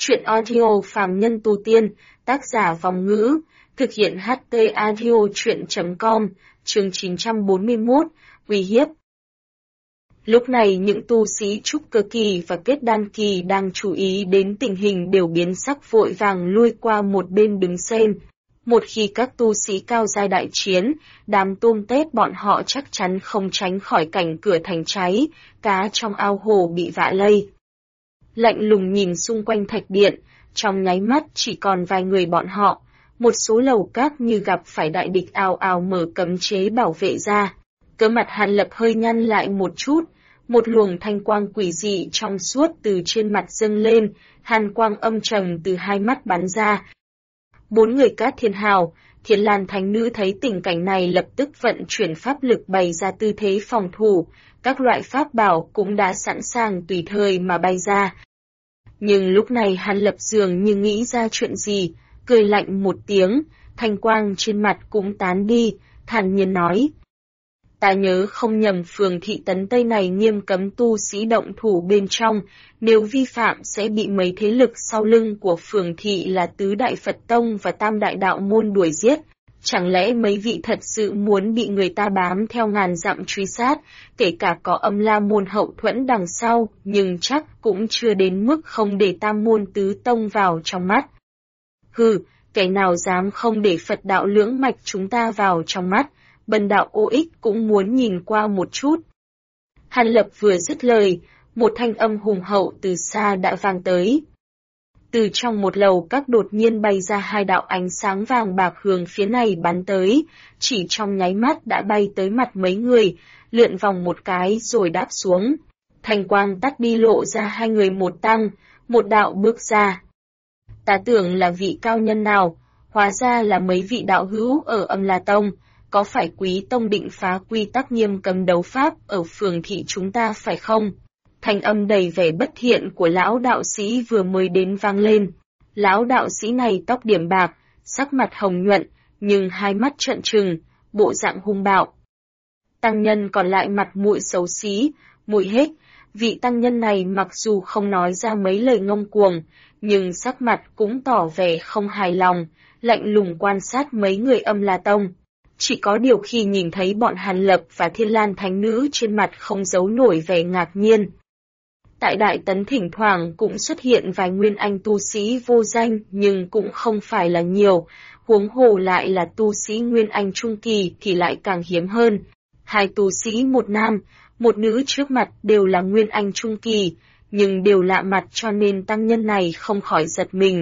Truyện audio phàm nhân tu tiên, tác giả Vòng Ngữ, thực hiện HT audio truyện.com, chương 941, uy hiếp. Lúc này những tu sĩ trúc cơ kỳ và kết đan kỳ đang chú ý đến tình hình đều biến sắc vội vàng lui qua một bên đứng xem. Một khi các tu sĩ cao giai đại chiến, đám tôm tép bọn họ chắc chắn không tránh khỏi cảnh cửa thành cháy, cá trong ao hồ bị vạ lây. Lạnh lùng nhìn xung quanh thạch điện, trong nháy mắt chỉ còn vài người bọn họ, một số lầu các như gặp phải đại địch ào ào mở cấm chế bảo vệ ra. Cơ mặt Hàn Lập hơi nhăn lại một chút, một luồng thanh quang quỷ dị trong suốt từ trên mặt dâng lên, hàn quang âm trầm từ hai mắt bắn ra. Bốn người Cát Thiên Hào, Thiên Lan Thánh Nữ thấy tình cảnh này lập tức vận chuyển pháp lực bày ra tư thế phòng thủ, các loại pháp bảo cũng đã sẵn sàng tùy thời mà bay ra. Nhưng lúc này Hàn Lập dường như nghĩ ra chuyện gì, cười lạnh một tiếng, thanh quang trên mặt cũng tán đi, thản nhiên nói. Ta nhớ không nhầm phường thị Tấn Tây này nghiêm cấm tu sĩ động thủ bên trong, nếu vi phạm sẽ bị mấy thế lực sau lưng của phường thị là Tứ Đại Phật Tông và Tam Đại Đạo Môn đuổi giết. Chẳng lẽ mấy vị thật sự muốn bị người ta bám theo ngàn dặm truy sát, kể cả có Âm La Môn hậu thuẫn đằng sau, nhưng chắc cũng chưa đến mức không để Tam Môn Tứ Tông vào trong mắt. Hừ, kẻ nào dám không để Phật đạo lưỡng mạch chúng ta vào trong mắt, bần đạo ô ích cũng muốn nhìn qua một chút. Hàn Lập vừa dứt lời, một thanh âm hùng hậu từ xa đã vang tới. Từ trong một lầu các đột nhiên bay ra hai đạo ánh sáng vàng bạc hướng phía này bắn tới, chỉ trong nháy mắt đã bay tới mặt mấy người, lượn vòng một cái rồi đáp xuống. Thanh quang tắt đi lộ ra hai người một tăng, một đạo bước ra. Ta tưởng là vị cao nhân nào, hóa ra là mấy vị đạo hữu ở Âm La Tông, có phải Quý Tông định phá quy tắc nghiêm cấm đấu pháp ở phường thị chúng ta phải không? Thanh âm đầy vẻ bất thiện của lão đạo sĩ vừa mới đến vang lên. Lão đạo sĩ này tóc điểm bạc, sắc mặt hồng nhuận, nhưng hai mắt trợn trừng, bộ dạng hung bạo. Tăng nhân còn lại mặt mũi xấu xí, mũi hết. Vị tăng nhân này mặc dù không nói ra mấy lời ngông cuồng, nhưng sắc mặt cũng tỏ vẻ không hài lòng, lạnh lùng quan sát mấy người Âm La Tông. Chỉ có điều khi nhìn thấy bọn Hàn Lập và Thiên Lan Thánh Nữ trên mặt không giấu nổi vẻ ngạc nhiên. Tại Đại Tấn thỉnh thoảng cũng xuất hiện vài nguyên anh tu sĩ vô danh nhưng cũng không phải là nhiều, huống hồ lại là tu sĩ nguyên anh trung kỳ thì lại càng hiếm hơn. Hai tu sĩ một nam, một nữ trước mặt đều là nguyên anh trung kỳ, nhưng đều lạ mặt cho nên tăng nhân này không khỏi giật mình.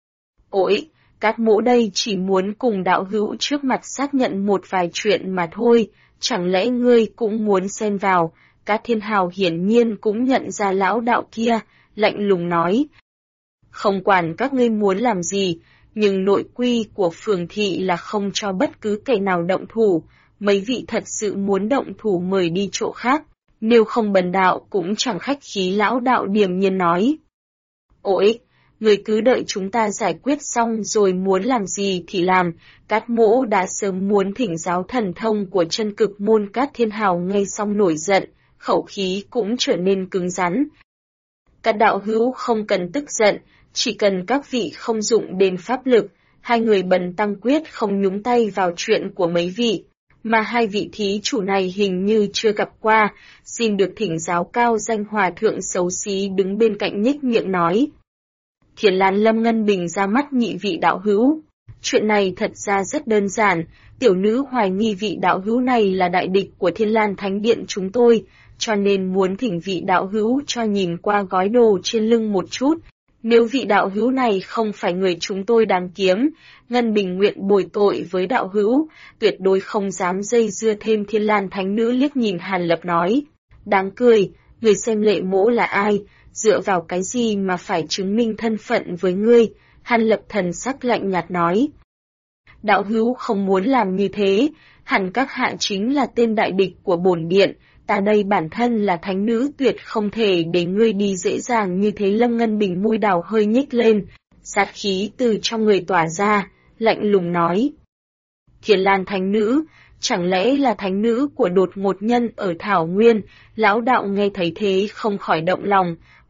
Ôi! Cát Mỗ đây chỉ muốn cùng đạo hữu trước mặt xác nhận một vài chuyện mà thôi, chẳng lẽ ngươi cũng muốn xen vào? Cát Thiên Hào hiển nhiên cũng nhận ra lão đạo kia, lạnh lùng nói. Không quản các ngươi muốn làm gì, nhưng nội quy của phường thị là không cho bất cứ kẻ nào động thủ, mấy vị thật sự muốn động thủ mời đi chỗ khác, nếu không bần đạo cũng chẳng khách khí. Lão đạo điềm nhiên nói. Ôi! Người cứ đợi chúng ta giải quyết xong rồi muốn làm gì thì làm, Cát Mỗ đã sớm muốn thỉnh giáo thần thông của chân cực môn. Cát Thiên Hào nghe xong nổi giận, khẩu khí cũng trở nên cứng rắn. Các đạo hữu không cần tức giận, chỉ cần các vị không dụng đến pháp lực, hai người bần tăng quyết không nhúng tay vào chuyện của mấy vị, mà hai vị thí chủ này hình như chưa gặp qua, xin được thỉnh giáo cao danh hòa thượng xấu xí đứng bên cạnh nhếch miệng nói. Thiên Lan Lâm Ngân Bình ra mắt nhị vị đạo hữu. Chuyện này thật ra rất đơn giản, tiểu nữ hoài nghi vị đạo hữu này là đại địch của Thiên Lan Thánh Điện chúng tôi, cho nên muốn thỉnh vị đạo hữu cho nhìn qua gói đồ trên lưng một chút. Nếu vị đạo hữu này không phải người chúng tôi đáng kiếm, Ngân Bình nguyện bồi tội với đạo hữu, tuyệt đối không dám dây dưa thêm. Thiên Lan Thánh Nữ liếc nhìn Hàn Lập nói. Đáng cười, người xem Lệ Mỗ là ai? Dựa vào cái gì mà phải chứng minh thân phận với ngươi? Hàn Lập thần sắc lạnh nhạt nói. Đạo hữu không muốn làm như thế, hẳn các hạ chính là tên đại địch của bổn điện, ta đây bản thân là thánh nữ tuyệt không thể để ngươi đi dễ dàng như thế. Lâm Ngân Bình môi đào hơi nhếch lên, sát khí từ trong người tỏa ra, lạnh lùng nói. Thiên Lan Thánh Nữ, chẳng lẽ là thánh nữ của đột ngột nhân ở Thảo Nguyên? Lão đạo nghe thấy thế không khỏi động lòng,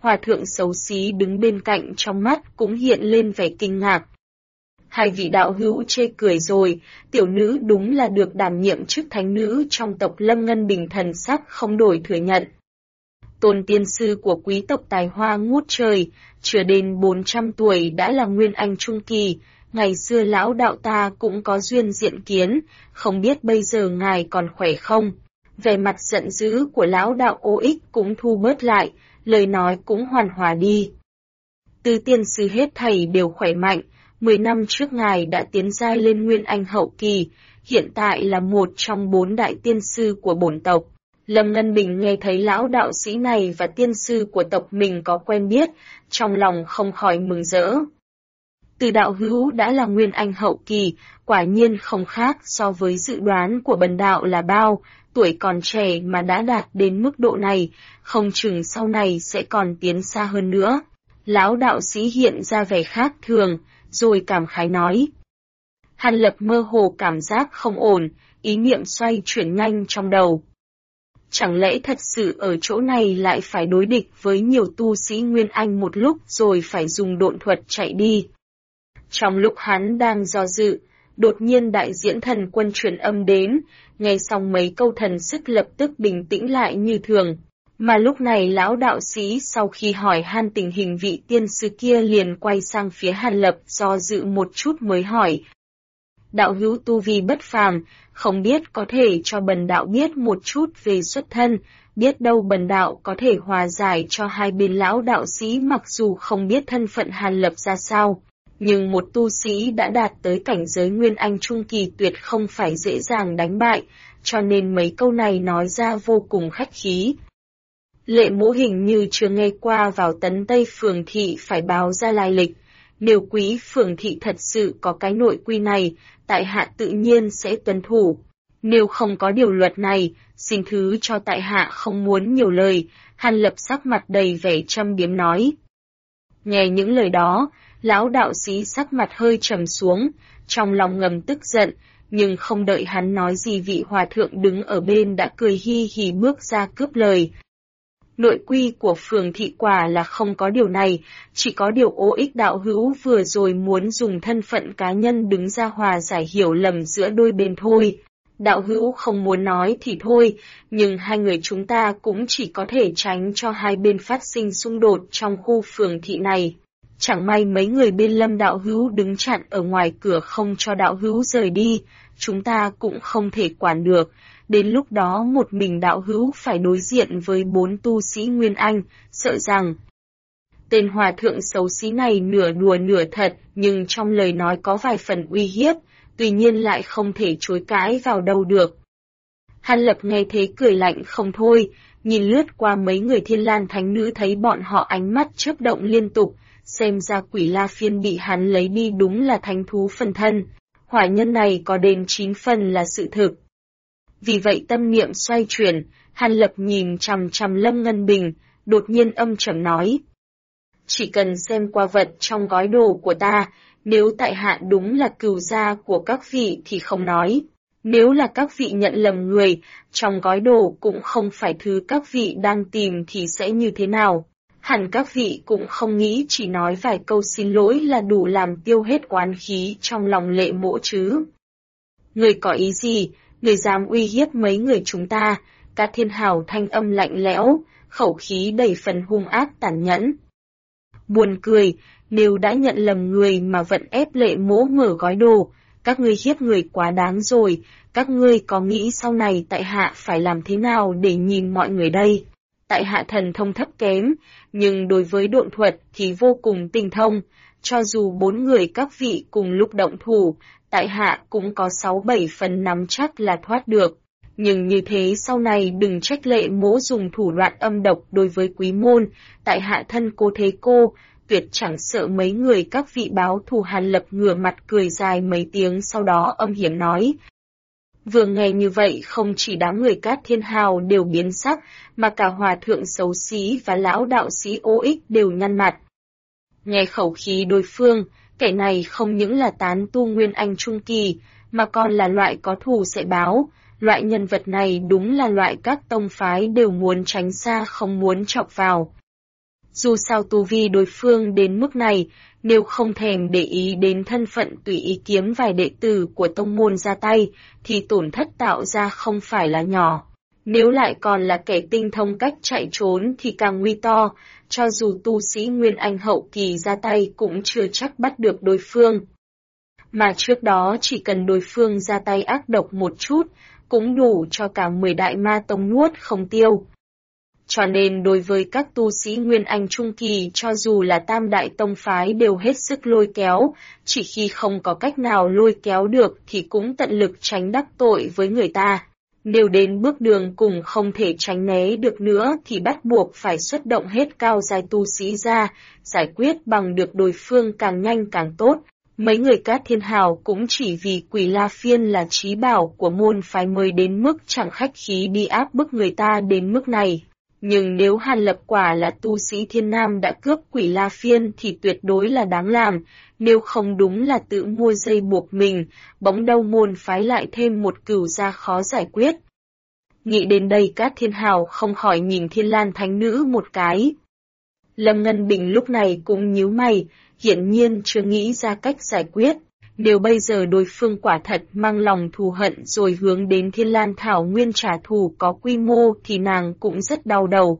Hòa thượng xấu xí đứng bên cạnh trong mắt cũng hiện lên vẻ kinh ngạc. Hai vị đạo hữu chê cười rồi, tiểu nữ đúng là được đảm nhiệm chức thánh nữ trong tộc Lâm Ngân Bình, thần sắc không đổi thừa nhận. Tôn tiên sư của quý tộc tài hoa ngút trời, chưa đến 400 tuổi đã là nguyên anh trung kỳ, ngày xưa lão đạo ta cũng có duyên diện kiến, không biết bây giờ ngài còn khỏe không? Vẻ mặt giận dữ của lão đạo Ô Ích cũng thu bớt lại, lời nói cũng hoàn hòa đi. Tứ tiên sư hết thảy đều khỏe mạnh, 10 năm trước ngài đã tiến giai lên nguyên anh hậu kỳ, hiện tại là một trong 4 đại tiên sư của bổn tộc. Lâm Ngân Bình nghe thấy lão đạo sĩ này và tiên sư của tộc mình có quen biết, trong lòng không khỏi mừng rỡ. Từ đạo hữu đã là nguyên anh hậu kỳ, quả nhiên không khác so với dự đoán của bần đạo là bao, tuổi còn trẻ mà đã đạt đến mức độ này, không chừng sau này sẽ còn tiến xa hơn nữa. Lão đạo sĩ hiện ra vẻ khác thường, rồi cảm khái nói. Hàn Lập mơ hồ cảm giác không ổn, ý niệm xoay chuyển nhanh trong đầu. Chẳng lẽ thật sự ở chỗ này lại phải đối địch với nhiều tu sĩ Nguyên Anh một lúc rồi phải dùng độn thuật chạy đi? Trong lúc hắn đang do dự, đột nhiên đại diễn thần quân truyền âm đến, nghe xong mấy câu thần sức lập tức bình tĩnh lại như thường. Mà lúc này lão đạo sĩ sau khi hỏi han tình hình vị tiên sư kia liền quay sang phía Hàn Lập do dự một chút mới hỏi. Đạo hữu tu vi bất phàm, không biết có thể cho bần đạo biết một chút về xuất thân, biết đâu bần đạo có thể hòa giải cho hai bên. Lão đạo sĩ mặc dù không biết thân phận Hàn Lập ra sao, nhưng một tu sĩ đã đạt tới cảnh giới Nguyên Anh Trung Kỳ tuyệt không phải dễ dàng đánh bại, cho nên mấy câu này nói ra vô cùng khách khí. Lệ Mỗ hình như chưa nghe qua vào Tấn Tây Phường Thị phải báo ra lai lịch, nếu quý Phường Thị thật sự có cái nội quy này, tại hạ tự nhiên sẽ tuân thủ. Nếu không có điều luật này, xin thứ cho tại hạ không muốn nhiều lời, Hàn Lập sắc mặt đầy vẻ châm biếm nói. Nghe những lời đó, lão đạo sĩ sắc mặt hơi trầm xuống, trong lòng ngầm tức giận, nhưng không đợi hắn nói gì vị hòa thượng đứng ở bên đã cười hi hì bước ra cướp lời. Nội quy của Phường Thị quả là không có điều này, chỉ có điều Ô Ích đạo hữu vừa rồi muốn dùng thân phận cá nhân đứng ra hòa giải hiểu lầm giữa đôi bên thôi. Đạo hữu không muốn nói thì thôi, nhưng hai người chúng ta cũng chỉ có thể tránh cho hai bên phát sinh xung đột trong khu Phường Thị này. Chẳng may mấy người bên Lâm đạo hữu đứng chặn ở ngoài cửa không cho đạo hữu rời đi, chúng ta cũng không thể quản được. Đến lúc đó một mình đạo hữu phải đối diện với 4 tu sĩ Nguyên Anh, sợ rằng tên hòa thượng xấu xí này nửa đùa nửa thật, nhưng trong lời nói có vài phần uy hiếp, tuy nhiên lại không thể chối cãi vào đâu được. Hàn Lập nghe thế cười lạnh không thôi, nhìn lướt qua mấy người Thiên Lan Thánh Nữ thấy bọn họ ánh mắt chớp động liên tục, xem ra Quỷ La Phiên bị hắn lấy đi đúng là thánh thú phần thân, hỏa nhân này có đến 9 phần là sự thực. Vì vậy tâm niệm xoay chuyển, Hàn Lập nhìn chằm chằm Lâm Ngân Bình, đột nhiên âm trầm nói. Chỉ cần xem qua vật trong gói đồ của ta, nếu tại hạ đúng là cừu gia của các vị thì không nói. Nếu là các vị nhận lầm người, trong gói đồ cũng không phải thứ các vị đang tìm thì sẽ như thế nào. Hẳn các vị cũng không nghĩ chỉ nói vài câu xin lỗi là đủ làm tiêu hết oán khí trong lòng Lệ Mỗ chứ. Người có ý gì? Người dám uy hiếp mấy người chúng ta? Các Thiên Hào thanh âm lạnh lẽo, khẩu khí đầy phần hung ác tàn nhẫn. Buồn cười, nếu đã nhận lầm người mà vẫn ép Lệ Mỗ mở gói đồ, các ngươi hiếp người quá đáng rồi, các ngươi có nghĩ sau này tại hạ phải làm thế nào để nhìn mọi người đây? Tại hạ thần thông thấp kém, nhưng đối với độn thuật thì vô cùng tinh thông, cho dù 4 người các vị cùng lúc động thủ, tại hạ cũng có 6-7 phần nắm chắc là thoát được. Nhưng như thế sau này đừng trách Lệ Mỗ dùng thủ đoạn âm độc đối với quý môn, tại hạ thân cô thế cô, tuyệt chẳng sợ mấy người các vị báo thù. Hàn Lập ngửa mặt cười dài mấy tiếng sau đó âm hiểm nói. Vừa nghe như vậy không chỉ đám người Cát Thiên Hào đều biến sắc, mà cả hòa thượng xấu xí và lão đạo sĩ Ô Ích đều nhăn mặt. Nghe khẩu khí đối phương, kẻ này không những là tán tu Nguyên Anh Trung Kỳ, mà còn là loại có thù sẽ báo. Loại nhân vật này đúng là loại các tông phái đều muốn tránh xa không muốn chọc vào. Dù sao tu vi đối phương đến mức này, nếu không thèm để ý đến thân phận tùy ý kiếm vài đệ tử của tông môn ra tay, thì tổn thất tạo ra không phải là nhỏ. Nếu lại còn là kẻ tinh thông cách chạy trốn thì càng nguy to, cho dù tu sĩ Nguyên Anh hậu kỳ ra tay cũng chưa chắc bắt được đối phương. Mà trước đó chỉ cần đối phương ra tay ác độc một chút, cũng đủ cho cả 10 đại ma tông nuốt không tiêu. Cho nên đối với các tu sĩ Nguyên Anh Trung Kỳ cho dù là tam đại tông phái đều hết sức lôi kéo, chỉ khi không có cách nào lôi kéo được thì cũng tận lực tránh đắc tội với người ta. Nếu đến bước đường cùng không thể tránh né được nữa thì bắt buộc phải xuất động hết cao giai tu sĩ ra, giải quyết bằng được đối phương càng nhanh càng tốt. Mấy người Cát Thiên Hào cũng chỉ vì Quỷ La Phiên là trí bảo của môn phái mới đến mức chẳng khách khí đi áp bức người ta đến mức này. Nhưng nếu Hàn Lập quả là tu sĩ Thiên Nam đã cướp Quỷ La Phiên thì tuyệt đối là đáng làm, nếu không đúng là tự mua dây buộc mình, bỗng đâu môn phái lại thêm một cửu gia khó giải quyết. Nghĩ đến đây Cát Thiên Hào không khỏi nhìn Thiên Lan Thánh Nữ một cái. Lâm Ngân Bình lúc này cũng nhíu mày, hiển nhiên chưa nghĩ ra cách giải quyết. Nếu bây giờ đối phương quả thật mang lòng thù hận rồi hướng đến Thiên Lan Thảo Nguyên trả thù có quy mô thì nàng cũng rất đau đầu.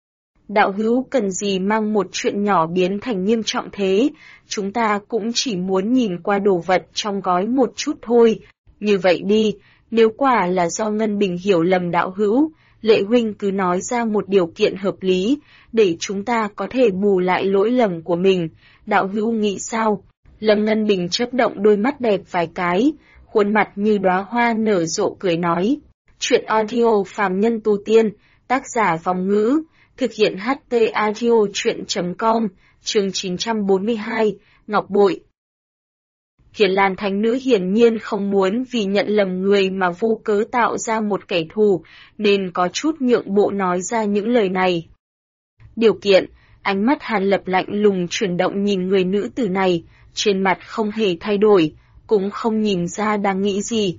Đạo hữu cần gì mang một chuyện nhỏ biến thành nghiêm trọng thế, chúng ta cũng chỉ muốn nhìn qua đồ vật trong gói một chút thôi. Như vậy đi, nếu quả là do Ngân Bình hiểu lầm đạo hữu, Lệ huynh cứ nói ra một điều kiện hợp lý, để chúng ta có thể bù lại lỗi lầm của mình, đạo hữu nghĩ sao? Lâm Ngân Bình chớp động đôi mắt đẹp vài cái, khuôn mặt như đóa hoa nở rộ cười nói. Chuyện audio phàm nhân tu tiên, tác giả Vòng Ngữ, thực hiện HT audio chuyện.com, chương 942, Ngọc Bội. Hiển Lan Thánh Nữ hiển nhiên không muốn vì nhận lầm người mà vô cớ tạo ra một kẻ thù, nên có chút nhượng bộ nói ra những lời này. Điều kiện, ánh mắt Hàn Lập lạnh lùng chuyển động nhìn người nữ tử này, trên mặt không hề thay đổi, cũng không nhìn ra đang nghĩ gì.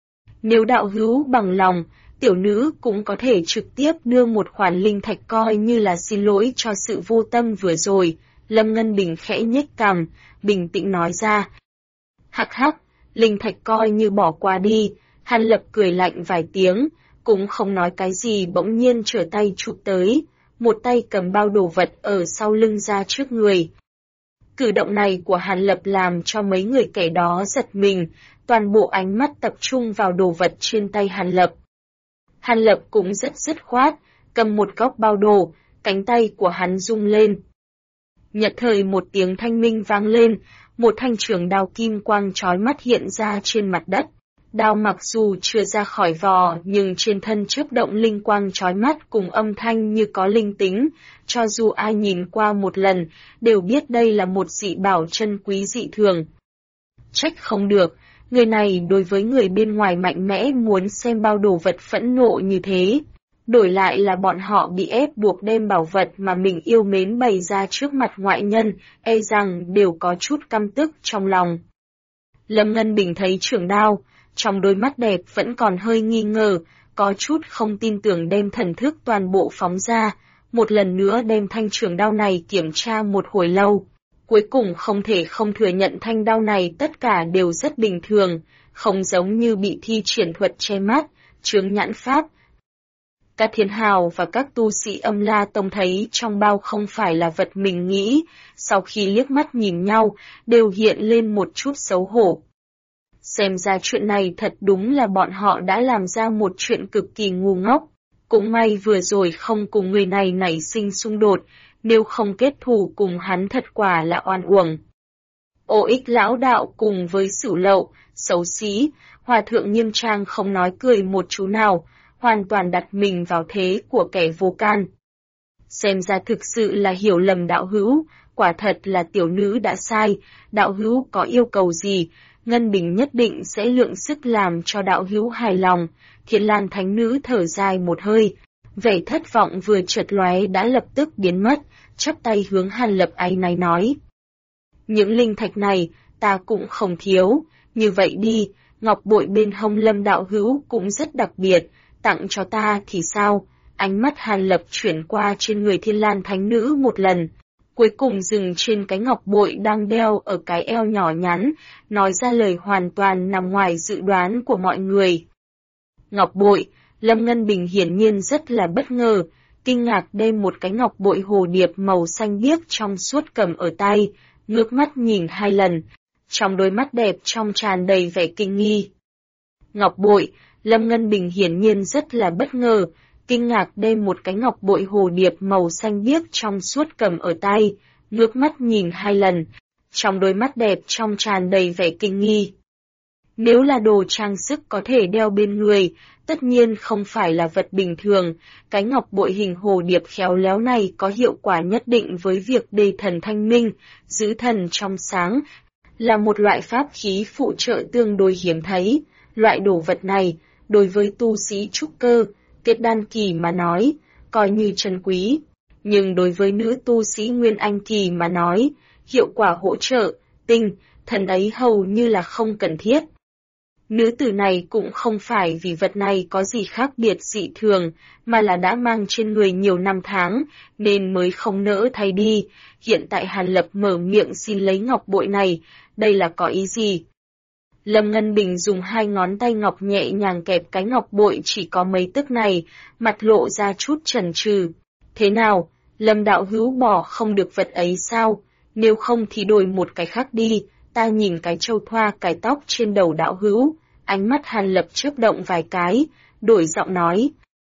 Nếu đạo hữu bằng lòng, tiểu nữ cũng có thể trực tiếp đưa một khoản linh thạch coi như là xin lỗi cho sự vô tâm vừa rồi. Lâm Ngân Bình khẽ nhếch cằm, bình tĩnh nói ra. Hắc hắc, linh thạch coi như bỏ qua đi. Hàn Lập cười lạnh vài tiếng, cũng không nói cái gì bỗng nhiên trở tay chụp tới, một tay cầm bao đồ vật ở sau lưng ra trước người. Cử động này của Hàn Lập làm cho mấy người kẻ đó giật mình, toàn bộ ánh mắt tập trung vào đồ vật trên tay Hàn Lập. Hàn Lập cũng rất dứt khoát, cầm một góc bao đồ, cánh tay của hắn rung lên. Nhật thời một tiếng thanh minh vang lên, một thanh trường đao kim quang chói mắt hiện ra trên mặt đất. Đao mặc dù chưa ra khỏi vỏ nhưng trên thân chớp động linh quang chói mắt cùng âm thanh như có linh tính, cho dù ai nhìn qua một lần, đều biết đây là một dị bảo chân quý dị thường. Trách không được, người này đối với người bên ngoài mạnh mẽ muốn xem bao đồ vật phẫn nộ như thế. Đổi lại là bọn họ bị ép buộc đem bảo vật mà mình yêu mến bày ra trước mặt ngoại nhân, e rằng đều có chút căm tức trong lòng. Lâm Ngân Bình thấy trường đao, trong đôi mắt đẹp vẫn còn hơi nghi ngờ, có chút không tin tưởng đem thần thức toàn bộ phóng ra, một lần nữa đem thanh trường đao này kiểm tra một hồi lâu. Cuối cùng không thể không thừa nhận thanh đao này tất cả đều rất bình thường, không giống như bị thi triển thuật che mắt, chướng nhãn pháp. Các thiên hào và các tu sĩ Âm La Tông thấy trong bao không phải là vật mình nghĩ, sau khi liếc mắt nhìn nhau, đều hiện lên một chút xấu hổ. Xem ra chuyện này thật đúng là bọn họ đã làm ra một chuyện cực kỳ ngu ngốc. Cũng may vừa rồi không cùng người này nảy sinh xung đột, nếu không kết thù cùng hắn thật quả là oan uổng. Ô Ích lão đạo cùng với Sửu Lậu, xấu xí, Hòa thượng Nghiêm Trang không nói cười một chú nào, hoàn toàn đặt mình vào thế của kẻ vô can. Xem ra thực sự là hiểu lầm đạo hữu, quả thật là tiểu nữ đã sai, đạo hữu có yêu cầu gì, Ngân Bình nhất định sẽ lượng sức làm cho đạo hữu hài lòng. Thiên Lan Thánh Nữ thở dài một hơi, vẻ thất vọng vừa chợt lóe đã lập tức biến mất, chắp tay hướng Hàn Lập áy náy nói. Những linh thạch này, ta cũng không thiếu, như vậy đi, ngọc bội bên hông Lâm đạo hữu cũng rất đặc biệt, tặng cho ta thì sao? ánh mắt Hàn Lập chuyển qua trên người Thiên Lan Thánh Nữ một lần, cuối cùng dừng trên cái ngọc bội đang đeo ở cái eo nhỏ nhắn, nói ra lời hoàn toàn nằm ngoài dự đoán của mọi người. Ngọc bội, Lâm Ngân Bình hiển nhiên rất là bất ngờ, kinh ngạc đem một cái ngọc bội hồ điệp màu xanh biếc trong suốt cầm ở tay, ngước mắt nhìn 2 lần, trong đôi mắt đẹp trong tràn đầy vẻ kinh nghi. Ngọc bội, Lâm Ngân Bình hiển nhiên rất là bất ngờ, kinh ngạc đem một cái ngọc bội hồ điệp màu xanh biếc trong suốt cầm ở tay, ngước mắt nhìn 2 lần, trong đôi mắt đẹp trong tràn đầy vẻ kinh nghi. Nếu là đồ trang sức có thể đeo bên người, tất nhiên không phải là vật bình thường, cái ngọc bội hình hồ điệp khéo léo này có hiệu quả nhất định với việc đề thần thanh minh, giữ thần trong sáng, là một loại pháp khí phụ trợ tương đối hiếm thấy. Loại đồ vật này, đối với tu sĩ trúc cơ, kết đan kỳ mà nói, coi như trân quý, nhưng đối với nữ tu sĩ nguyên anh kỳ mà nói, hiệu quả hỗ trợ, tinh, thần ấy hầu như là không cần thiết. Nữ tử này cũng không phải vì vật này có gì khác biệt dị thường, mà là đã mang trên người nhiều năm tháng, nên mới không nỡ thay đi. Hiện tại Hàn Lập mở miệng xin lấy ngọc bội này, đây là có ý gì? Lâm Ngân Bình dùng 2 ngón tay ngọc nhẹ nhàng kẹp cái ngọc bội chỉ có mấy tấc này, mặt lộ ra chút chần chừ. Thế nào, Lâm đạo hữu bỏ không được vật ấy sao? Nếu không thì đổi một cái khác đi, ta nhìn cái châu thoa cài tóc trên đầu đạo hữu. Ánh mắt Hàn Lập chớp động vài cái, đổi giọng nói.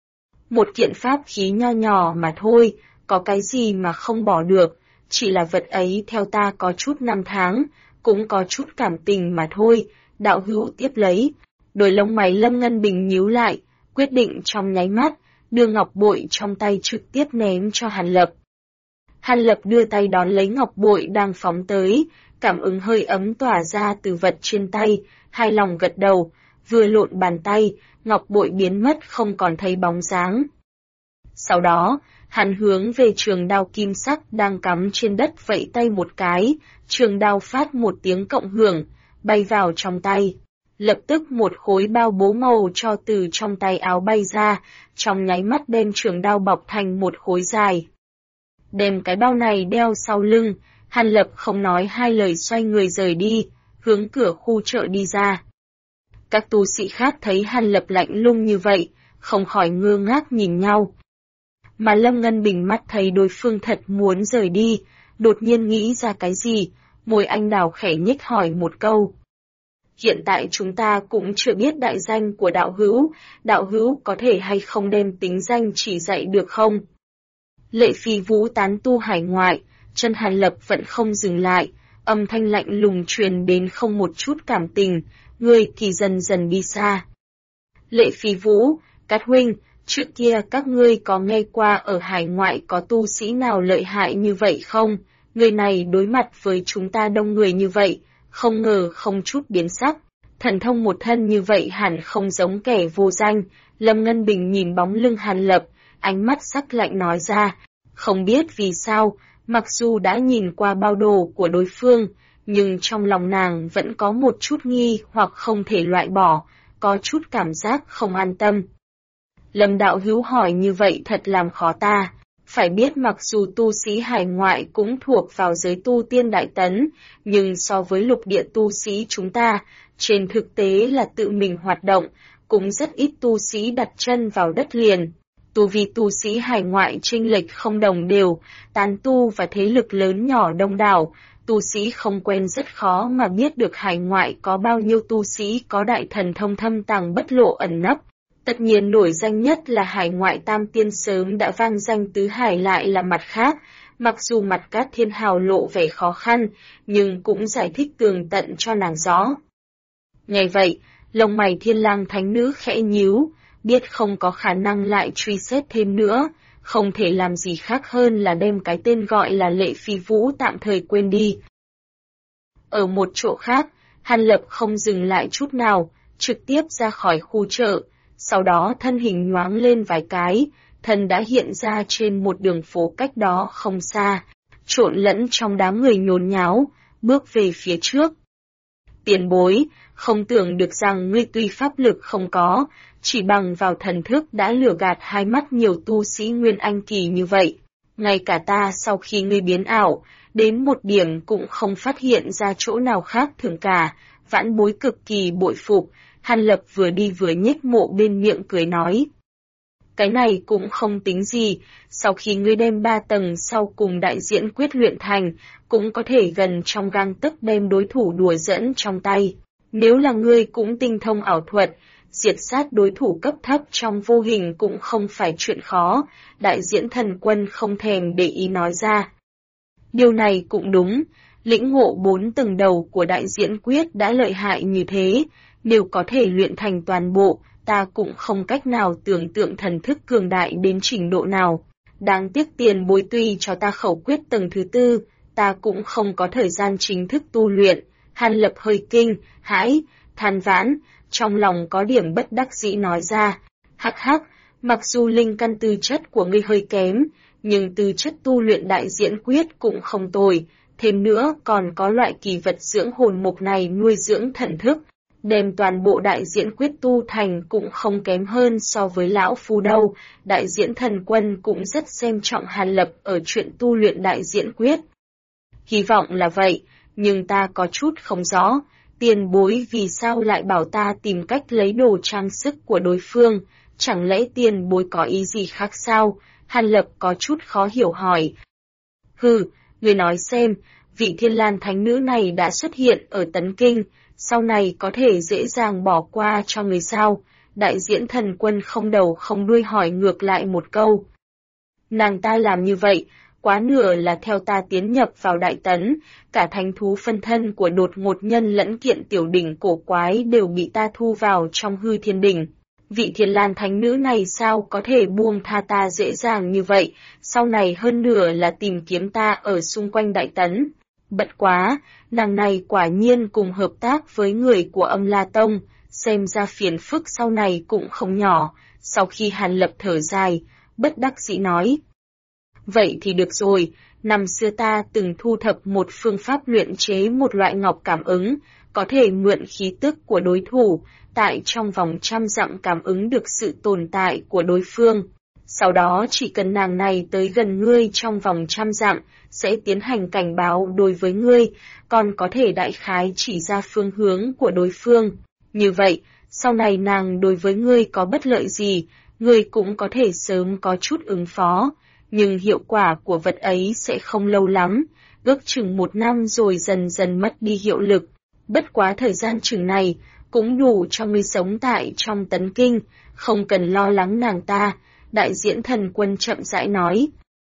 Một kiện pháp khí nho nhỏ mà thôi, có cái gì mà không bỏ được, chỉ là vật ấy theo ta có chút năm tháng, cũng có chút cảm tình mà thôi, đạo hữu tiếp lấy. Đôi lông mày Lâm Ngân Bình nhíu lại, quyết định trong nháy mắt, đưa ngọc bội trong tay trực tiếp ném cho Hàn Lập. Hàn Lập đưa tay đón lấy ngọc bội đang phóng tới, cảm ứng hơi ấm tỏa ra từ vật trên tay, hài lòng gật đầu, vừa lộn bàn tay, ngọc bội biến mất không còn thấy bóng dáng. Sau đó, hắn hướng về trường đao kim sắc đang cắm trên đất vẫy tay một cái, trường đao phát một tiếng cộng hưởng, bay vào trong tay. Lập tức một khối bao bố màu cho từ trong tay áo bay ra, trong nháy mắt đem trường đao bọc thành một khối dài. Đem cái bao này đeo sau lưng, Hàn Lập không nói 2 lời xoay người rời đi, hướng cửa khu chợ đi ra. Các tu sĩ khác thấy Hàn Lập lạnh lùng như vậy, không khỏi ngơ ngác nhìn nhau. Mà Lâm Ngân Bình mắt thấy đối phương thật muốn rời đi, đột nhiên nghĩ ra cái gì, môi anh đào khẽ nhếch hỏi một câu. Hiện tại chúng ta cũng chưa biết đại danh của đạo hữu có thể hay không đem tính danh chỉ dạy được không? Lệ Phi Vũ tán tu hải ngoại, chân Hàn Lập vẫn không dừng lại, âm thanh lạnh lùng truyền đến không một chút cảm tình, người thì dần dần đi xa. Lệ Phi Vũ, Cát huynh, trước kia các ngươi có nghe qua ở hải ngoại có tu sĩ nào lợi hại như vậy không? Người này đối mặt với chúng ta đông người như vậy, không ngờ không chút biến sắc. Thần thông một thân như vậy hẳn không giống kẻ vô danh. Lâm Ngân Bình nhìn bóng lưng Hàn Lập, ánh mắt sắc lạnh nói ra. Không biết vì sao, mặc dù đã nhìn qua bao đồ của đối phương, nhưng trong lòng nàng vẫn có một chút nghi hoặc không thể loại bỏ, có chút cảm giác không an tâm. Lâm đạo hữu hỏi như vậy thật làm khó ta. Phải biết mặc dù tu sĩ hải ngoại cũng thuộc vào giới tu tiên đại tấn, nhưng so với lục địa tu sĩ chúng ta, trên thực tế là tự mình hoạt động, cũng rất ít tu sĩ đặt chân vào đất liền. Tu vi tu sĩ hải ngoại chênh lệch không đồng đều, tán tu và thế lực lớn nhỏ đông đảo, tu sĩ không quen rất khó mà biết được hải ngoại có bao nhiêu tu sĩ có đại thần thông thâm tàng bất lộ ẩn nấp. Tất nhiên nổi danh nhất là hải ngoại tam tiên sớm đã vang danh tứ hải lại là mặt khác, mặc dù mặt Cát Thiên Hào lộ vẻ khó khăn, nhưng cũng giải thích tường tận cho nàng rõ. Nghe vậy, lông mày Thiên Lang Thánh Nữ khẽ nhíu, biết không có khả năng lại truy xét thêm nữa, không thể làm gì khác hơn là đem cái tên gọi là Lệ Phi Vũ tạm thời quên đi. Ở một chỗ khác, Hàn Lập không dừng lại chút nào, trực tiếp ra khỏi khu chợ. Sau đó thân hình nhoáng lên vài cái, thân đã hiện ra trên một đường phố cách đó không xa, trộn lẫn trong đám người nhốn nháo, bước về phía trước. Tiền bối, không tưởng được rằng ngươi tuy pháp lực không có, chỉ bằng vào thần thức đã lừa gạt hai mắt nhiều tu sĩ Nguyên Anh kỳ như vậy. Ngay cả ta sau khi ngươi biến ảo, đến một điểm cũng không phát hiện ra chỗ nào khác thường cả, vãn bối cực kỳ bội phục. Hàn Lập vừa đi vừa nhếch mộ bên miệng cười nói. Cái này cũng không tính gì, sau khi ngươi đem 3 tầng sau cùng đại diễn quyết luyện thành, cũng có thể gần trong gang tấc đem đối thủ đùa dẫn trong tay. Nếu là ngươi cũng tinh thông ảo thuật, diệt sát đối thủ cấp thấp trong vô hình cũng không phải chuyện khó, đại diễn thần quân không thèm để ý nói ra. Điều này cũng đúng, lĩnh ngộ 4 tầng đầu của đại diễn quyết đã lợi hại như thế, nếu có thể luyện thành toàn bộ, ta cũng không cách nào tưởng tượng thần thức cường đại đến trình độ nào. Đáng tiếc tiền bối tuy cho ta khẩu quyết tầng thứ 4, ta cũng không có thời gian chính thức tu luyện. Hàn Lập hơi kinh, hãi, than vãn, trong lòng có điểm bất đắc dĩ nói ra. Hắc hắc, mặc dù linh căn tư chất của ngươi hơi kém, nhưng tư chất tu luyện đại diễn quyết cũng không tồi. Thêm nữa còn có loại kỳ vật dưỡng hồn mục này nuôi dưỡng thần thức. Đem toàn bộ đại diễn quyết tu thành cũng không kém hơn so với lão phu đâu, đại diễn thần quân cũng rất xem trọng Hàn Lập ở chuyện tu luyện đại diễn quyết. Hy vọng là vậy, nhưng ta có chút không rõ, tiền bối vì sao lại bảo ta tìm cách lấy đồ trang sức của đối phương, chẳng lẽ tiền bối có ý gì khác sao? Hàn Lập có chút khó hiểu hỏi. Hừ, người nói xem, vị Thiên Lan thánh nữ này đã xuất hiện ở Tấn Kinh, sau này có thể dễ dàng bỏ qua cho người sao? Đại diễn thần quân không đầu không đuôi hỏi ngược lại một câu. Nàng ta làm như vậy, quá nửa là theo ta tiến nhập vào Đại Tấn, cả thánh thú phân thân của đột ngột nhân lẫn kiện tiểu đỉnh cổ quái đều bị ta thu vào trong hư thiên đỉnh. Vị Thiên Lan thánh nữ này sao có thể buông tha ta dễ dàng như vậy, sau này hơn nửa là tìm kiếm ta ở xung quanh Đại Tấn. Bận quá, nàng này quả nhiên cùng hợp tác với người của Âm La Tông, xem ra phiền phức sau này cũng không nhỏ. Sau khi Hàn Lập thở dài, bất đắc dĩ nói. Vậy thì được rồi, năm xưa ta từng thu thập một phương pháp luyện chế một loại ngọc cảm ứng, có thể mượn khí tức của đối thủ, tại trong vòng 100 dặm cảm ứng được sự tồn tại của đối phương. Sau đó chỉ cần nàng này tới gần ngươi trong vòng 100 dặm, sẽ tiến hành cảnh báo đối với ngươi, còn có thể đại khái chỉ ra phương hướng của đối phương. Như vậy, sau này nàng đối với ngươi có bất lợi gì, ngươi cũng có thể sớm có chút ứng phó, nhưng hiệu quả của vật ấy sẽ không lâu lắm, ước chừng 1 năm rồi dần dần mất đi hiệu lực. Bất quá thời gian chừng này, cũng đủ cho ngươi sống tại trong Tấn Kinh, không cần lo lắng nàng ta, đại diễn thần quân chậm rãi nói.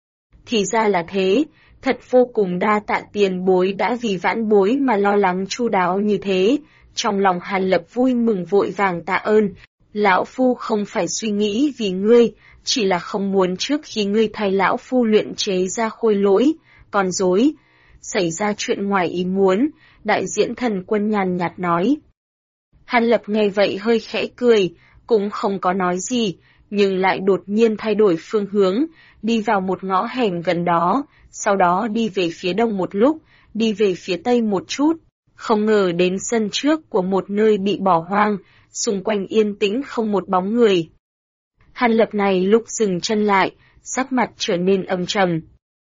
Thì ra là thế, thật vô cùng đa tạ tiền bối đã vì vãn bối mà lo lắng chu đáo như thế, trong lòng Hàn Lập vui mừng vội vàng tạ ơn, lão phu không phải suy nghĩ vì ngươi, chỉ là không muốn trước khi ngươi thay lão phu luyện chế ra khôi lỗi, con rối, xảy ra chuyện ngoài ý muốn, đại diễn thần quân nhàn nhạt nói. Hàn Lập nghe vậy hơi khẽ cười, cũng không có nói gì, nhưng lại đột nhiên thay đổi phương hướng, đi vào một ngõ hẻm gần đó, sau đó đi về phía đông một lúc, đi về phía tây một chút, không ngờ đến sân trước của một nơi bị bỏ hoang, xung quanh yên tĩnh không một bóng người. Hàn Lập này lúc dừng chân lại, sắc mặt trở nên âm trầm.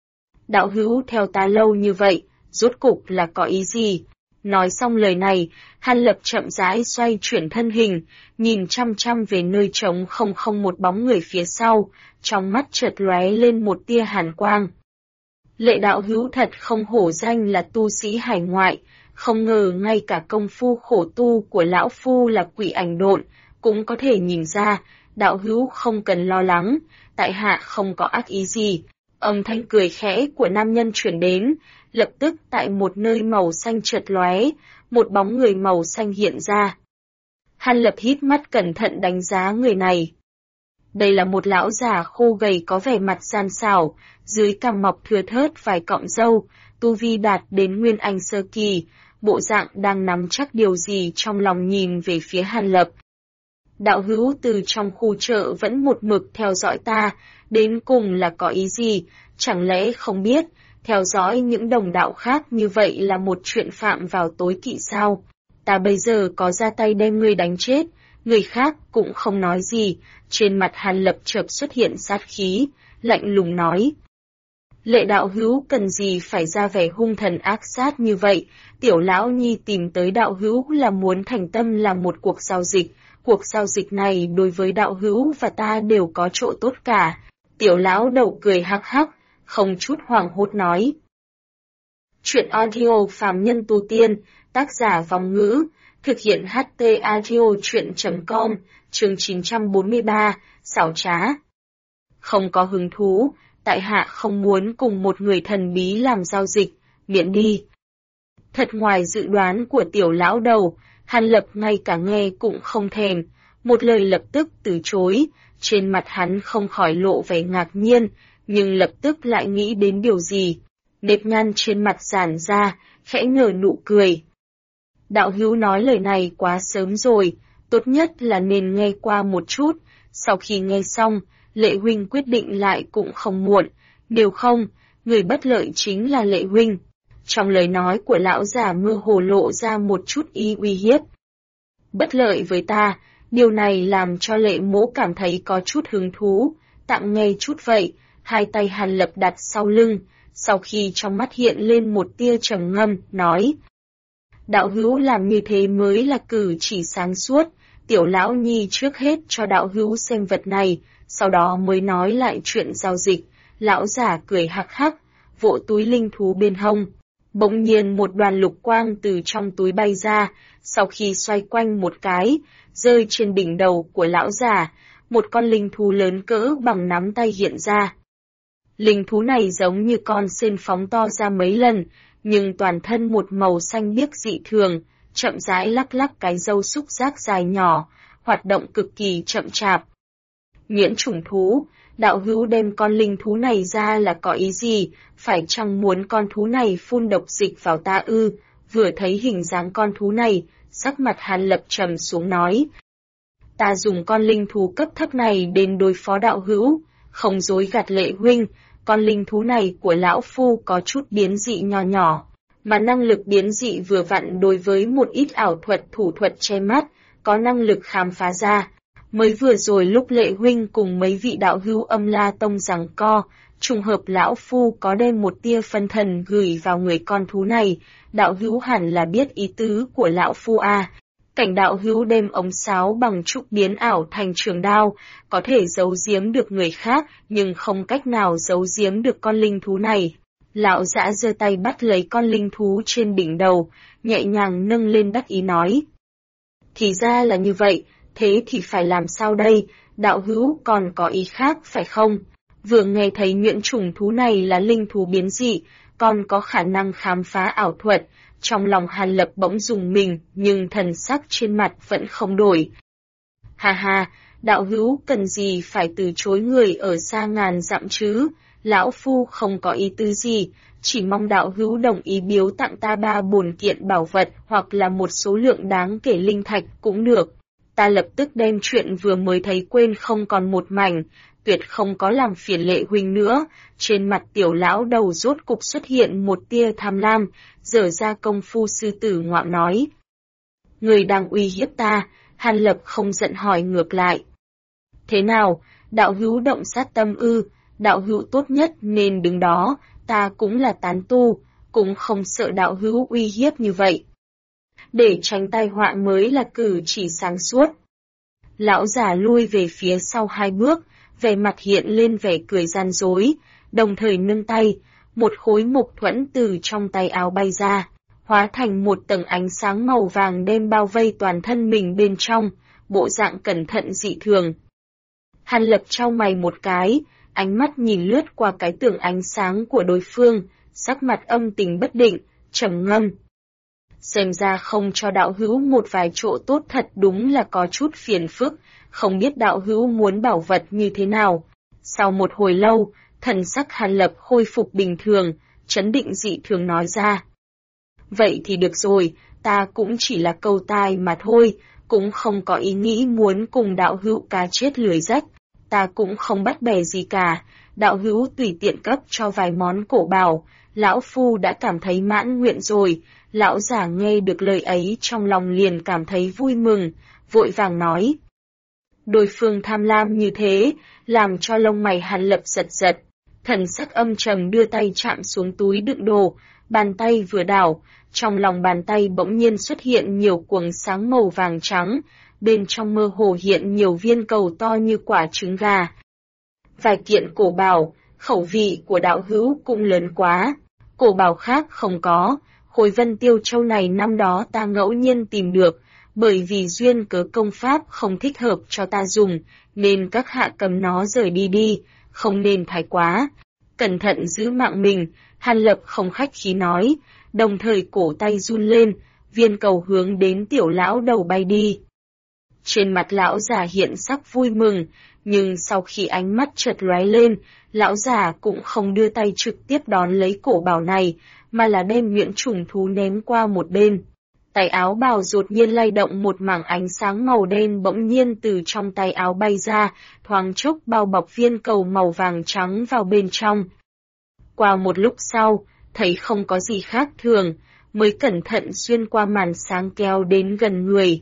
Đạo hữu theo ta lâu như vậy, rốt cục là có ý gì? Nói xong lời này, Hàn Lập chậm rãi xoay chuyển thân hình, nhìn chăm chăm về nơi trống không một bóng người phía sau, trong mắt chợt lóe lên một tia hàn quang. Lệ đạo hữu thật không hổ danh là tu sĩ hải ngoại, không ngờ ngay cả công phu khổ tu của lão phu là quỷ ảnh độn, cũng có thể nhìn ra, đạo hữu không cần lo lắng, tại hạ không có ác ý gì. Âm thanh cười khẽ của nam nhân chuyển đến, lập tức tại một nơi màu xanh chợt lóe, một bóng người màu xanh hiện ra. Hàn Lập hít mắt cẩn thận đánh giá người này. Đây là một lão già khô gầy có vẻ mặt gian xảo, dưới cằm mọc thưa thớt vài cọng râu, tu vi đạt đến Nguyên Anh sơ kỳ, bộ dạng đang nắm chắc điều gì trong lòng nhìn về phía Hàn Lập. Đạo hữu từ trong khu chợ vẫn một mực theo dõi ta, đến cùng là có ý gì, chẳng lẽ không biết, theo dõi những đồng đạo khác như vậy là một chuyện phạm vào tối kỵ sao? ta bây giờ có ra tay đem ngươi đánh chết, người khác cũng không nói gì, trên mặt Hàn Lập chợt xuất hiện sát khí, lạnh lùng nói. Lệ đạo hữu cần gì phải ra vẻ hung thần ác sát như vậy, tiểu lão nhi tìm tới đạo hữu là muốn thành tâm làm một cuộc giao dịch này đối với đạo hữu và ta đều có chỗ tốt cả. Tiểu lão đầu cười hắc hắc, không chút hoảng hốt nói. Chuyện audio phàm nhân tu tiên, tác giả Vong Ngữ, thực hiện HT audio chuyện.com, chương 943, xảo trá. Không có hứng thú, tại hạ không muốn cùng một người thần bí làm giao dịch, miễn đi. Thật ngoài dự đoán của tiểu lão đầu, Hàn Lập ngay cả nghe cũng không thèm, một lời lập tức từ chối, trên mặt hắn không khỏi lộ vẻ ngạc nhiên, nhưng lập tức lại nghĩ đến điều gì. Nếp nhăn trên mặt giãn ra, khẽ nở nụ cười. Đạo hữu nói lời này quá sớm rồi, tốt nhất là nên nghe qua một chút, sau khi nghe xong, Lệ huynh quyết định lại cũng không muộn, nếu không, người bất lợi chính là Lệ huynh. Trong lời nói của lão già mơ hồ lộ ra một chút ý uy hiếp. Bất lợi với ta, điều này làm cho Lệ mỗ cảm thấy có chút hứng thú, tạm nghe chút vậy, hai tay Hàn Lập đặt sau lưng, sau khi trong mắt hiện lên một tia trầm ngâm, nói. Đạo hữu làm như thế mới là cử chỉ sáng suốt, tiểu lão nhi trước hết cho đạo hữu xem vật này, sau đó mới nói lại chuyện giao dịch. Lão giả cười hắc hắc, vỗ túi linh thú bên hông. Bỗng nhiên một đoàn lục quang từ trong túi bay ra, sau khi xoay quanh một cái, rơi trên đỉnh đầu của lão giả, một con linh thú lớn cỡ bằng nắm tay hiện ra. Linh thú này giống như con sên phóng to ra mấy lần, nhưng toàn thân một màu xanh biếc dị thường, chậm rãi lắc lắc cái râu xúc giác dài nhỏ, hoạt động cực kỳ chậm chạp. Nghiễn chủng thú, đạo hữu đem con linh thú này ra là có ý gì, phải chăng muốn con thú này phun độc dịch vào ta ư? Vừa thấy hình dáng con thú này, sắc mặt Hàn Lập trầm xuống nói. Ta dùng con linh thú cấp thấp này đến đối phó đạo hữu, không dối gạt Lệ huynh, con linh thú này của lão phu có chút biến dị nho nhỏ, mà năng lực biến dị vừa vặn đối với một ít ảo thuật thủ thuật che mắt, có năng lực khám phá ra. Mới vừa rồi lúc Lệ huynh cùng mấy vị đạo hữu Âm La Tông giằng co, trùng hợp lão phu có đem một tia phân thần gửi vào người con thú này, đạo hữu hẳn là biết ý tứ của lão phu a. Cảnh đạo hữu đem ống sáo bằng trúc biến ảo thành trường đao, có thể giấu giếm được người khác, nhưng không cách nào giấu giếm được con linh thú này. Lão dã giơ tay bắt lấy con linh thú trên đỉnh đầu, nhẹ nhàng nâng lên đắc ý nói. Thì ra là như vậy, thế thì phải làm sao đây, đạo hữu còn có ý khác phải không? Vừa nghe thấy nhuyễn chủng thú này là linh thú biến dị, còn có khả năng khám phá ảo thuật, trong lòng Hàn Lập bỗng rùng mình, nhưng thần sắc trên mặt vẫn không đổi. Ha ha, đạo hữu cần gì phải từ chối người ở xa ngàn dặm chứ, lão phu không có ý tứ gì, chỉ mong đạo hữu đồng ý biếu tặng ta 3 bổn kiện bảo vật hoặc là một số lượng đáng kể linh thạch cũng được. Ta lập tức đem chuyện vừa mới thấy quên không còn một mảnh, tuyệt không có làm phiền Lệ huynh nữa. Trên mặt tiểu lão đầu rốt cục xuất hiện một tia tham lam, dở ra công phu sư tử ngoạo nói. Người đang uy hiếp ta, Hàn Lập không giận hỏi ngược lại. Thế nào, đạo hữu động sát tâm ư, đạo hữu tốt nhất nên đứng đó, ta cũng là tán tu, cũng không sợ đạo hữu uy hiếp như vậy. Để tránh tai họa mới là cử chỉ sáng suốt. Lão già lui về phía sau 2 bước, vẻ mặt hiện lên vẻ cười gian dối, đồng thời nâng tay, một khối mộc thuẫn từ trong tay áo bay ra, hóa thành một tầng ánh sáng màu vàng đem bao vây toàn thân mình bên trong, bộ dạng cẩn thận dị thường. Hàn Lập chau mày một cái, ánh mắt nhìn lướt qua cái tường ánh sáng của đối phương, sắc mặt âm tình bất định, trầm ngâm. Xem ra không cho đạo hữu một vài chỗ tốt thật đúng là có chút phiền phức, không biết đạo hữu muốn bảo vật như thế nào. Sau một hồi lâu, thần sắc Hàn Lập khôi phục bình thường, chấn định dị thường nói ra. Vậy thì được rồi, ta cũng chỉ là câu tai mà thôi, cũng không có ý nghĩ muốn cùng đạo hữu cá chết lưới rách, ta cũng không bắt bè gì cả, đạo hữu tùy tiện cấp cho vài món cổ bảo, lão phu đã cảm thấy mãn nguyện rồi, Lão giả nghe được lời ấy trong lòng liền cảm thấy vui mừng, vội vàng nói. Đối phương tham lam như thế, làm cho lông mày Hàn Lập giật giật. Thần sắc âm trầm đưa tay chạm xuống túi đựng đồ, bàn tay vừa đảo, trong lòng bàn tay bỗng nhiên xuất hiện nhiều cuồng sáng màu vàng trắng, bên trong mơ hồ hiện nhiều viên cầu to như quả trứng gà. Vài kiện cổ bào, khẩu vị của đạo hữu cũng lớn quá, cổ bào khác không có, khối Vân Tiêu Châu này năm đó ta ngẫu nhiên tìm được, bởi vì duyên cớ công pháp không thích hợp cho ta dùng, nên các hạ cầm nó rời đi đi, không nên thái quá. Cẩn thận giữ mạng mình, Hàn Lập không khách khí nói, đồng thời cổ tay run lên, viên cầu hướng đến tiểu lão đầu bay đi. Trên mặt lão già hiện sắc vui mừng, nhưng sau khi ánh mắt chợt lóe lên, lão già cũng không đưa tay trực tiếp đón lấy cổ bảo này, mà là đem nhuyễn trùng thú ném qua một bên. Tay áo bào đột nhiên lay động, một mảng ánh sáng màu đen bỗng nhiên từ trong tay áo bay ra, thoáng chốc bao bọc viên cầu màu vàng trắng vào bên trong. Qua một lúc sau, thấy không có gì khác thường, mới cẩn thận xuyên qua màn sáng kéo đến gần người.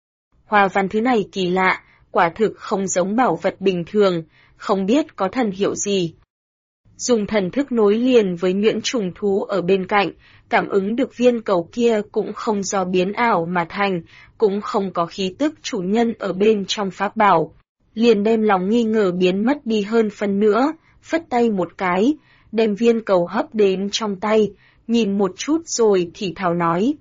Hoa văn thứ này kỳ lạ, quả thực không giống bảo vật bình thường, không biết có thần hiệu gì. Dùng thần thức nối liền với nhuyễn trùng thú ở bên cạnh, cảm ứng được viên cầu kia cũng không do biến ảo mà thành, cũng không có khí tức chủ nhân ở bên trong pháp bảo. Liền đem lòng nghi ngờ biến mất đi hơn phân nữa, phất tay một cái, đem viên cầu hấp đến trong tay, nhìn một chút rồi thì thào nói.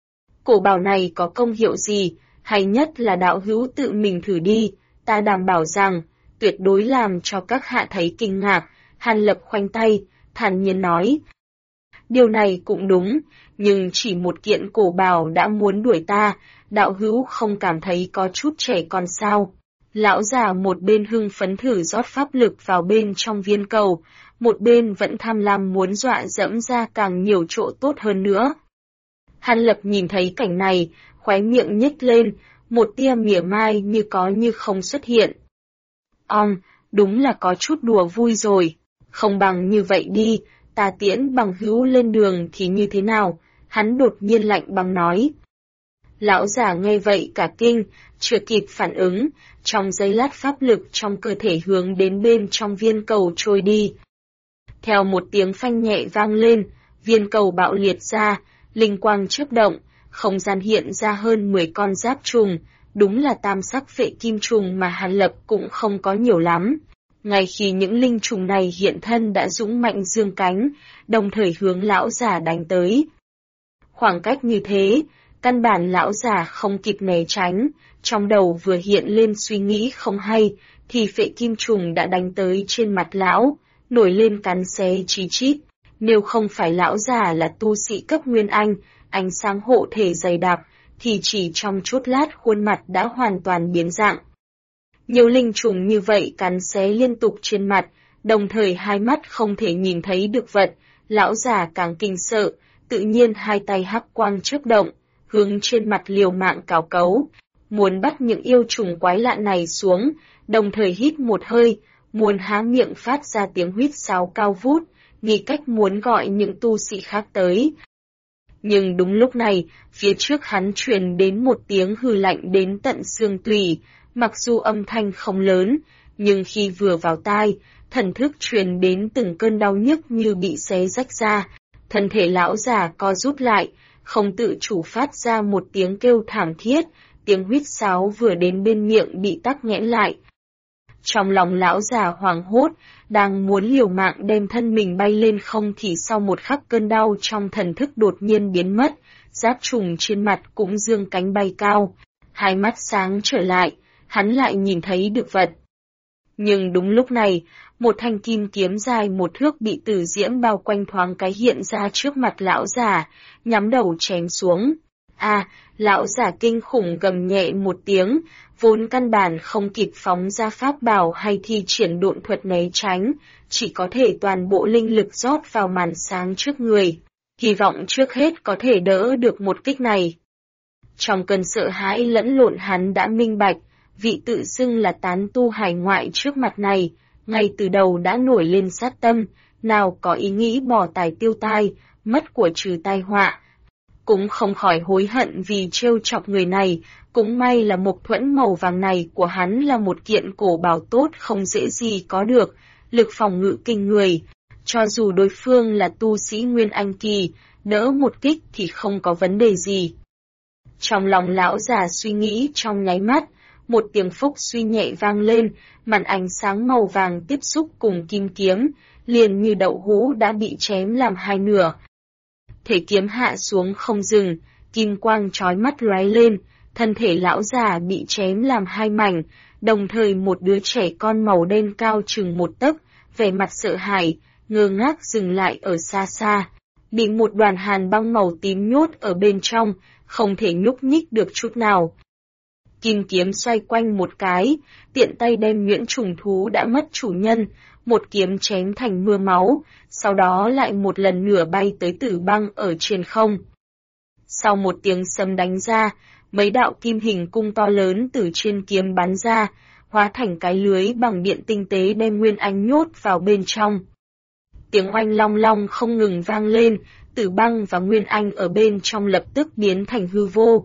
Cổ bảo này có công hiệu gì, hay nhất là đạo hữu tự mình thử đi, ta đảm bảo rằng, tuyệt đối làm cho các hạ thấy kinh ngạc. Hàn Lập khoanh tay, thản nhiên nói. Điều này cũng đúng, nhưng chỉ một kiện cổ bào đã muốn đuổi ta, đạo hữu không cảm thấy có chút trẻ con sao. Lão già một bên hưng phấn thử rót pháp lực vào bên trong viên cầu, một bên vẫn tham lam muốn dọa dẫm ra càng nhiều chỗ tốt hơn nữa. Hàn Lập nhìn thấy cảnh này, khóe miệng nhếch lên, một tia mỉa mai như có như không xuất hiện. Đúng là có chút đùa vui rồi. Không bằng như vậy đi, ta tiễn bằng hữu lên đường thì như thế nào? Hắn đột nhiên lạnh băng nói. Lão già nghe vậy cả kinh, chưa kịp phản ứng, trong giây lát pháp lực trong cơ thể hướng đến bên trong viên cầu trôi đi. Theo một tiếng phanh nhẹ vang lên, viên cầu bạo liệt ra, linh quang chớp động, không gian hiện ra hơn 10 con giáp trùng, đúng là tam sắc phệ kim trùng mà Hàn Lập cũng không có nhiều lắm. Ngay khi những linh trùng này hiện thân đã dũng mạnh dương cánh, đồng thời hướng lão già đánh tới. Khoảng cách như thế, căn bản lão già không kịp né tránh, trong đầu vừa hiện lên suy nghĩ không hay, thì phệ kim trùng đã đánh tới trên mặt lão, nổi lên cắn xé chí chít. Nếu không phải lão già là tu sĩ cấp Nguyên Anh, ánh sáng hộ thể dày đặc, thì chỉ trong chốc lát khuôn mặt đã hoàn toàn biến dạng. Nhiều linh trùng như vậy cắn xé liên tục trên mặt, đồng thời hai mắt không thể nhìn thấy được vật, lão già càng kinh sợ, tự nhiên hai tay hắc quang chớp động, hướng trên mặt liều mạng cào cấu, muốn bắt những yêu trùng quái lạ này xuống, đồng thời hít một hơi, muốn há miệng phát ra tiếng huýt sáo cao vút, nghĩ cách muốn gọi những tu sĩ khác tới. Nhưng đúng lúc này, phía trước hắn truyền đến một tiếng hừ lạnh đến tận xương tủy, mặc dù âm thanh không lớn, nhưng khi vừa vào tai, thần thức truyền đến từng cơn đau nhức như bị xé rách ra, thân thể lão già co rút lại, không tự chủ phát ra một tiếng kêu thảm thiết, tiếng huýt sáo vừa đến bên miệng bị tắc nghẽn lại. Trong lòng lão già hoảng hốt, đang muốn liều mạng đem thân mình bay lên không thì sau một khắc cơn đau trong thần thức đột nhiên biến mất, giáp trùng trên mặt cũng dương cánh bay cao, hai mắt sáng trở lại, hắn lại nhìn thấy được vật. Nhưng đúng lúc này, một thanh kim kiếm dài một thước bị tử diễm bao quanh thoáng cái hiện ra trước mặt lão già, nhắm đầu chém xuống. Lão già kinh khủng gầm nhẹ một tiếng, vốn căn bản không kịp phóng ra pháp bảo hay thi triển độn thuật né tránh, chỉ có thể toàn bộ linh lực rót vào màn sáng trước người, hy vọng trước hết có thể đỡ được một kích này. Trong cơn sợ hãi lẫn lộn hắn đã minh bạch, vị tự xưng là tán tu hải ngoại trước mặt này, ngay từ đầu đã nổi lên sát tâm, nào có ý nghĩ bỏ tài tiêu tai, mất của trừ tai họa. cũng không khỏi hối hận vì trêu chọc người này, cũng may là mộc thuẫn màu vàng này của hắn là một kiện cổ bảo tốt không dễ gì có được, lực phòng ngự kinh người. Cho dù đối phương là tu sĩ Nguyên Anh kỳ, đỡ một kích thì không có vấn đề gì. Trong lòng lão già suy nghĩ trong nháy mắt, một tiếng phúc suy nhẹ vang lên, màn ánh sáng màu vàng tiếp xúc cùng kim kiếm, liền như đậu hũ đã bị chém làm hai nửa. Thể kiếm hạ xuống không dừng, kim quang chói mắt lóe lên, thân thể lão già bị chém làm hai mảnh, đồng thời một đứa trẻ con màu đen cao chừng một tấc, vẻ mặt sợ hãi, ngơ ngác dừng lại ở xa xa, bị một đoàn hàn băng màu tím nhốt ở bên trong, không thể nhúc nhích được chút nào. Kim kiếm xoay quanh một cái, tiện tay đem nhuyễn trùng thú đã mất chủ nhân, một kiếm chém thành mưa máu, sau đó lại một lần nữa bay tới Tử Băng ở trên không. Sau một tiếng sấm đánh ra, mấy đạo kim hình cung to lớn từ trên kiếm bắn ra, hóa thành cái lưới bằng điện tinh tế đem Nguyên Anh nhốt vào bên trong. Tiếng oanh long long không ngừng vang lên, Tử Băng và Nguyên Anh ở bên trong lập tức biến thành hư vô.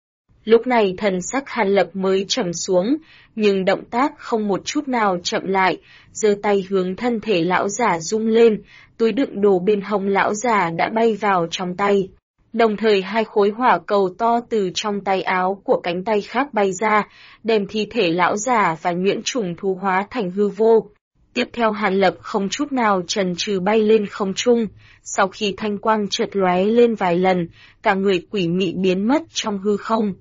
Lúc này thần sắc Hàn Lập mới trầm xuống, nhưng động tác không một chút nào chậm lại, giơ tay hướng thân thể lão giả rung lên, túi đựng đồ bên hông lão giả đã bay vào trong tay. Đồng thời hai khối hỏa cầu to từ trong tay áo của cánh tay khác bay ra, đem thi thể lão giả và nhuyễn trùng thú hóa thành hư vô. Tiếp theo Hàn Lập không chút nào chần chừ bay lên không trung, sau khi thanh quang chợt lóe lên vài lần, cả người quỷ mị biến mất trong hư không.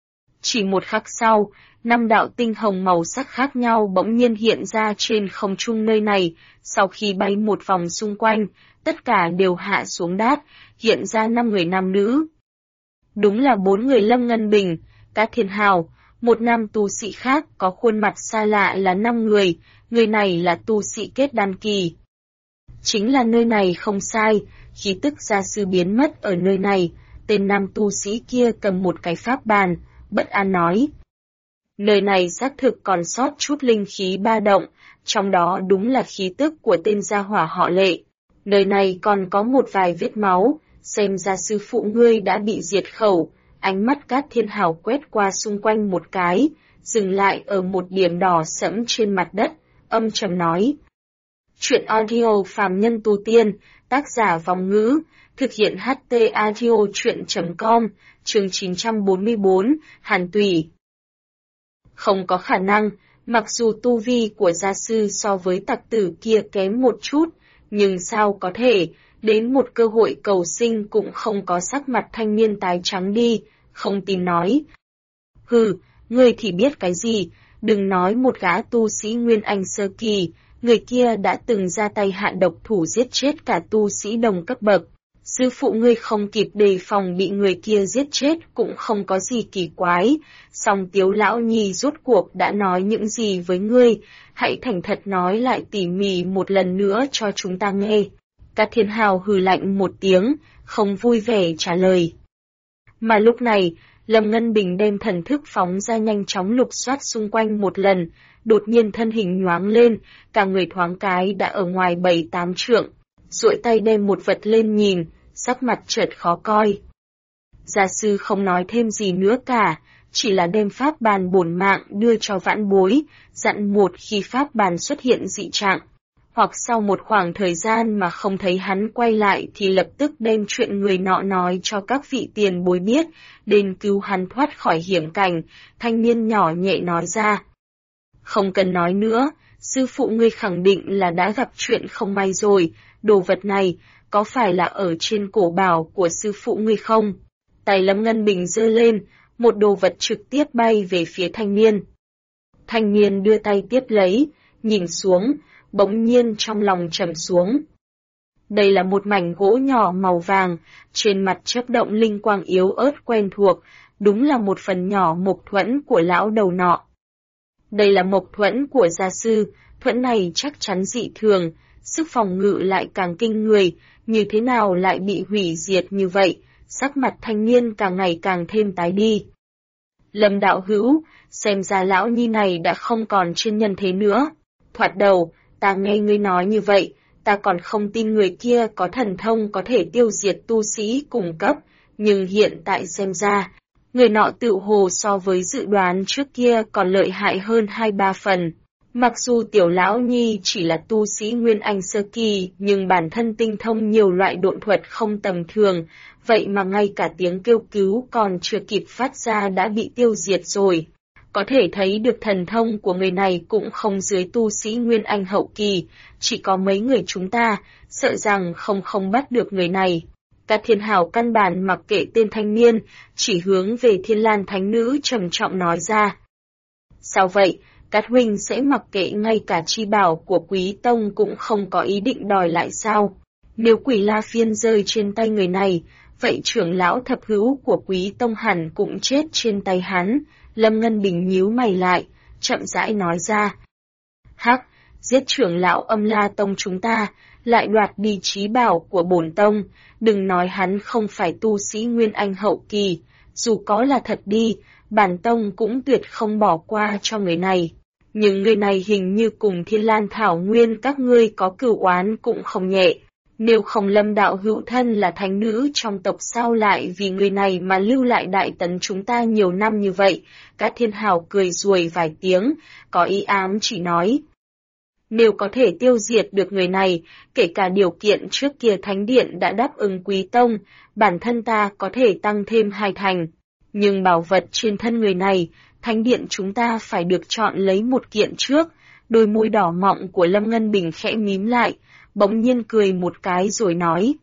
Chỉ một khắc sau, 5 đạo tinh hồng màu sắc khác nhau bỗng nhiên hiện ra trên không trung nơi này, sau khi bay một vòng xung quanh, tất cả đều hạ xuống đát, hiện ra 5 người nam nữ. Đúng là 4 người Lâm Ngân Bình, Cát Thiên Hào, một nam tu sĩ khác có khuôn mặt xa lạ là 5 người này là tu sĩ kết đan kỳ. Chính là nơi này không sai, khí tức gia sư biến mất ở nơi này, tên nam tu sĩ kia cầm một cái pháp bàn, bất an nói. Nơi này xác thực còn sót chút linh khí ba động, trong đó đúng là khí tức của tên gia hỏa họ Lệ. Nơi này còn có một vài vết máu, xem ra sư phụ ngươi đã bị diệt khẩu. Ánh mắt Cát Thiên Hào quét qua xung quanh một cái, dừng lại ở một điểm đỏ sẫm trên mặt đất, âm trầm nói. Chuyện audio phàm nhân tu tiên, tác giả Vòng Ngữ, thực hiện HT audio chuyện.com, chương 944, Hàn Tùy. Không có khả năng, mặc dù tu vi của gia sư so với tặc tử kia kém một chút, nhưng sao có thể, đến một cơ hội cầu sinh cũng không có, sắc mặt thanh niên tái trắng đi, không tin nói. Hừ, ngươi thì biết cái gì, đừng nói một gã tu sĩ Nguyên Anh sơ kỳ, người kia đã từng ra tay hạ độc thủ giết chết cả tu sĩ đồng cấp bậc. Sư phụ ngươi không kịp đề phòng bị người kia giết chết cũng không có gì kỳ quái, song Tiếu lão nhi rốt cuộc đã nói những gì với ngươi, hãy thành thật nói lại tỉ mỉ một lần nữa cho chúng ta nghe. Cát Thiên Hào hừ lạnh một tiếng, không vui vẻ trả lời. Mà lúc này, Lâm Ngân Bình đem thần thức phóng ra nhanh chóng lục soát xung quanh một lần, đột nhiên thân hình nhoáng lên, cả người thoáng cái đã ở ngoài 7-8 trượng, duỗi tay đem một vật lên nhìn, sắc mặt chợt khó coi. Gia sư không nói thêm gì nữa cả, chỉ là đem pháp bàn bổn mạng đưa cho vãn bối, dặn một khi pháp bàn xuất hiện dị trạng, hoặc sau một khoảng thời gian mà không thấy hắn quay lại thì lập tức đem chuyện người nọ nói cho các vị tiền bối biết, đến cứu hắn thoát khỏi hiểm cảnh, thanh niên nhỏ nhẹ nói ra. Không cần nói nữa, sư phụ ngươi khẳng định là đã gặp chuyện không may rồi, đồ vật này, có phải là ở trên cổ bảo của sư phụ ngươi không? Tay Lâm Ngân Bình giơ lên, một đồ vật trực tiếp bay về phía thanh niên. Thanh niên đưa tay tiếp lấy, nhìn xuống, bỗng nhiên trong lòng trầm xuống. Đây là một mảnh gỗ nhỏ màu vàng, trên mặt chớp động linh quang yếu ớt quen thuộc, đúng là một phần nhỏ mộc thuẫn của lão đầu nọ. Đây là mộc thuẫn của gia sư, thuẫn này chắc chắn dị thường, sức phòng ngự lại càng kinh người, như thế nào lại bị hủy diệt như vậy, sắc mặt thanh niên càng ngày càng thêm tái đi. Lâm đạo hữu, xem ra lão nhi này đã không còn trên nhân thế nữa. Thoạt đầu, ta nghe ngươi nói như vậy, ta còn không tin người kia có thần thông có thể tiêu diệt tu sĩ cùng cấp, nhưng hiện tại xem ra, người nọ tựa hồ so với dự đoán trước kia còn lợi hại hơn 2-3 phần. Mặc dù tiểu lão nhi chỉ là tu sĩ Nguyên Anh sơ kỳ, nhưng bản thân tinh thông nhiều loại độn thuật không tầm thường, vậy mà ngay cả tiếng kêu cứu còn chưa kịp phát ra đã bị tiêu diệt rồi. Có thể thấy được thần thông của người này cũng không dưới tu sĩ Nguyên Anh hậu kỳ, chỉ có mấy người chúng ta, sợ rằng không bắt được người này. Cát Thiên Hào căn bản mặc kệ tên thanh niên, chỉ hướng về Thiên Lan Thánh Nữ trầm trọng nói ra. Sao vậy? Cát huynh sẽ mặc kệ ngay cả chi bảo của Quý Tông cũng không có ý định đòi lại sao? Nếu Quỷ La Phiên rơi trên tay người này, vậy trưởng lão thập hữu của Quý Tông hẳn cũng chết trên tay hắn. Lâm Ngân Bình nhíu mày lại, chậm rãi nói ra. Hắc, giết trưởng lão Âm La Tông chúng ta, lại đoạt đi chí bảo của bổn tông, đừng nói hắn không phải tu sĩ Nguyên Anh hậu kỳ, dù có là thật đi, bản tông cũng tuyệt không bỏ qua cho người này. Nhưng người này hình như cùng Thiên Lan Thảo Nguyên các ngươi có cửu oán cũng không nhẹ. Nếu không Lâm đạo hữu thân là thánh nữ trong tộc sao lại vì người này mà lưu lại Đại Tấn chúng ta nhiều năm như vậy? Cát Thiên Hào cười ruồi vài tiếng, có ý ám chỉ nói. Nếu có thể tiêu diệt được người này, kể cả điều kiện trước kia Thánh Điện đã đáp ứng Quý Tông, bản thân ta có thể tăng thêm 2 thành. Nhưng bảo vật trên thân người này, Thánh Điện chúng ta phải được chọn lấy một kiện trước. Đôi môi đỏ mọng của Lâm Ngân Bình khẽ mím lại, bỗng nhiên cười một cái rồi nói.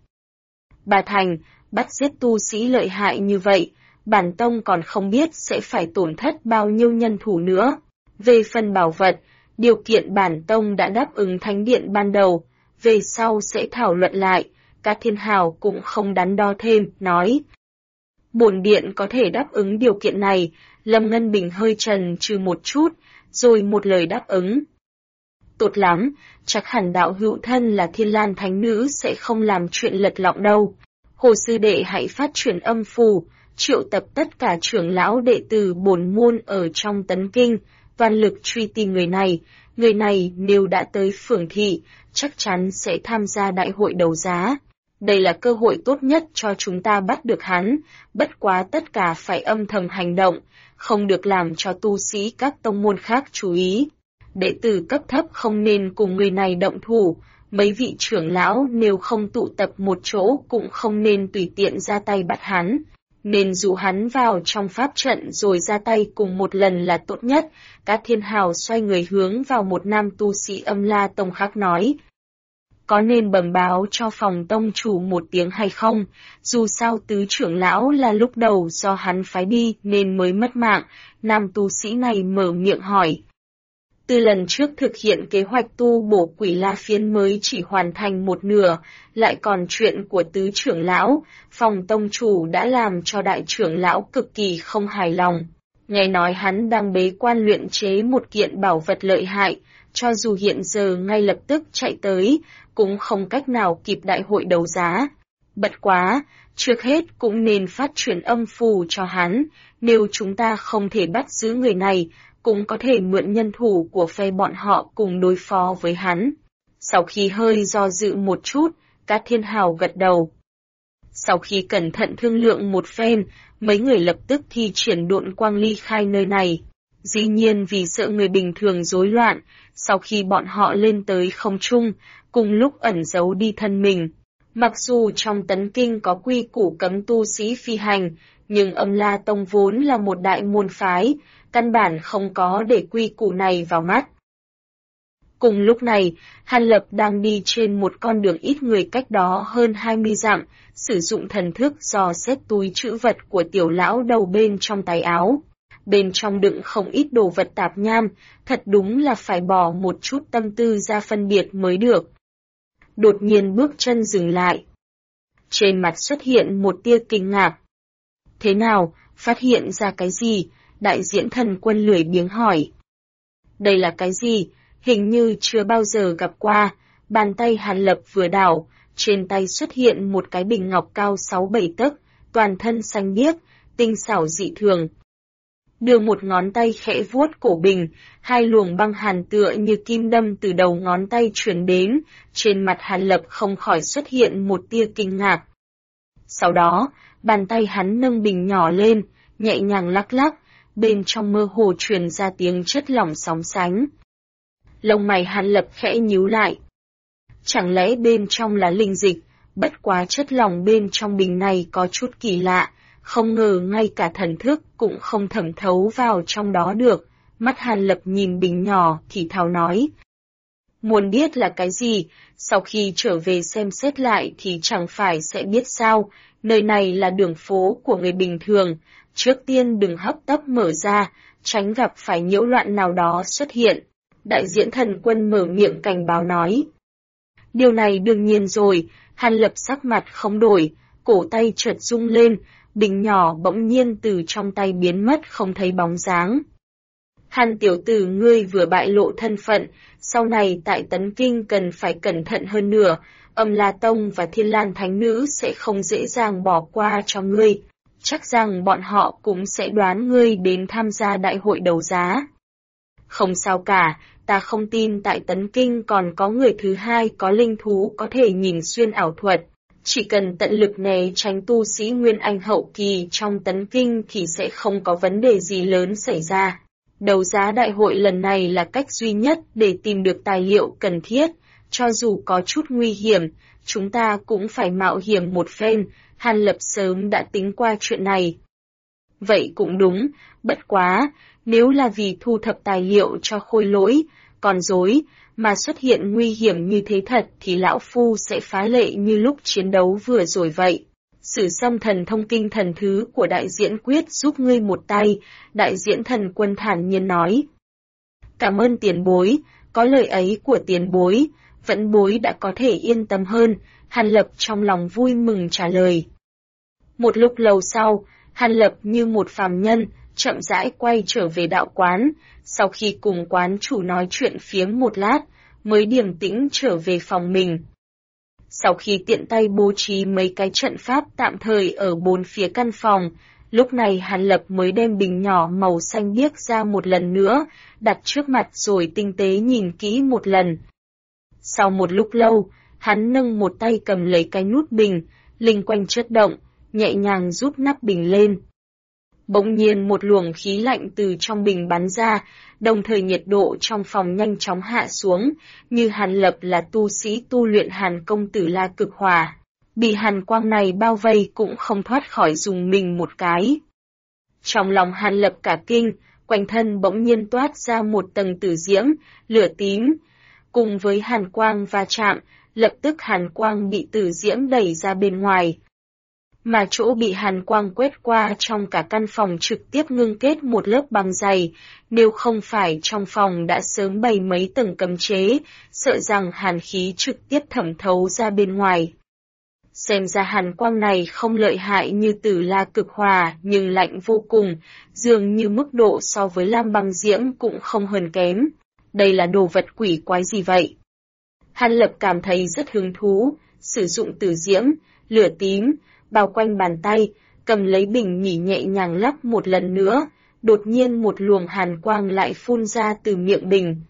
Bà Thành, bắt giết tu sĩ lợi hại như vậy, bản tông còn không biết sẽ phải tổn thất bao nhiêu nhân thủ nữa. Về phần bảo vật, điều kiện bản tông đã đáp ứng Thánh Điện ban đầu, về sau sẽ thảo luận lại. Cát Thiên Hào cũng không đắn đo thêm, nói. Bổn điện có thể đáp ứng điều kiện này. Lâm Ngân Bình hơi chần chừ một chút, rồi một lời đáp ứng. Tốt lắm, chắc hẳn đạo hữu thân là Thiên Lan Thánh Nữ sẽ không làm chuyện lật lọng đâu. Hồ sư đệ hãy phát truyền âm phù, triệu tập tất cả trưởng lão đệ tử bổn môn ở trong Tấn Kinh, toàn lực truy tìm người này nếu đã tới phường thị, chắc chắn sẽ tham gia đại hội đấu giá. Đây là cơ hội tốt nhất cho chúng ta bắt được hắn, bất quá tất cả phải âm thầm hành động, không được làm cho tu sĩ các tông môn khác chú ý. Đệ tử cấp thấp không nên cùng người này động thủ, mấy vị trưởng lão nếu không tụ tập một chỗ cũng không nên tùy tiện ra tay bắt hắn. Nên dụ hắn vào trong pháp trận rồi ra tay cùng một lần là tốt nhất. Cát Thiên Hào xoay người hướng vào một nam tu sĩ Âm La Tông khác nói. Có nên bẩm báo cho phòng tông chủ một tiếng hay không? Dù sao tứ trưởng lão là lúc đầu do hắn phái đi nên mới mất mạng. Nam tu sĩ này mở miệng hỏi. Từ lần trước thực hiện kế hoạch tu bổ Quỷ La Phiên mới chỉ hoàn thành một nửa, lại còn chuyện của tứ trưởng lão, phòng tông chủ đã làm cho đại trưởng lão cực kỳ không hài lòng. Nghe nói hắn đang bế quan luyện chế một kiện bảo vật lợi hại, cho dù hiện giờ ngay lập tức chạy tới, cũng không cách nào kịp đại hội đấu giá. Bất quá, trước hết cũng nên phát truyền âm phù cho hắn, nếu chúng ta không thể bắt giữ người này, cũng có thể mượn nhân thủ của phe bọn họ cùng đối phó với hắn. Sau khi hơi do dự một chút, Cát Thiên Hào gật đầu. Sau khi cẩn thận thương lượng một phen, mấy người lập tức thi triển độn quang ly khai nơi này. Dĩ nhiên vì sợ người bình thường rối loạn, sau khi bọn họ lên tới không trung, cùng lúc ẩn giấu đi thân mình. Mặc dù trong Tấn Kinh có quy củ cấm tu sĩ phi hành, nhưng Âm La Tông vốn là một đại môn phái, căn bản không có để quy củ này vào mắt. Cùng lúc này, Hàn Lập đang đi trên một con đường ít người cách đó hơn 20 dặm, sử dụng thần thức dò xét túi trữ vật của tiểu lão đầu bên trong tay áo. Bên trong đựng không ít đồ vật tạp nham, thật đúng là phải bỏ một chút tâm tư ra phân biệt mới được. Đột nhiên bước chân dừng lại. Trên mặt xuất hiện một tia kinh ngạc. Thế nào, phát hiện ra cái gì? Đại diễn thần quân lười biếng hỏi. Đây là cái gì? Hình như chưa bao giờ gặp qua. Bàn tay Hàn Lập vừa đảo, trên tay xuất hiện một cái bình ngọc cao 6-7 tấc, toàn thân xanh biếc, tinh xảo dị thường. Đưa một ngón tay khẽ vuốt cổ bình, hai luồng băng hàn tựa như kim đâm từ đầu ngón tay truyền đến, trên mặt Hàn Lập không khỏi xuất hiện một tia kinh ngạc. Sau đó, bàn tay hắn nâng bình nhỏ lên, nhẹ nhàng lắc lắc, bên trong mơ hồ truyền ra tiếng chất lỏng sóng sánh. Lông mày Hàn Lập khẽ nhíu lại. Chẳng lẽ bên trong là linh dịch, bất quá chất lỏng bên trong bình này có chút kỳ lạ, không ngờ ngay cả thần thức cũng không thẩm thấu vào trong đó được. Mắt Hàn Lập nhìn bình nhỏ thì thào nói. Muốn biết là cái gì, sau khi trở về xem xét lại thì chẳng phải sẽ biết sao, nơi này là đường phố của người bình thường, trước tiên đừng hấp tấp mở ra, tránh gặp phải nhiễu loạn nào đó xuất hiện. Đại diễn thần quân mở miệng cảnh báo nói. Điều này đương nhiên rồi, Hàn Lập sắc mặt không đổi, cổ tay chợt rung lên, bình nhỏ bỗng nhiên từ trong tay biến mất không thấy bóng dáng. Hàn tiểu tử ngươi vừa bại lộ thân phận, sau này tại Tấn Kinh cần phải cẩn thận hơn nữa, Âm La Tông và Thiên Lan Thánh Nữ sẽ không dễ dàng bỏ qua cho ngươi, chắc rằng bọn họ cũng sẽ đoán ngươi đến tham gia đại hội đấu giá. Không sao cả, ta không tin tại Tấn Kinh còn có người thứ hai có linh thú có thể nhìn xuyên ảo thuật. Chỉ cần tận lực né tránh tu sĩ Nguyên Anh hậu kỳ trong Tấn Kinh thì sẽ không có vấn đề gì lớn xảy ra. Đấu giá đại hội lần này là cách duy nhất để tìm được tài liệu cần thiết, cho dù có chút nguy hiểm, chúng ta cũng phải mạo hiểm một phen, Hàn Lập sớm đã tính qua chuyện này. Vậy cũng đúng, bất quá, nếu là vì thu thập tài liệu cho khôi lỗi, còn dối, mà xuất hiện nguy hiểm như thế thật thì lão phu sẽ phá lệ như lúc chiến đấu vừa rồi vậy. Sử xong thần thông kinh thần thứ của đại diễn quyết giúp ngươi một tay, đại diễn thần quân thản nhiên nói. Cảm ơn tiền bối, có lời ấy của tiền bối, vẫn bối đã có thể yên tâm hơn, Hàn Lập trong lòng vui mừng trả lời. Một lúc lâu sau, Hàn Lập như một phàm nhân, chậm rãi quay trở về đạo quán, sau khi cùng quán chủ nói chuyện phiếm một lát, mới điềm tĩnh trở về phòng mình. Sau khi tiện tay bố trí mấy cái trận pháp tạm thời ở bốn phía căn phòng, lúc này Hàn Lập mới đem bình nhỏ màu xanh biếc ra một lần nữa, đặt trước mặt rồi tinh tế nhìn kỹ một lần. Sau một lúc lâu, hắn nâng một tay cầm lấy cái nút bình, linh quanh chớp động, nhẹ nhàng rút nắp bình lên. Bỗng nhiên một luồng khí lạnh từ trong bình bắn ra, đồng thời nhiệt độ trong phòng nhanh chóng hạ xuống, như Hàn Lập là tu sĩ tu luyện Hàn công tử La Cực Hỏa. Bị hàn quang này bao vây cũng không thoát khỏi dùng mình một cái. Trong lòng Hàn Lập cả kinh, quanh thân bỗng nhiên toát ra một tầng tử diễm, lửa tím. Cùng với hàn quang va chạm, lập tức hàn quang bị tử diễm đẩy ra bên ngoài. Mà chỗ bị hàn quang quét qua trong cả căn phòng trực tiếp ngưng kết một lớp băng dày, nếu không phải trong phòng đã sớm bày mấy tầng cấm chế, sợ rằng hàn khí trực tiếp thẩm thấu ra bên ngoài. Xem ra hàn quang này không lợi hại như Tử La Cực Hỏa nhưng lạnh vô cùng, dường như mức độ so với lam băng diễm cũng không hơn kém. Đây là đồ vật quỷ quái gì vậy? Hàn Lập cảm thấy rất hứng thú, sử dụng tử diễm, lửa tím, bao quanh bàn tay, cầm lấy bình nhỉ nhẹ nhàng lắp một lần nữa, đột nhiên một luồng hàn quang lại phun ra từ miệng bình.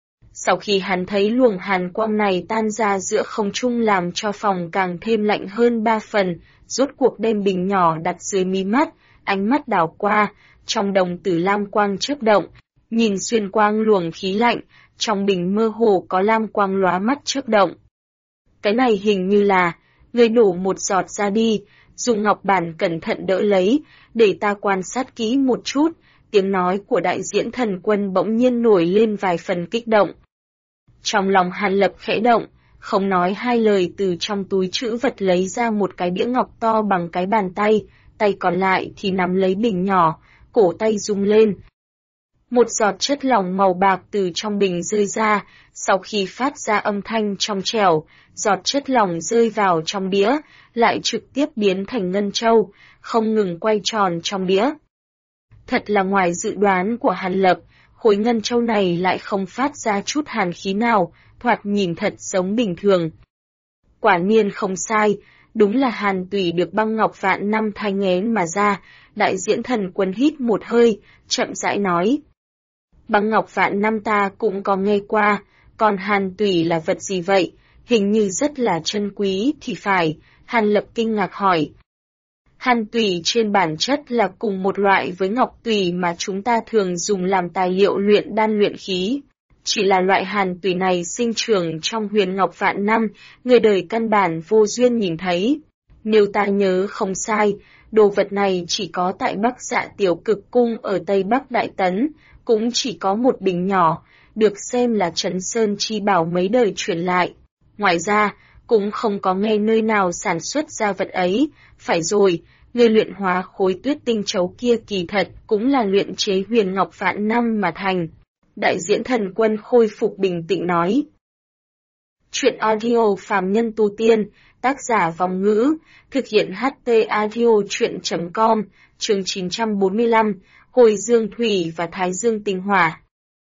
Sau khi hắn thấy luồng hàn quang này tan ra giữa không trung làm cho phòng càng thêm lạnh hơn 3 phần, rốt cuộc đem bình nhỏ đặt dưới mí mắt, ánh mắt đảo qua, trong đồng tử lam quang chớp động, nhìn xuyên quang luồng khí lạnh, trong bình mơ hồ có lam quang lóa mắt chớp động. Cái này hình như là, ngươi đổ một giọt ra đi, dùng ngọc bản cẩn thận đỡ lấy, để ta quan sát kỹ một chút, tiếng nói của đại diễn thần quân bỗng nhiên nổi lên vài phần kích động. Trong lòng Hàn Lập khẽ động, không nói hai lời từ trong túi trữ vật lấy ra một cái đĩa ngọc to bằng cái bàn tay, tay còn lại thì nắm lấy bình nhỏ, cổ tay rung lên. Một giọt chất lỏng màu bạc từ trong bình rơi ra, sau khi phát ra âm thanh trong trẻo, giọt chất lỏng rơi vào trong đĩa, lại trực tiếp biến thành ngân châu, không ngừng quay tròn trong đĩa. Thật là ngoài dự đoán của Hàn Lập, khối ngân châu này lại không phát ra chút hàn khí nào, thoạt nhìn thật giống bình thường. Quả nhiên không sai, đúng là hàn tủy được băng ngọc vạn năm thai nghén mà ra, đại diễn thần quân hít một hơi, chậm rãi nói. Băng ngọc vạn năm ta cũng có nghe qua, còn hàn tủy là vật gì vậy, hình như rất là chân quý thì phải, Hàn Lập kinh ngạc hỏi, Hàn tủy trên bản chất là cùng một loại với ngọc tủy mà chúng ta thường dùng làm tài liệu luyện đan luyện khí. Chỉ là loại hàn tủy này sinh trưởng trong huyền ngọc vạn năm, người đời căn bản vô duyên nhìn thấy. Nếu ta nhớ không sai, đồ vật này chỉ có tại Bắc Dạ Tiểu Cực Cung ở Tây Bắc Đại Tấn, cũng chỉ có một bình nhỏ, được xem là Trấn Sơn chi bảo mấy đời truyền lại. Ngoài ra, cũng không có nghe nơi nào sản xuất ra vật ấy. Phải rồi, người luyện hóa khối tuyết tinh chấu kia kỳ thật cũng là luyện chế huyền ngọc vạn năm mà thành. Đại diễn thần quân khôi phục bình tĩnh nói. Chuyện audio phàm nhân tu tiên, tác giả Vòng Ngữ, thực hiện HT audio chuyện.com, chương 945, Hồi Dương Thủy và Thái Dương Tinh Hỏa.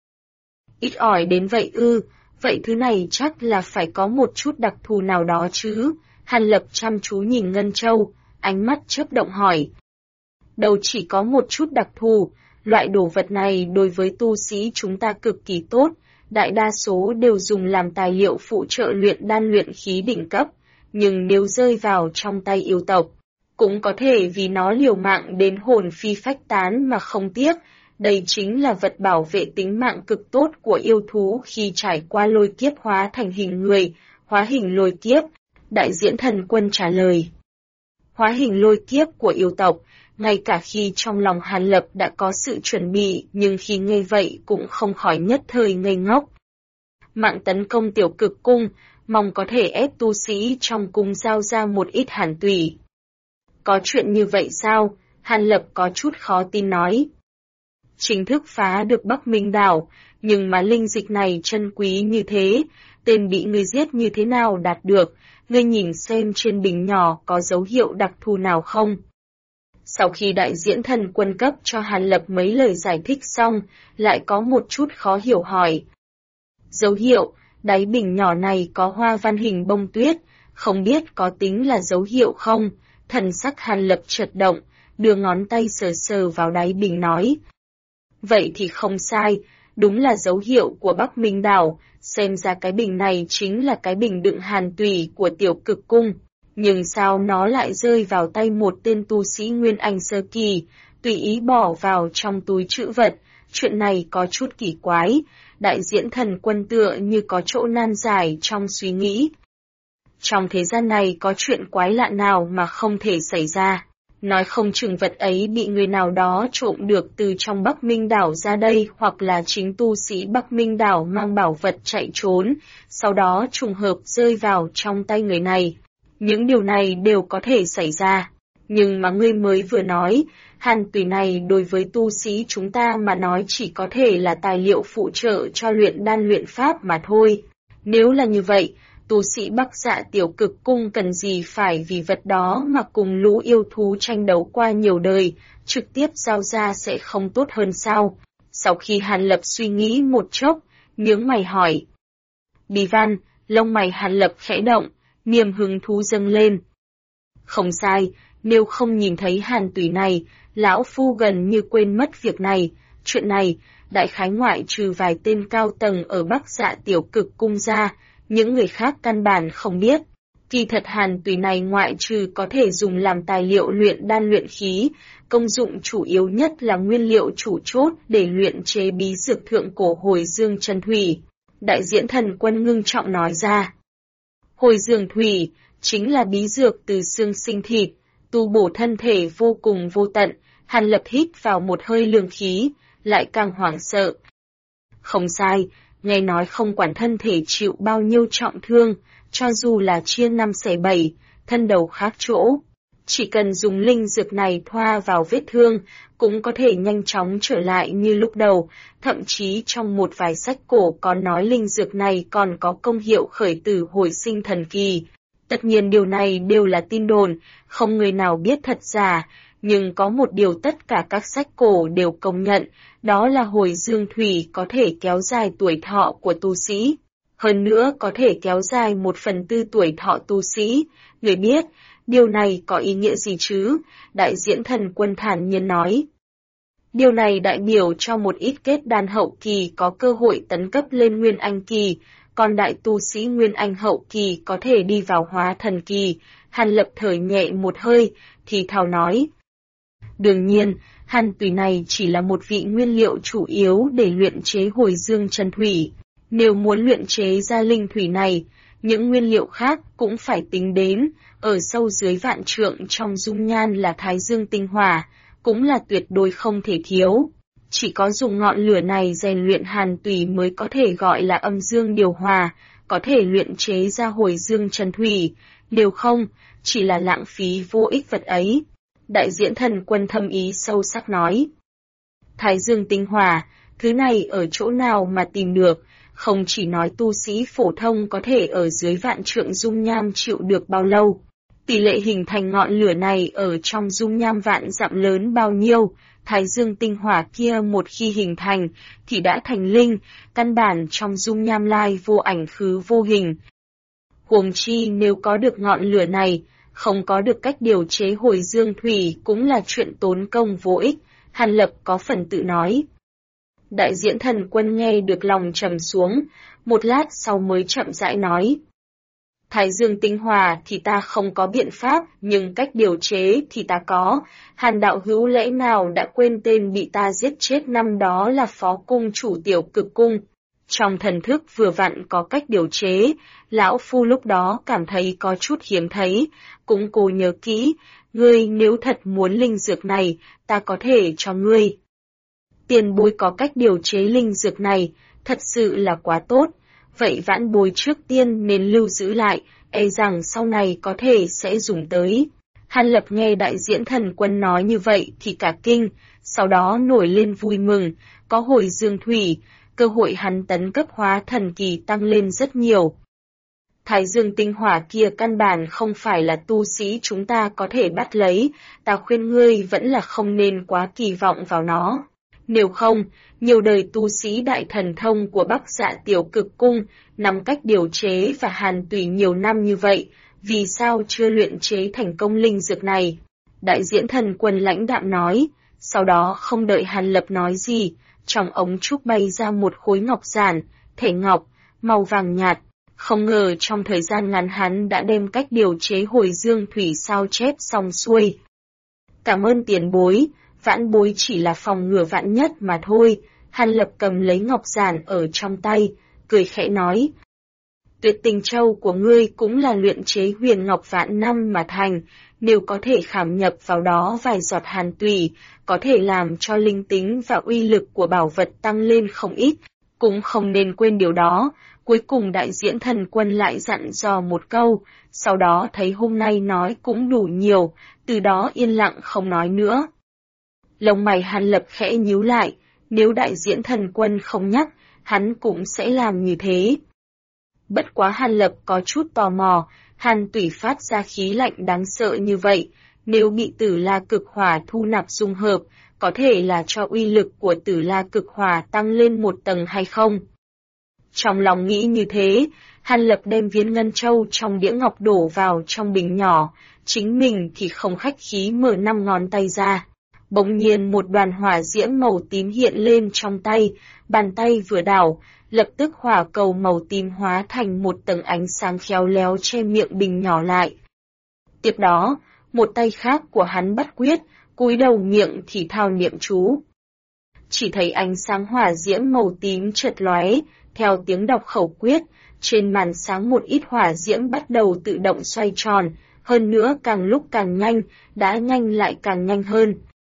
Ít ỏi đến vậy ư, vậy thứ này chắc là phải có một chút đặc thù nào đó chứ? Hàn Lập chăm chú nhìn Ngân Châu, ánh mắt chớp động hỏi. Đâu chỉ có một chút đặc thù, loại đồ vật này đối với tu sĩ chúng ta cực kỳ tốt, đại đa số đều dùng làm tài liệu phụ trợ luyện đan luyện khí đỉnh cấp, nhưng nếu rơi vào trong tay yêu tộc, cũng có thể vì nó liều mạng đến hồn phi phách tán mà không tiếc. Đây chính là vật bảo vệ tính mạng cực tốt của yêu thú khi trải qua lôi kiếp hóa thành hình người, hóa hình lôi kiếp. Đại diễn thần quân trả lời. Hóa hình lôi kiếp của yêu tộc, ngay cả khi trong lòng Hàn Lập đã có sự chuẩn bị, nhưng khi nghe vậy cũng không khỏi nhất thời ngây ngốc. Mạng tấn công Tiểu Cực Cung, mong có thể ép tu sĩ trong cung giao ra một ít hàn tủy. Có chuyện như vậy sao? Hàn Lập có chút khó tin nói. Chính thức phá được Bắc Minh đảo, nhưng mà linh dịch này chân quý như thế, tên bị người giết như thế nào đạt được, ngươi nhìn xem trên bình nhỏ có dấu hiệu đặc thù nào không? Sau khi đại diễn thần quân cấp cho Hàn Lập mấy lời giải thích xong, lại có một chút khó hiểu hỏi. Dấu hiệu, đáy bình nhỏ này có hoa văn hình bông tuyết, không biết có tính là dấu hiệu không? Thần sắc Hàn Lập chợt động, đưa ngón tay sờ sờ vào đáy bình nói. Vậy thì không sai, đúng là dấu hiệu của Bắc Minh đảo, xem ra cái bình này chính là cái bình đựng hàn tủy của Tiểu Cực Cung. Nhưng sao nó lại rơi vào tay một tên tu sĩ Nguyên Anh sơ kỳ, tùy ý bỏ vào trong túi trữ vật, chuyện này có chút kỳ quái, đại diễn thần quân tựa như có chỗ nan giải trong suy nghĩ. Trong thế gian này có chuyện quái lạ nào mà không thể xảy ra, nói không chừng vật ấy bị người nào đó trộm được từ trong Bắc Minh đảo ra đây hoặc là chính tu sĩ Bắc Minh đảo mang bảo vật chạy trốn, sau đó trùng hợp rơi vào trong tay người này. Những điều này đều có thể xảy ra, nhưng mà ngươi mới vừa nói, hàn tủy này đối với tu sĩ chúng ta mà nói chỉ có thể là tài liệu phụ trợ cho luyện đan luyện pháp mà thôi. Nếu là như vậy, tu sĩ Bắc Dạ Tiểu Cực Cung cần gì phải vì vật đó mà cùng lũ yêu thú tranh đấu qua nhiều đời, trực tiếp giao ra sẽ không tốt hơn sao? Sau khi Hàn Lập suy nghĩ một chốc, nhướng mày hỏi. Bì Văn, lông mày Hàn Lập khẽ động, niềm hứng thú dâng lên. Không sai, nếu không nhìn thấy hàn tủy này, lão phu gần như quên mất việc này. Chuyện này, đại khái ngoại trừ vài tên cao tầng ở Bắc Dạ Tiểu Cực Cung ra, những người khác căn bản không biết. Kỳ thật hàn tủy này ngoại trừ có thể dùng làm tài liệu luyện đan luyện khí, công dụng chủ yếu nhất là nguyên liệu chủ chốt để luyện chế bí dược thượng cổ Hồi Dương Chân Thủy. Đại diễn thần quân ngưng trọng nói ra. Hồi Dương Thủy chính là bí dược từ xương sinh thịt, tu bổ thân thể vô cùng vô tận. Hàn Lập hít vào một hơi lương khí, lại càng hoảng sợ. Không sai, nghe nói không quản thân thể chịu bao nhiêu trọng thương, cho dù là chia năm xẻ bảy, thân đầu khác chỗ. Chỉ cần dùng linh dược này thoa vào vết thương, cũng có thể nhanh chóng trở lại như lúc đầu, thậm chí trong một vài sách cổ có nói linh dược này còn có công hiệu khởi tử hồi sinh thần kỳ. Tất nhiên điều này đều là tin đồn, không người nào biết thật giả, nhưng có một điều tất cả các sách cổ đều công nhận, đó là Hồi Dương Thủy có thể kéo dài tuổi thọ của tu sĩ. Hơn nữa có thể kéo dài 1/4 tuổi thọ tu sĩ. Người biết, điều này có ý nghĩa gì chứ? Đại diễn thần quân thản nhiên nói. Điều này đại biểu cho một ít kết đan hậu kỳ có cơ hội tấn cấp lên Nguyên Anh kỳ, còn đại tu sĩ Nguyên Anh hậu kỳ có thể đi vào hóa thần kỳ. Hàn Lập thở nhẹ một hơi, thì thào nói. Đương nhiên, hàn tùy này chỉ là một vị nguyên liệu chủ yếu để luyện chế hồi dương chân thủy. Nếu muốn luyện chế ra linh thủy này, những nguyên liệu khác cũng phải tính đến. Ở sâu dưới vạn trượng trong dung nhan là thái dương tinh hỏa, cũng là tuyệt đối không thể thiếu. Chỉ có dùng ngọn lửa này rèn luyện hàn tùy mới có thể gọi là âm dương điều hòa, có thể luyện chế ra hồi dương chân thủy, nếu không, chỉ là lãng phí vô ích vật ấy. Đại diễn thần quân thâm ý sâu sắc nói. Thái dương tinh hỏa, thứ này ở chỗ nào mà tìm được, không chỉ nói tu sĩ phổ thông có thể ở dưới vạn trượng dung nham chịu được bao lâu. Tỷ lệ hình thành ngọn lửa này ở trong dung nham vạn dặm lớn bao nhiêu, thái dương tinh hỏa kia một khi hình thành thì đã thành linh, căn bản trong dung nham lai vô ảnh khứ vô hình. Huống chi nếu có được ngọn lửa này, không có được cách điều chế hồi dương thủy cũng là chuyện tốn công vô ích, Hàn Lập có phần tự nói. Đại diễn thần quân nghe được lòng trầm xuống, một lát sau mới chậm rãi nói. Thái dương tinh hỏa thì ta không có biện pháp, nhưng cách điều chế thì ta có. Hàn đạo hữu lẽ nào đã quên tên bị ta giết chết năm đó là phó cung chủ Tiểu Cực cung. Trong thần thức vừa vặn có cách điều chế, lão phu lúc đó cảm thấy có chút hiếm thấy, cũng cố nhớ kỹ, ngươi nếu thật muốn linh dược này, ta có thể cho ngươi. Tiền bối có cách điều chế linh dược này, thật sự là quá tốt. Vậy vãn bối trước tiên nên lưu giữ lại, e rằng sau này có thể sẽ dùng tới. Hàn Lập nghe đại diễn thần quân nói như vậy thì cả kinh, sau đó nổi lên vui mừng, có hồi dương thủy, cơ hội hắn tấn cấp hóa thần kỳ tăng lên rất nhiều. Thái dương tinh hỏa kia căn bản không phải là tu sĩ chúng ta có thể bắt lấy, ta khuyên ngươi vẫn là không nên quá kỳ vọng vào nó. Nếu không, nhiều đời tu sĩ đại thần thông của Bắc Dạ Tiểu Cực cung nắm cách điều chế và hàn tùy nhiều năm như vậy, vì sao chưa luyện chế thành công linh dược này? Đại diễn thần quân lãnh đạm nói, sau đó không đợi Hàn Lập nói gì, trong ống trúc bay ra một khối ngọc giản, thể ngọc, màu vàng nhạt. Không ngờ trong thời gian ngắn hắn đã đem cách điều chế hồi dương thủy sao chép xong xuôi. Cảm ơn tiền bối, vãn bối chỉ là phòng ngừa vạn nhất mà thôi. Hàn Lập cầm lấy ngọc giản ở trong tay, cười khẽ nói. Tuyệt tình châu của ngươi cũng là luyện chế huyền ngọc vạn năm mà thành, nếu có thể khảm nhập vào đó vài giọt hàn tùy, có thể làm cho linh tính và uy lực của bảo vật tăng lên không ít, cũng không nên quên điều đó. Cuối cùng đại diễn thần quân lại dặn dò một câu, sau đó thấy hôm nay nói cũng đủ nhiều, từ đó yên lặng không nói nữa. Lông mày Hàn Lập khẽ nhíu lại, nếu đại diễn thần quân không nhắc, hắn cũng sẽ làm như thế. Bất quá Hàn Lập có chút tò mò, hàn tủy phát ra khí lạnh đáng sợ như vậy, nếu bị tử la cực hỏa thu nạp dung hợp, có thể là cho uy lực của tử la cực hỏa tăng lên một tầng hay không? Trong lòng nghĩ như thế, Hàn Lập đem viên ngân châu trong đĩa ngọc đổ vào trong bình nhỏ, chính mình thì không khách khí mở 5 ngón tay ra. Bỗng nhiên một đoàn hỏa diễm màu tím hiện lên trong tay, bàn tay vừa đảo, lập tức hỏa cầu màu tím hóa thành một tầng ánh sáng khéo léo che miệng bình nhỏ lại. Tiếp đó, một tay khác của hắn bắt quyết, cúi đầu miệng thì thao niệm chú. Chỉ thấy ánh sáng hỏa diễm màu tím chợt lóe, theo tiếng đọc khẩu quyết, trên màn sáng một ít hỏa diễm bắt đầu tự động xoay tròn, hơn nữa càng lúc càng nhanh, đã nhanh lại càng nhanh hơn.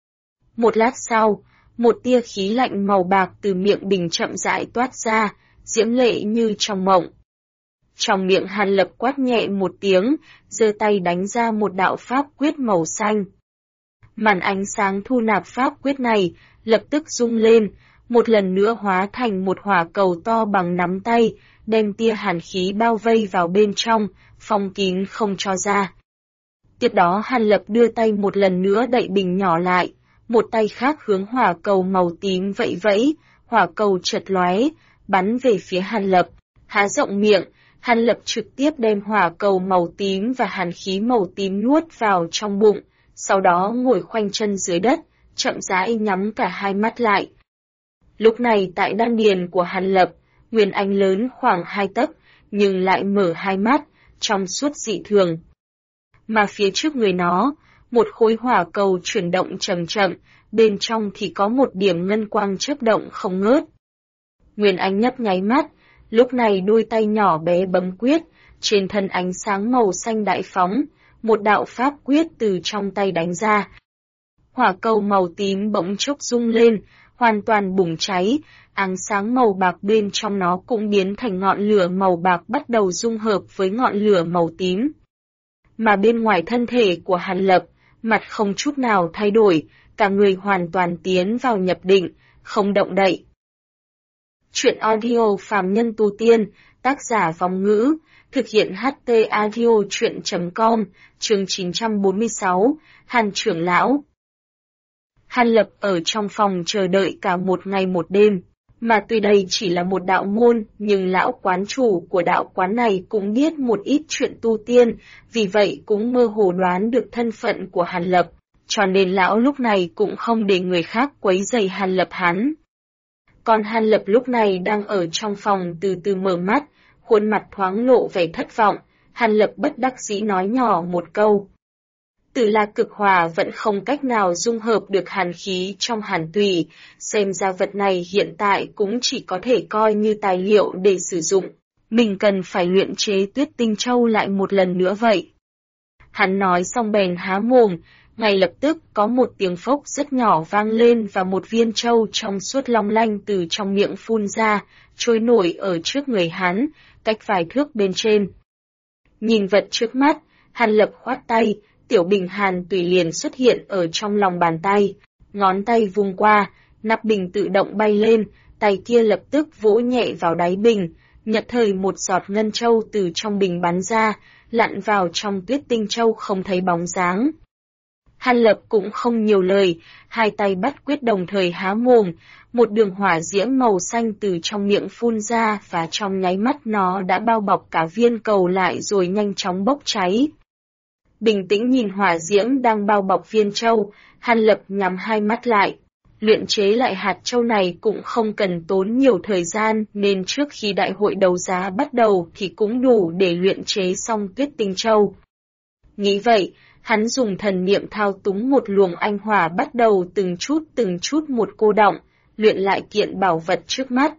Một lát sau, một tia khí lạnh màu bạc từ miệng bình chậm rãi toát ra, diễm lệ như trong mộng. Trong miệng Hàn Lập quát nhẹ một tiếng, giơ tay đánh ra một đạo pháp quyết màu xanh. Màn ánh sáng thu nạp pháp quyết này, lập tức rung lên, một lần nữa hóa thành một hỏa cầu to bằng nắm tay, đem tia hàn khí bao vây vào bên trong, phong kín không cho ra. Tiếp đó Hàn Lập đưa tay một lần nữa đậy bình nhỏ lại, một tay khác hướng hỏa cầu màu tím vẫy vẫy, hỏa cầu chợt lóe, bắn về phía Hàn Lập, há rộng miệng, Hàn Lập trực tiếp đem hỏa cầu màu tím và hàn khí màu tím nuốt vào trong bụng, sau đó ngồi khoanh chân dưới đất, chậm rãi nhắm cả hai mắt lại. Lúc này tại đan điền của Hàn Lập, nguyên anh lớn khoảng 2 tấc, nhưng lại mở hai mắt, trong suốt dị thường. Mà phía trước người nó, một khối hỏa cầu chuyển động chậm chậm, bên trong thì có một điểm ngân quang chớp động không ngớt. Nguyên Anh nhấp nháy mắt, lúc này đôi tay nhỏ bé bấm quyết, trên thân ánh sáng màu xanh đại phóng, một đạo pháp quyết từ trong tay đánh ra. Hỏa cầu màu tím bỗng chốc rung lên, hoàn toàn bùng cháy, ánh sáng màu bạc bên trong nó cũng biến thành ngọn lửa màu bạc bắt đầu dung hợp với ngọn lửa màu tím. Mà bên ngoài thân thể của Hàn Lập, mặt không chút nào thay đổi, cả người hoàn toàn tiến vào nhập định, không động đậy. Chuyện audio phàm nhân tu tiên, tác giả Vong Ngữ, thực hiện HT audio chuyện.com, chương 946, Hàn trưởng lão. Hàn Lập ở trong phòng chờ đợi cả một ngày một đêm, mà tuy đây chỉ là một đạo môn, nhưng lão quán chủ của đạo quán này cũng biết một ít chuyện tu tiên, vì vậy cũng mơ hồ đoán được thân phận của Hàn Lập, cho nên lão lúc này cũng không để người khác quấy rầy Hàn Lập hắn. Còn Hàn Lập lúc này đang ở trong phòng từ từ mở mắt, khuôn mặt thoáng lộ vẻ thất vọng, Hàn Lập bất đắc dĩ nói nhỏ một câu. Tử La cực hỏa vẫn không cách nào dung hợp được hàn khí trong hàn tùy, xem ra vật này hiện tại cũng chỉ có thể coi như tài liệu để sử dụng. Mình cần phải luyện chế Tuyết Tinh Châu lại một lần nữa vậy. Hắn nói xong bèn há mồm, ngay lập tức có một tiếng phốc rất nhỏ vang lên và một viên châu trong suốt long lanh từ trong miệng phun ra, trôi nổi ở trước người hắn, cách vài thước bên trên. Nhìn vật trước mắt, Hàn Lập khoát tay, tiểu bình hàn tùy liền xuất hiện ở trong lòng bàn tay, ngón tay vung qua, nắp bình tự động bay lên, tay kia lập tức vỗ nhẹ vào đáy bình, nhất thời một giọt ngân châu từ trong bình bắn ra, lặn vào trong Tuyết Tinh Châu không thấy bóng dáng. Hàn Lập cũng không nhiều lời, hai tay bắt quyết đồng thời há mồm, một đường hỏa diễm màu xanh từ trong miệng phun ra và trong nháy mắt nó đã bao bọc cả viên cầu lại rồi nhanh chóng bốc cháy. Bình tĩnh nhìn hỏa diễm đang bao bọc viên châu, Hàn Lập nhắm hai mắt lại. Luyện chế lại hạt châu này cũng không cần tốn nhiều thời gian nên trước khi đại hội đấu giá bắt đầu thì cũng đủ để luyện chế xong Tuyết Tinh Châu. Nghĩ vậy, hắn dùng thần niệm thao túng một luồng anh hỏa bắt đầu từng chút một cô động, luyện lại kiện bảo vật trước mắt.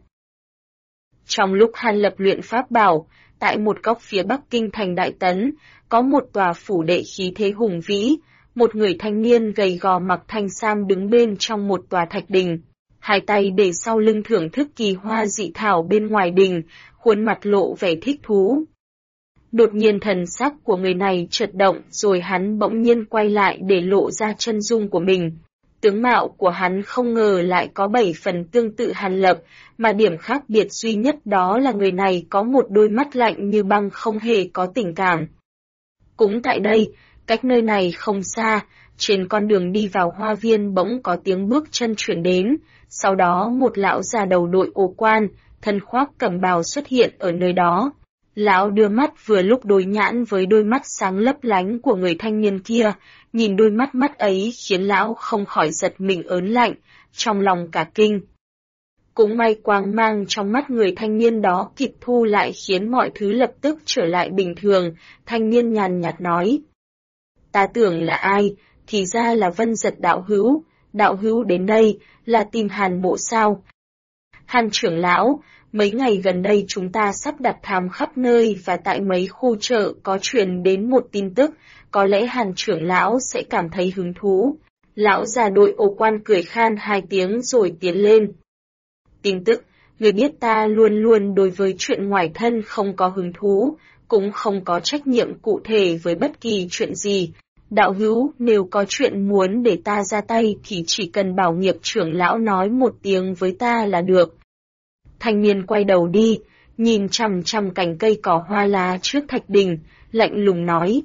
Trong lúc Hàn Lập luyện pháp bảo, tại một góc phía Bắc Kinh thành Đại Tấn, có một tòa phủ đệ khí thế hùng vĩ, một người thanh niên gầy gò mặc thanh sam đứng bên trong một tòa thạch đình, hai tay để sau lưng thưởng thức kỳ hoa dị thảo bên ngoài đình, khuôn mặt lộ vẻ thích thú. Đột nhiên thần sắc của người này chợt động rồi hắn bỗng nhiên quay lại để lộ ra chân dung của mình. Tướng mạo của hắn không ngờ lại có 7 phần tương tự Hàn Lập, mà điểm khác biệt duy nhất đó là người này có một đôi mắt lạnh như băng không hề có tình cảm. Cũng tại đây, cách nơi này không xa, trên con đường đi vào hoa viên bỗng có tiếng bước chân chuyển đến, sau đó một lão già đầu đội ô quan, thân khoác cẩm bào xuất hiện ở nơi đó. Lão đưa mắt vừa lúc đối nhãn với đôi mắt sáng lấp lánh của người thanh niên kia, nhìn đôi mắt ấy khiến lão không khỏi giật mình ớn lạnh, trong lòng cả kinh. Cũng may quang mang trong mắt người thanh niên đó kịp thu lại khiến mọi thứ lập tức trở lại bình thường, thanh niên nhàn nhạt nói. Ta tưởng là ai, thì ra là Vân Giật đạo hữu đến đây, là tìm Hàn mộ sao? Hàn trưởng lão, mấy ngày gần đây chúng ta sắp đặt thám khắp nơi và tại mấy khu chợ có truyền đến một tin tức, có lẽ Hàn trưởng lão sẽ cảm thấy hứng thú. Lão già đội ô quan cười khan 2 tiếng rồi tiến lên. Tin tức, người biết ta luôn luôn đối với chuyện ngoài thân không có hứng thú, cũng không có trách nhiệm cụ thể với bất kỳ chuyện gì. Đạo hữu, nếu có chuyện muốn để ta ra tay thì chỉ cần bảo nghiệp trưởng lão nói một tiếng với ta là được. Thanh niên quay đầu đi, nhìn chằm chằm cành cây cỏ hoa lá trước thạch đình, lạnh lùng nói.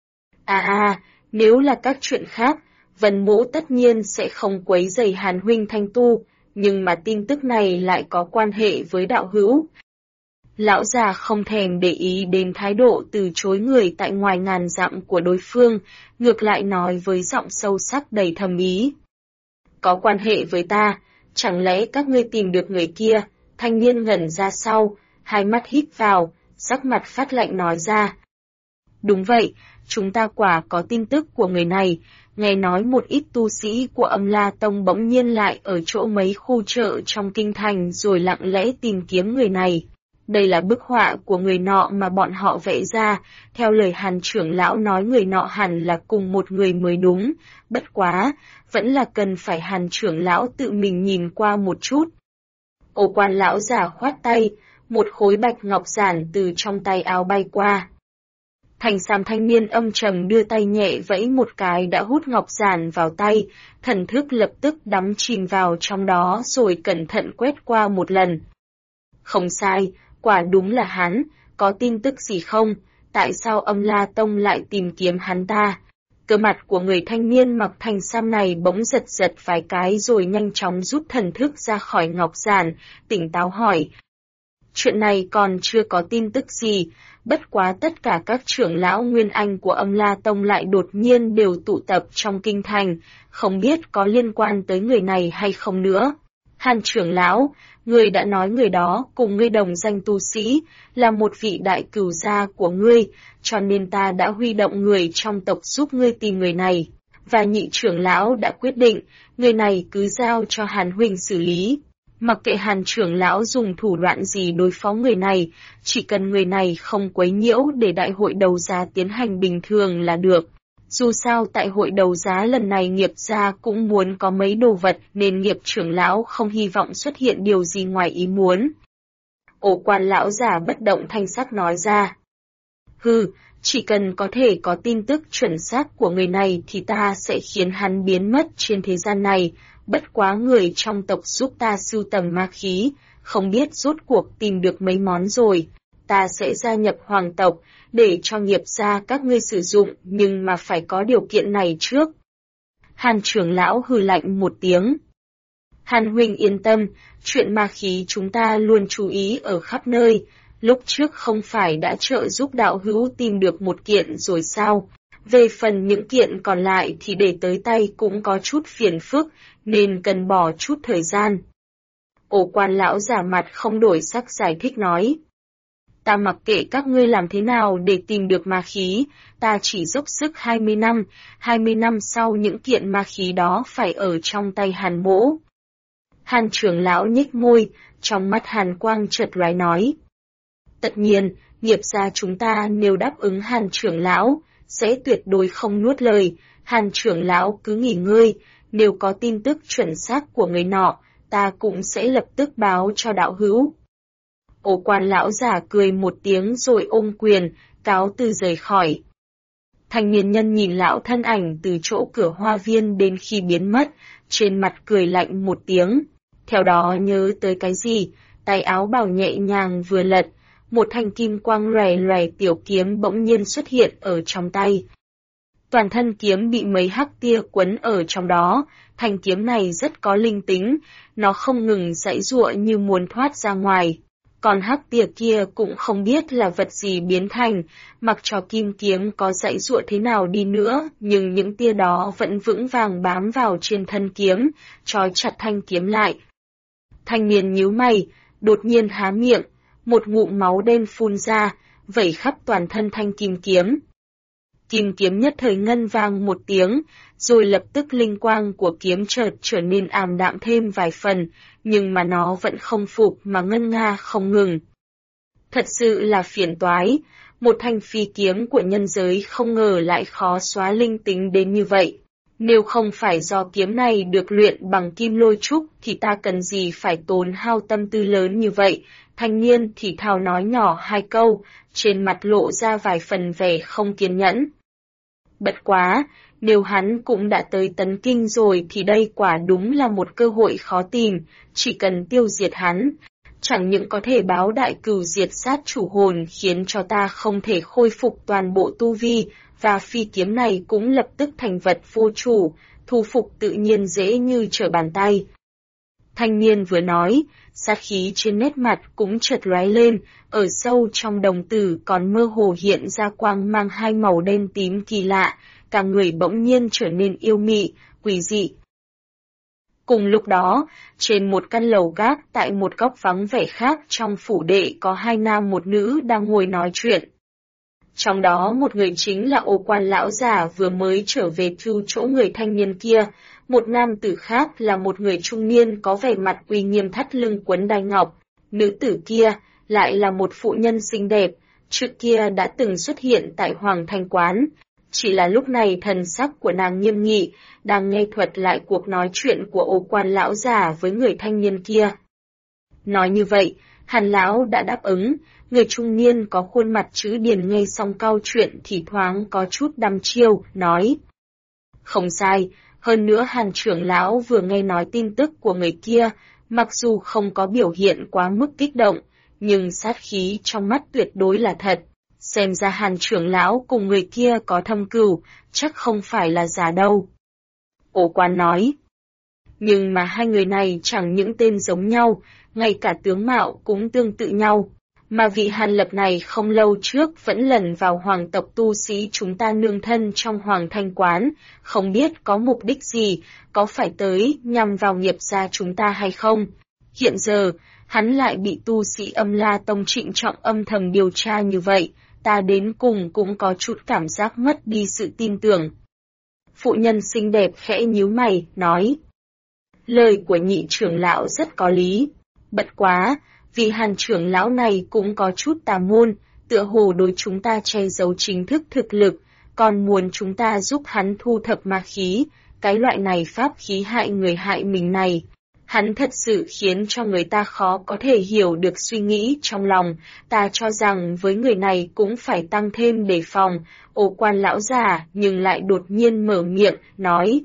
Nếu là các chuyện khác, Vân mỗ tất nhiên sẽ không quấy rầy Hàn huynh thanh tu, nhưng mà tin tức này lại có quan hệ với đạo hữu. Lão già không thèm để ý đến thái độ từ chối người tại ngoài ngàn dặm của đối phương, ngược lại nói với giọng sâu sắc đầy thầm ý. Có quan hệ với ta, chẳng lẽ các ngươi tìm được người kia, Thanh niên ngẩn ra sau, hai mắt hít vào, sắc mặt phát lạnh nói ra. Đúng vậy, chúng ta quả có tin tức của người này, nghe nói một ít tu sĩ của Âm La Tông bỗng nhiên lại ở chỗ mấy khu chợ trong kinh thành rồi lặng lẽ tìm kiếm người này. Đây là bức họa của người nọ mà bọn họ vẽ ra, theo lời Hàn trưởng lão nói người nọ hẳn là cùng một người mới đúng, bất quá, vẫn là cần phải Hàn trưởng lão tự mình nhìn qua một chút. Ô Quan lão giả khoát tay, một khối bạch ngọc giản từ trong tay áo bay qua. Thành Sam thanh niên âm trầm đưa tay nhẹ vẫy một cái đã hút ngọc giản vào tay, thần thức lập tức đắm chìm vào trong đó rồi cẩn thận quét qua một lần. Không sai, quả đúng là hắn, có tin tức gì không, tại sao Âm La Tông lại tìm kiếm hắn ta? Cơ mặt của người thanh niên mặc thành sam này bỗng giật giật vài cái rồi nhanh chóng rút thần thức ra khỏi ngọc giản, tỉnh táo hỏi. Chuyện này còn chưa có tin tức gì, bất quá tất cả các trưởng lão Nguyên Anh của Âm La Tông lại đột nhiên đều tụ tập trong kinh thành, không biết có liên quan tới người này hay không nữa. Hàn trưởng lão, ngươi đã nói người đó cùng ngươi đồng danh tu sĩ, là một vị đại cửu gia của ngươi, cho nên ta đã huy động người trong tộc giúp ngươi tìm người này. Và nhị trưởng lão đã quyết định, người này cứ giao cho Hàn huynh xử lý. Mặc kệ Hàn trưởng lão dùng thủ đoạn gì đối phó người này, chỉ cần người này không quấy nhiễu để đại hội đấu giá tiến hành bình thường là được. Dù sao tại hội đấu giá lần này nghiệp gia cũng muốn có mấy đồ vật nên nghiệp trưởng lão không hy vọng xuất hiện điều gì ngoài ý muốn. Ổ Quan lão giả bất động thanh sắc nói ra. Hừ, chỉ cần có thể có tin tức chuẩn xác của người này thì ta sẽ khiến hắn biến mất trên thế gian này, bất quá người trong tộc giúp ta sưu tầm ma khí, không biết rốt cuộc tìm được mấy món rồi. Ta sẽ gia nhập hoàng tộc, để cho nghiệp gia các ngươi sử dụng, nhưng mà phải có điều kiện này trước. Hàn trưởng lão hừ lạnh một tiếng. Hàn huynh yên tâm, chuyện ma khí chúng ta luôn chú ý ở khắp nơi, lúc trước không phải đã trợ giúp đạo hữu tìm được một kiện rồi sao? Về phần những kiện còn lại thì để tới tay cũng có chút phiền phức, nên cần bỏ chút thời gian. Ổ Quan lão giả mặt không đổi sắc giải thích nói. Ta mặc kệ các ngươi làm thế nào để tìm được ma khí, ta chỉ dốc sức 20 năm sau những kiện ma khí đó phải ở trong tay Hàn mỗ. Hàn trưởng lão nhếch môi, trong mắt Hàn quang chợt lóe nói. Tất nhiên, nghiệp gia chúng ta nếu đáp ứng Hàn trưởng lão, sẽ tuyệt đối không nuốt lời, Hàn trưởng lão cứ nghỉ ngơi, nếu có tin tức chuẩn xác của người nọ, ta cũng sẽ lập tức báo cho đạo hữu. Ổ Quan lão giả cười một tiếng rồi ôm quyền, cáo từ rời khỏi. Thanh niên nhân nhìn lão thân ảnh từ chỗ cửa hoa viên đến khi biến mất, trên mặt cười lạnh một tiếng. Theo đó nhớ tới cái gì, tay áo bào nhẹ nhàng vừa lật, một thanh kim quang lòe lòe tiểu kiếm bỗng nhiên xuất hiện ở trong tay. Toàn thân kiếm bị mấy hắc tia quấn ở trong đó, thanh kiếm này rất có linh tính, nó không ngừng giãy giụa như muốn thoát ra ngoài. Còn hắc tia kia cũng không biết là vật gì biến thành, mặc cho kim kiếm có giãy giụa thế nào đi nữa, nhưng những tia đó vẫn vững vàng bám vào trên thân kiếm, trói chặt thanh kiếm lại. Thanh niên nhíu mày, đột nhiên há miệng, một ngụm máu đen phun ra, vẩy khắp toàn thân thanh kim kiếm. Kim kiếm nhất thời ngân vang một tiếng, rồi lập tức linh quang của kiếm chợt trở nên ảm đạm thêm vài phần, nhưng mà nó vẫn không phục mà ngân nga không ngừng. Thật sự là phiền toái, một thanh phi kiếm của nhân giới không ngờ lại khó xóa linh tính đến như vậy. Nếu không phải do kiếm này được luyện bằng kim lôi trúc thì ta cần gì phải tốn hao tâm tư lớn như vậy. Thanh niên thì thào nói nhỏ hai câu, trên mặt lộ ra vài phần vẻ không kiên nhẫn. Bất quá, nếu hắn cũng đã tới Tấn Kinh rồi thì đây quả đúng là một cơ hội khó tìm, chỉ cần tiêu diệt hắn. Chẳng những có thể báo đại cừu diệt sát chủ hồn khiến cho ta không thể khôi phục toàn bộ tu vi, và phi kiếm này cũng lập tức thành vật vô chủ, thu phục tự nhiên dễ như trở bàn tay. Thanh niên vừa nói, sát khí trên nét mặt cũng chợt lóe lên, ở sâu trong đồng tử còn mơ hồ hiện ra quang mang hai màu đen tím kỳ lạ, cả người bỗng nhiên trở nên yêu mị, quỷ dị. Cùng lúc đó, trên một căn lầu gác tại một góc vắng vẻ khác trong phủ đệ có hai nam một nữ đang ngồi nói chuyện. Trong đó một người chính là Ô Quan lão già vừa mới trở về cứu chỗ người thanh niên kia, một nam tử khác là một người trung niên có vẻ mặt uy nghiêm thắt lưng quấn đai ngọc. Nữ tử kia lại là một phụ nhân xinh đẹp, trước kia đã từng xuất hiện tại Hoàng Thanh Quán. Chỉ là lúc này thần sắc của nàng nghiêm nghị, đang nghe thuật lại cuộc nói chuyện của Ô Quan lão già với người thanh niên kia. Nói như vậy, Hàn lão đã đáp ứng, người trung niên có khuôn mặt chữ điền nghe xong câu chuyện thì thoáng có chút đăm chiêu, nói. Không sai, hơn nữa Hàn trưởng lão vừa nghe nói tin tức của người kia, mặc dù không có biểu hiện quá mức kích động, nhưng sát khí trong mắt tuyệt đối là thật. Xem ra Hàn trưởng lão cùng người kia có thâm cừu, chắc không phải là giả đâu. Ô Quan nói. Nhưng mà hai người này chẳng những tên giống nhau, ngay cả tướng mạo cũng tương tự nhau. Mà vị Hàn Lập này không lâu trước vẫn lần vào hoàng tộc tu sĩ chúng ta nương thân trong Hoàng Thanh Quán, không biết có mục đích gì, có phải tới nhằm vào nghiệp gia chúng ta hay không. Hiện giờ, hắn lại bị tu sĩ Âm La Tông trịnh trọng âm thầm điều tra như vậy, ta đến cùng cũng có chút cảm giác mất đi sự tin tưởng. Phụ nhân xinh đẹp khẽ nhíu mày, nói. Lời của nhị trưởng lão rất có lý. Bất quá, vì Hàn trưởng lão này cũng có chút tà môn, tựa hồ đối chúng ta che giấu chính thức thực lực, còn muốn chúng ta giúp hắn thu thập ma khí, cái loại này pháp khí hại người hại mình này. Hắn thật sự khiến cho người ta khó có thể hiểu được suy nghĩ trong lòng, ta cho rằng với người này cũng phải tăng thêm đề phòng. Ô Quan lão già nhưng lại đột nhiên mở miệng, nói.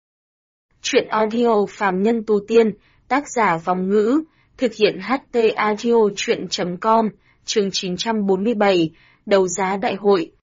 Chuyện audio phàm nhân tu tiên, tác giả Vòng Ngữ, thực hiện HT audio chuyện.com, chương 947, đấu giá đại hội.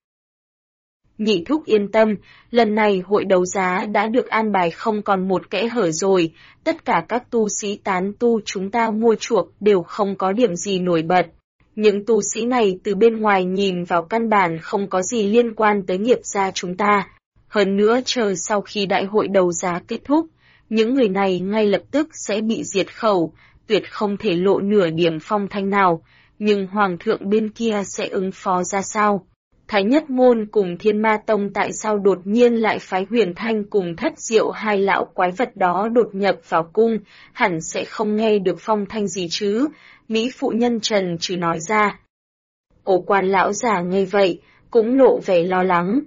Nhị thúc yên tâm, lần này hội đấu giá đã được an bài không còn một kẽ hở rồi, tất cả các tu sĩ tán tu chúng ta mua chuộc đều không có điểm gì nổi bật. Những tu sĩ này từ bên ngoài nhìn vào căn bản không có gì liên quan tới nghiệp gia chúng ta. Hơn nữa chờ sau khi đại hội đấu giá kết thúc, những người này ngay lập tức sẽ bị diệt khẩu, tuyệt không thể lộ nửa điểm phong thanh nào, nhưng Hoàng thượng bên kia sẽ ứng phó ra sao? Thái Nhất Môn cùng Thiên Ma Tông tại sao đột nhiên lại phái Huyền Thanh cùng Thất Diệu hai lão quái vật đó đột nhập vào cung, hẳn sẽ không nghe được phong thanh gì chứ, Mỹ phụ nhân Trần Trừ nói ra. Ô Quan lão già nghe vậy, cũng lộ vẻ lo lắng.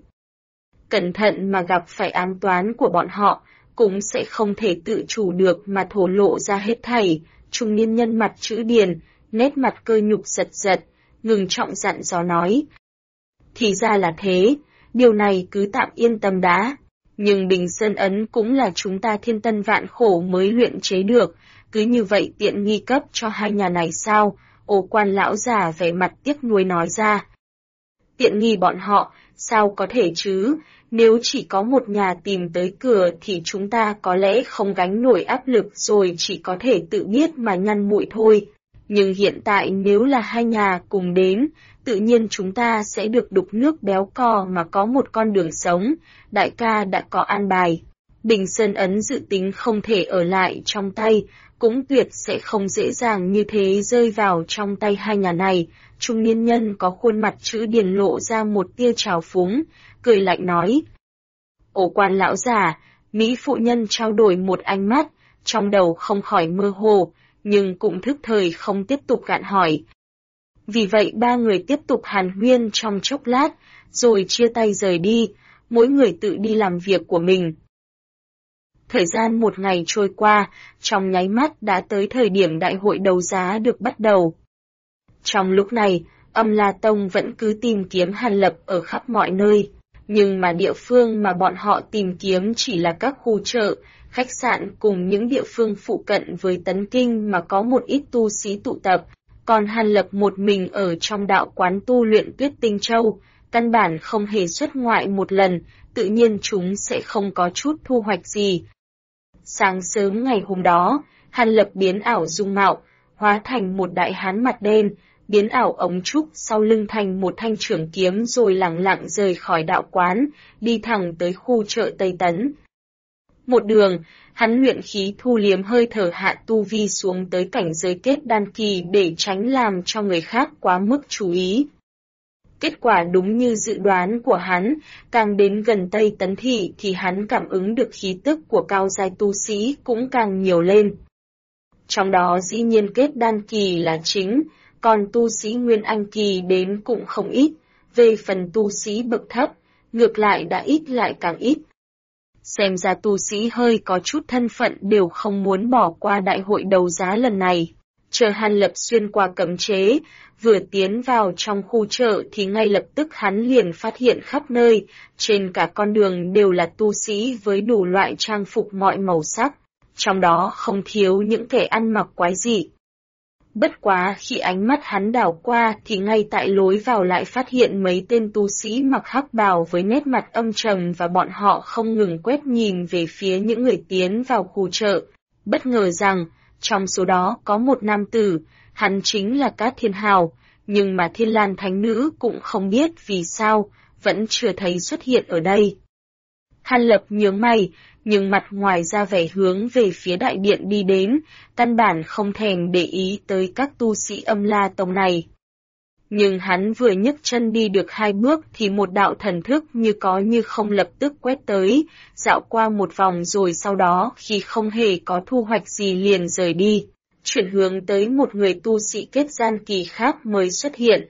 Cẩn thận mà gặp phải ám toán của bọn họ, cũng sẽ không thể tự chủ được mà thổ lộ ra hết thảy. Trung niên nhân mặt chữ điền, nét mặt cơ nhục giật giật, ngừng trọng dặn dò nói. Thì ra là thế, điều này cứ tạm yên tâm đã. Nhưng Bình Sơn Ấn cũng là chúng ta thiên tân vạn khổ mới luyện chế được, cứ như vậy tiện nghi cấp cho hai nhà này sao? Ô Quan lão già vẻ mặt tiếc nuối nói ra. Tiện nghi bọn họ, sao có thể chứ? Nếu chỉ có một nhà tìm tới cửa thì chúng ta có lẽ không gánh nổi áp lực rồi chỉ có thể tự biết mà nhăn mũi thôi. Nhưng hiện tại nếu là hai nhà cùng đến, tự nhiên chúng ta sẽ được đục nước béo cò mà có một con đường sống, đại ca đã có an bài. Bình Sơn Ấn dự tính không thể ở lại trong tay, cũng tuyệt sẽ không dễ dàng như thế rơi vào trong tay hai nhà này. Trung niên nhân có khuôn mặt chữ điền lộ ra một tia trào phúng, cười lạnh nói. Ô Quan lão già, Mỹ phụ nhân trao đổi một ánh mắt, trong đầu không khỏi mơ hồ, nhưng cũng thức thời không tiếp tục gạn hỏi. Vì vậy ba người tiếp tục hàn huyên trong chốc lát, rồi chia tay rời đi, mỗi người tự đi làm việc của mình. Thời gian một ngày trôi qua, trong nháy mắt đã tới thời điểm đại hội đấu giá được bắt đầu. Trong lúc này, Âm La Tông vẫn cứ tìm kiếm Hàn Lập ở khắp mọi nơi, nhưng mà địa phương mà bọn họ tìm kiếm chỉ là các khu chợ, khách sạn cùng những địa phương phụ cận với Tấn Kinh mà có một ít tu sĩ tụ tập, còn Hàn Lập một mình ở trong đạo quán tu luyện Tuyết Tinh Châu, căn bản không hề xuất ngoại một lần, tự nhiên chúng sẽ không có chút thu hoạch gì. Sáng sớm ngày hôm đó, Hàn Lập biến ảo dung mạo, hóa thành một đại hán mặt đen, biến ảo ống trúc sau lưng thành một thanh trưởng kiếm rồi lẳng lặng rời khỏi đạo quán, đi thẳng tới khu chợ Tây Tấn. Một đường, hắn luyện khí thu liếm hơi thở hạ tu vi xuống tới cảnh giới kết đan kỳ để tránh làm cho người khác quá mức chú ý. Kết quả đúng như dự đoán của hắn, càng đến gần Tây Tấn Thị thì hắn cảm ứng được khí tức của cao giai tu sĩ cũng càng nhiều lên. Trong đó dĩ nhiên kết đan kỳ là chính, còn tu sĩ nguyên anh kỳ đến cũng không ít, về phần tu sĩ bậc thấp, ngược lại đã ít lại càng ít. Xem ra tu sĩ hơi có chút thân phận đều không muốn bỏ qua đại hội đấu giá lần này. Chờ Hàn Lập xuyên qua cấm chế, vừa tiến vào trong khu chợ thì ngay lập tức hắn liền phát hiện khắp nơi, trên cả con đường đều là tu sĩ với đủ loại trang phục mọi màu sắc, trong đó không thiếu những kẻ ăn mặc quái dị. Bất quá khi ánh mắt hắn đảo qua thì ngay tại lối vào lại phát hiện mấy tên tu sĩ mặc hắc bào với nét mặt âm trầm và bọn họ không ngừng quét nhìn về phía những người tiến vào khu chợ. Bất ngờ rằng, trong số đó có một nam tử, hắn chính là Cát Thiên Hào, nhưng mà Thiên Lan Thánh Nữ cũng không biết vì sao, vẫn chưa thấy xuất hiện ở đây. Hàn Lập nhướng mày, nhưng mặt ngoài ra vẻ hướng về phía đại điện đi đến, căn bản không thèm để ý tới các tu sĩ Âm La Tông này. Nhưng hắn vừa nhấc chân đi được 2 bước thì một đạo thần thức như có như không lập tức quét tới, dạo qua một vòng rồi sau đó khi không hề có thu hoạch gì liền rời đi, chuyển hướng tới một người tu sĩ kết gian kỳ khác mới xuất hiện.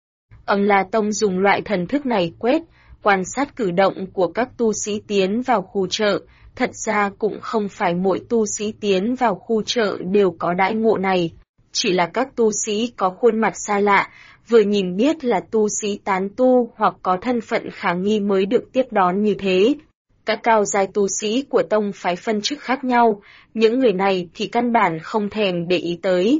Âm La Tông dùng loại thần thức này quét, quan sát cử động của các tu sĩ tiến vào khu chợ, thật ra cũng không phải mỗi tu sĩ tiến vào khu chợ đều có đãi ngộ này, chỉ là các tu sĩ có khuôn mặt xa lạ, vừa nhìn biết là tu sĩ tán tu hoặc có thân phận khả nghi mới được tiếp đón như thế. Các cao giai tu sĩ của tông phái phân chức khác nhau, những người này thì căn bản không thèm để ý tới.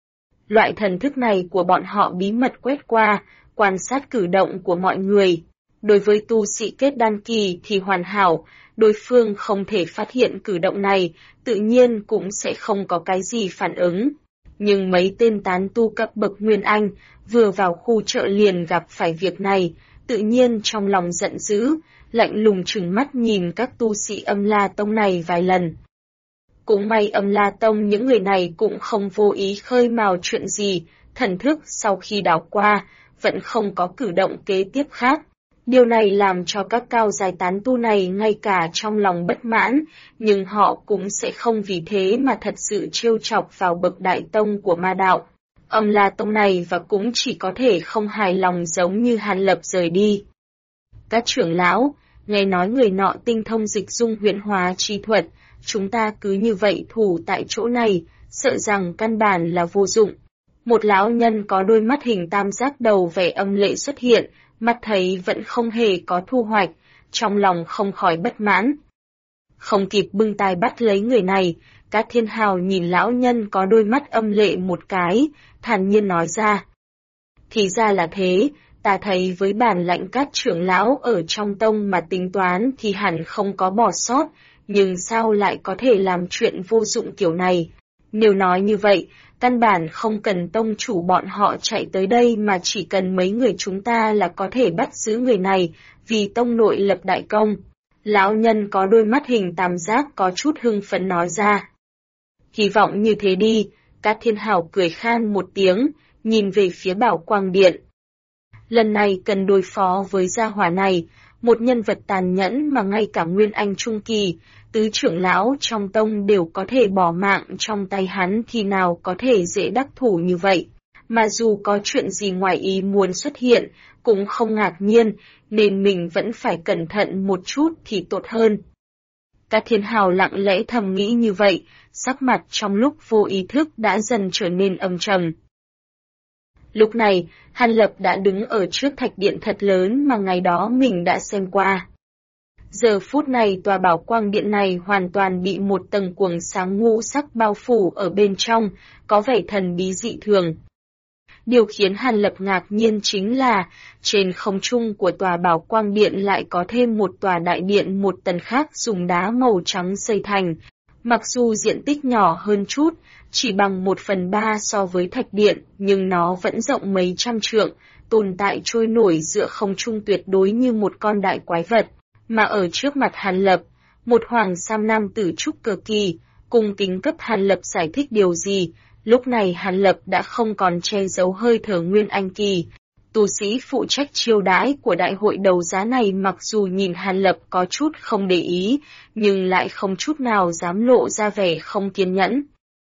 Loại thần thức này của bọn họ bí mật quét qua, quan sát cử động của mọi người. Đối với tu sĩ kết đan kỳ thì hoàn hảo, đối phương không thể phát hiện cử động này, tự nhiên cũng sẽ không có cái gì phản ứng. Nhưng mấy tên tán tu cấp bậc Nguyên Anh, vừa vào khu chợ liền gặp phải việc này, tự nhiên trong lòng giận dữ, lạnh lùng trừng mắt nhìn các tu sĩ Âm La Tông này vài lần. Cũng may Âm La Tông những người này cũng không vô ý khơi mào chuyện gì, thần thức sau khi đảo qua, vẫn không có cử động kế tiếp khác. Điều này làm cho các cao giai tán tu này ngay cả trong lòng bất mãn, nhưng họ cũng sẽ không vì thế mà thật sự trêu chọc vào bậc đại tông của ma đạo. Âm La Tông này và cũng chỉ có thể không hài lòng giống như Hàn Lập rời đi. Các trưởng lão, nghe nói người nọ tinh thông dịch dung huyễn hóa chi thuật, chúng ta cứ như vậy thủ tại chỗ này, sợ rằng căn bản là vô dụng. Một lão nhân có đôi mắt hình tam giác đầu vẻ âm lệ xuất hiện, mắt thấy vẫn không hề có thu hoạch, trong lòng không khỏi bất mãn. Không kịp bưng tai bắt lấy người này, Cát Thiên Hào nhìn lão nhân có đôi mắt âm lệ một cái, thản nhiên nói ra. Thì ra là thế, ta thấy với bản lãnh các trưởng lão ở trong tông mà tính toán thì hẳn không có bỏ sót, nhưng sao lại có thể làm chuyện vô dụng kiểu này? Nếu nói như vậy, căn bản không cần tông chủ bọn họ chạy tới đây mà chỉ cần mấy người chúng ta là có thể bắt giữ người này, vì tông nội lập đại công. Lão nhân có đôi mắt hình tam giác có chút hưng phấn nói ra. Hy vọng như thế đi, Cát Thiên Hào cười khan một tiếng, nhìn về phía Bảo Quang Điện. Lần này cần đối phó với gia hỏa này, một nhân vật tàn nhẫn mà ngay cả Nguyên Anh Trung Kỳ, tứ trưởng lão trong tông đều có thể bỏ mạng trong tay hắn thì nào có thể dễ đắc thủ như vậy. Mà dù có chuyện gì ngoài ý muốn xuất hiện, cũng không ngạc nhiên, nên mình vẫn phải cẩn thận một chút thì tốt hơn. Cát Thiên Hào lặng lẽ thầm nghĩ như vậy, sắc mặt trong lúc vô ý thức đã dần trở nên âm trầm. Lúc này, Hàn Lập đã đứng ở trước thạch điện thật lớn mà ngày đó mình đã xem qua. Giờ phút này tòa Bảo Quang Điện này hoàn toàn bị một tầng quầng sáng ngũ sắc bao phủ ở bên trong, có vẻ thần bí dị thường. Điều khiến Hàn Lập ngạc nhiên chính là, trên không trung của tòa Bảo Quang Điện lại có thêm một tòa đại điện một tầng khác dùng đá màu trắng xây thành. Mặc dù diện tích nhỏ hơn chút, chỉ bằng 1/3 so với thạch điện, nhưng nó vẫn rộng mấy trăm trượng, tồn tại trôi nổi giữa không trung tuyệt đối như một con đại quái vật. Mà ở trước mặt Hàn Lập, Một hoàng sam nam tử trúc cơ kỳ, cung kính cấp Hàn Lập giải thích điều gì. Lúc này Hàn Lập đã không còn che giấu hơi thở Nguyên Anh kỳ. Tu sĩ phụ trách chiêu đãi của đại hội đấu giá này mặc dù nhìn Hàn Lập có chút không để ý, nhưng lại không chút nào dám lộ ra vẻ không kiên nhẫn.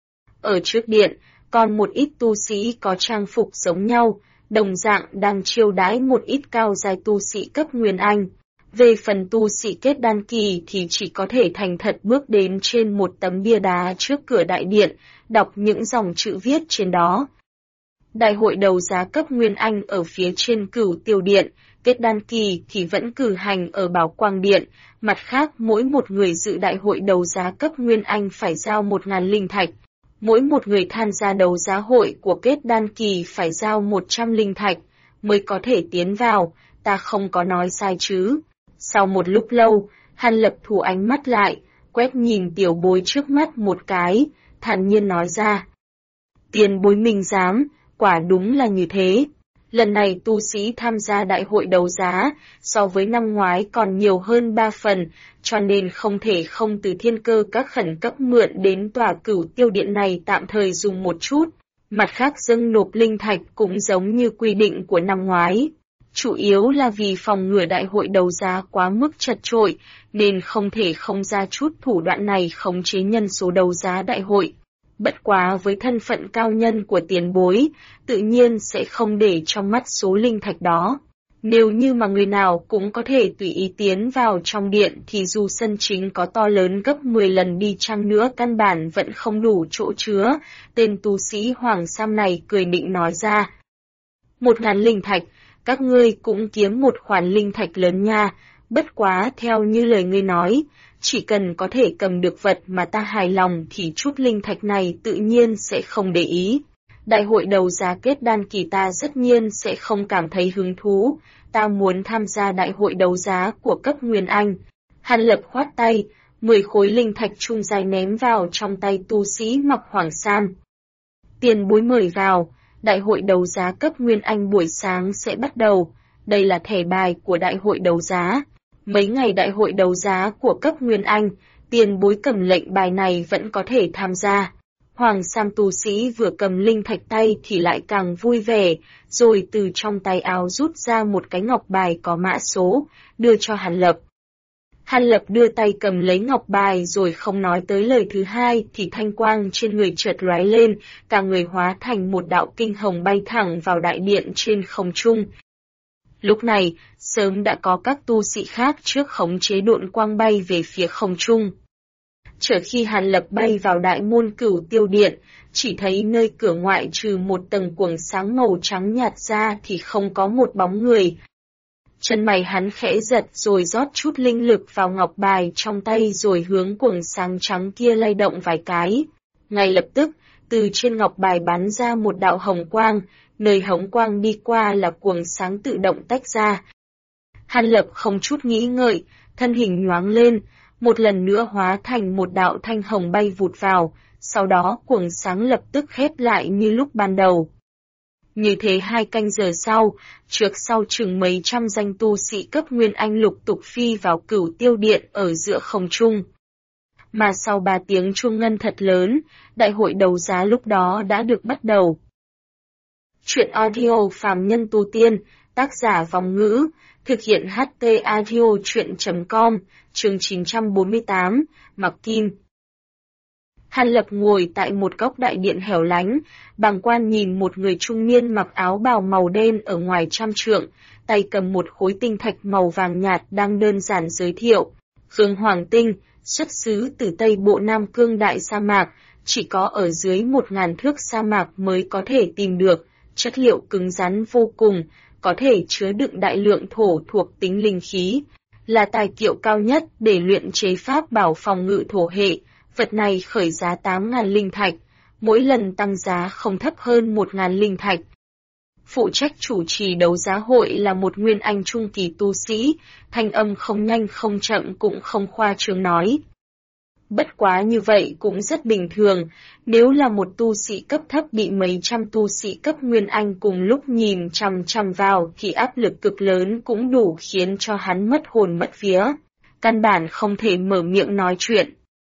Ở trước điện, còn một ít tu sĩ có trang phục giống nhau, đồng dạng đang chiêu đãi một ít cao giai tu sĩ cấp Nguyên Anh. Về phần tu sĩ kết đan kỳ thì chỉ có thể thành thật bước đến trên một tấm bia đá trước cửa đại điện, đọc những dòng chữ viết trên đó. Đại hội đấu giá cấp Nguyên Anh ở phía trên Cửu Tiêu Điện, kết đan kỳ thì vẫn cử hành ở Bảo Quang Điện, mặt khác mỗi một người dự đại hội đấu giá cấp Nguyên Anh phải giao 1.000 linh thạch. Mỗi một người tham gia đấu giá hội của kết đan kỳ phải giao 100 linh thạch, mới có thể tiến vào, ta không có nói sai chứ. Sau một lúc lâu, Hàn Lập thu ánh mắt lại, quét nhìn tiểu bối trước mắt một cái, thản nhiên nói ra. Tiền bối mình dám, quả đúng là như thế. Lần này tu sĩ tham gia đại hội đấu giá, so với năm ngoái còn nhiều hơn 3 phần, cho nên không thể không từ thiên cơ các khẩn cấp mượn đến tòa Cửu Tiêu Điện này tạm thời dùng một chút. Mặt khác dâng nộp linh thạch cũng giống như quy định của năm ngoái. Chủ yếu là vì phòng ngừa đại hội đấu giá quá mức chật chội, nên không thể không ra chút thủ đoạn này khống chế nhân số đấu giá đại hội. Bất quá với thân phận cao nhân của tiền bối, tự nhiên sẽ không để trong mắt số linh thạch đó. Nếu như mà người nào cũng có thể tùy ý tiến vào trong điện thì dù sân chính có to lớn gấp 10 lần đi chăng nữa căn bản vẫn không đủ chỗ chứa, tên tu sĩ Hoàng Sam này cười nịnh nói ra. 1.000 linh thạch, các ngươi cũng kiếm một khoản linh thạch lớn nha, bất quá theo như lời ngươi nói, chỉ cần có thể cầm được vật mà ta hài lòng thì chút linh thạch này tự nhiên sẽ không để ý. Đại hội đấu giá kết đan kỳ ta tất nhiên sẽ không cảm thấy hứng thú, ta muốn tham gia đại hội đấu giá của cấp Nguyên Anh. Hàn Lập khoát tay, 10 khối linh thạch trung dài ném vào trong tay tu sĩ mặc hoàng sam. Tiền bối mời vào, đại hội đấu giá cấp Nguyên Anh buổi sáng sẽ bắt đầu, đây là thẻ bài của đại hội đấu giá. Mấy ngày đại hội đấu giá của cấp Nguyên Anh, tiền bối cầm lệnh bài này vẫn có thể tham gia. Hoàng Sam tu sĩ vừa cầm linh thạch tay thì lại càng vui vẻ, rồi từ trong tay áo rút ra một cái ngọc bài có mã số, đưa cho Hàn Lập. Hàn Lập đưa tay cầm lấy ngọc bài rồi không nói tới lời thứ hai thì thanh quang trên người chợt lóe lên, cả người hóa thành một đạo kinh hồng bay thẳng vào đại điện trên không trung. Lúc này, sớm đã có các tu sĩ khác trước khống chế độn quang bay về phía không trung. Chờ khi Hàn Lập bay vào đại môn Cửu Tiêu Điện, chỉ thấy nơi cửa ngoại trừ một tầng quầng sáng màu trắng nhạt ra thì không có một bóng người. Chân mày hắn khẽ giật rồi rót chút linh lực vào ngọc bài trong tay rồi hướng quầng sáng trắng kia lay động vài cái. Ngay lập tức, từ trên ngọc bài bắn ra một đạo hồng quang, nơi hồng quang đi qua là quầng sáng tự động tách ra. Hàn Lập không chút nghĩ ngợi, thân hình nhoáng lên, một lần nữa hóa thành một đạo thanh hồng bay vụt vào, sau đó quầng sáng lập tức khép lại như lúc ban đầu. Như thế 2 canh giờ sau, trước sau chừng mấy trăm danh tu sĩ cấp Nguyên Anh lục tục phi vào Cửu Tiêu Điện ở giữa không trung. Mà sau 3 tiếng chuông ngân thật lớn, đại hội đấu giá lúc đó đã được bắt đầu. Chuyện audio phàm nhân tu tiên, tác giả Vòng Ngữ, thực hiện HT audio chuyện.com, chương 948, Mặc Kim. Hàn Lập ngồi tại một góc đại điện hẻo lánh, bàng quan nhìn một người trung niên mặc áo bào màu đen ở ngoài trăm trượng, tay cầm một khối tinh thạch màu vàng nhạt đang đơn giản giới thiệu. Khương Hoàng Tinh, xuất xứ từ Tây Bộ Nam Cương Đại Sa Mạc, chỉ có ở dưới 1.000 thước sa mạc mới có thể tìm được, chất liệu cứng rắn vô cùng, có thể chứa đựng đại lượng thổ thuộc tính linh khí, là tài liệu cao nhất để luyện chế pháp bảo phòng ngự thổ hệ. Vật này khởi giá 8.000 linh thạch, mỗi lần tăng giá không thấp hơn 1.000 linh thạch. Phụ trách chủ trì đấu giá hội là một Nguyên Anh trung kỳ tu sĩ, thanh âm không nhanh không chậm cũng không khoa trương nói. Bất quá như vậy cũng rất bình thường, nếu là một tu sĩ cấp thấp bị mấy trăm tu sĩ cấp Nguyên Anh cùng lúc nhìn chằm chằm vào thì áp lực cực lớn cũng đủ khiến cho hắn mất hồn mất vía. căn bản không thể mở miệng nói chuyện.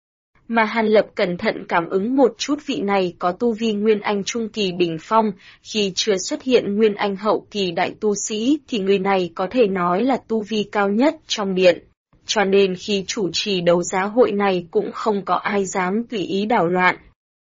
Mà Hàn Lập cẩn thận cảm ứng một chút, vị này có tu vi Nguyên Anh Trung Kỳ đỉnh phong, khi chưa xuất hiện Nguyên Anh Hậu Kỳ đại tu sĩ thì người này có thể nói là tu vi cao nhất trong điện. Cho nên khi chủ trì đấu giá hội này cũng không có ai dám tùy ý đảo loạn.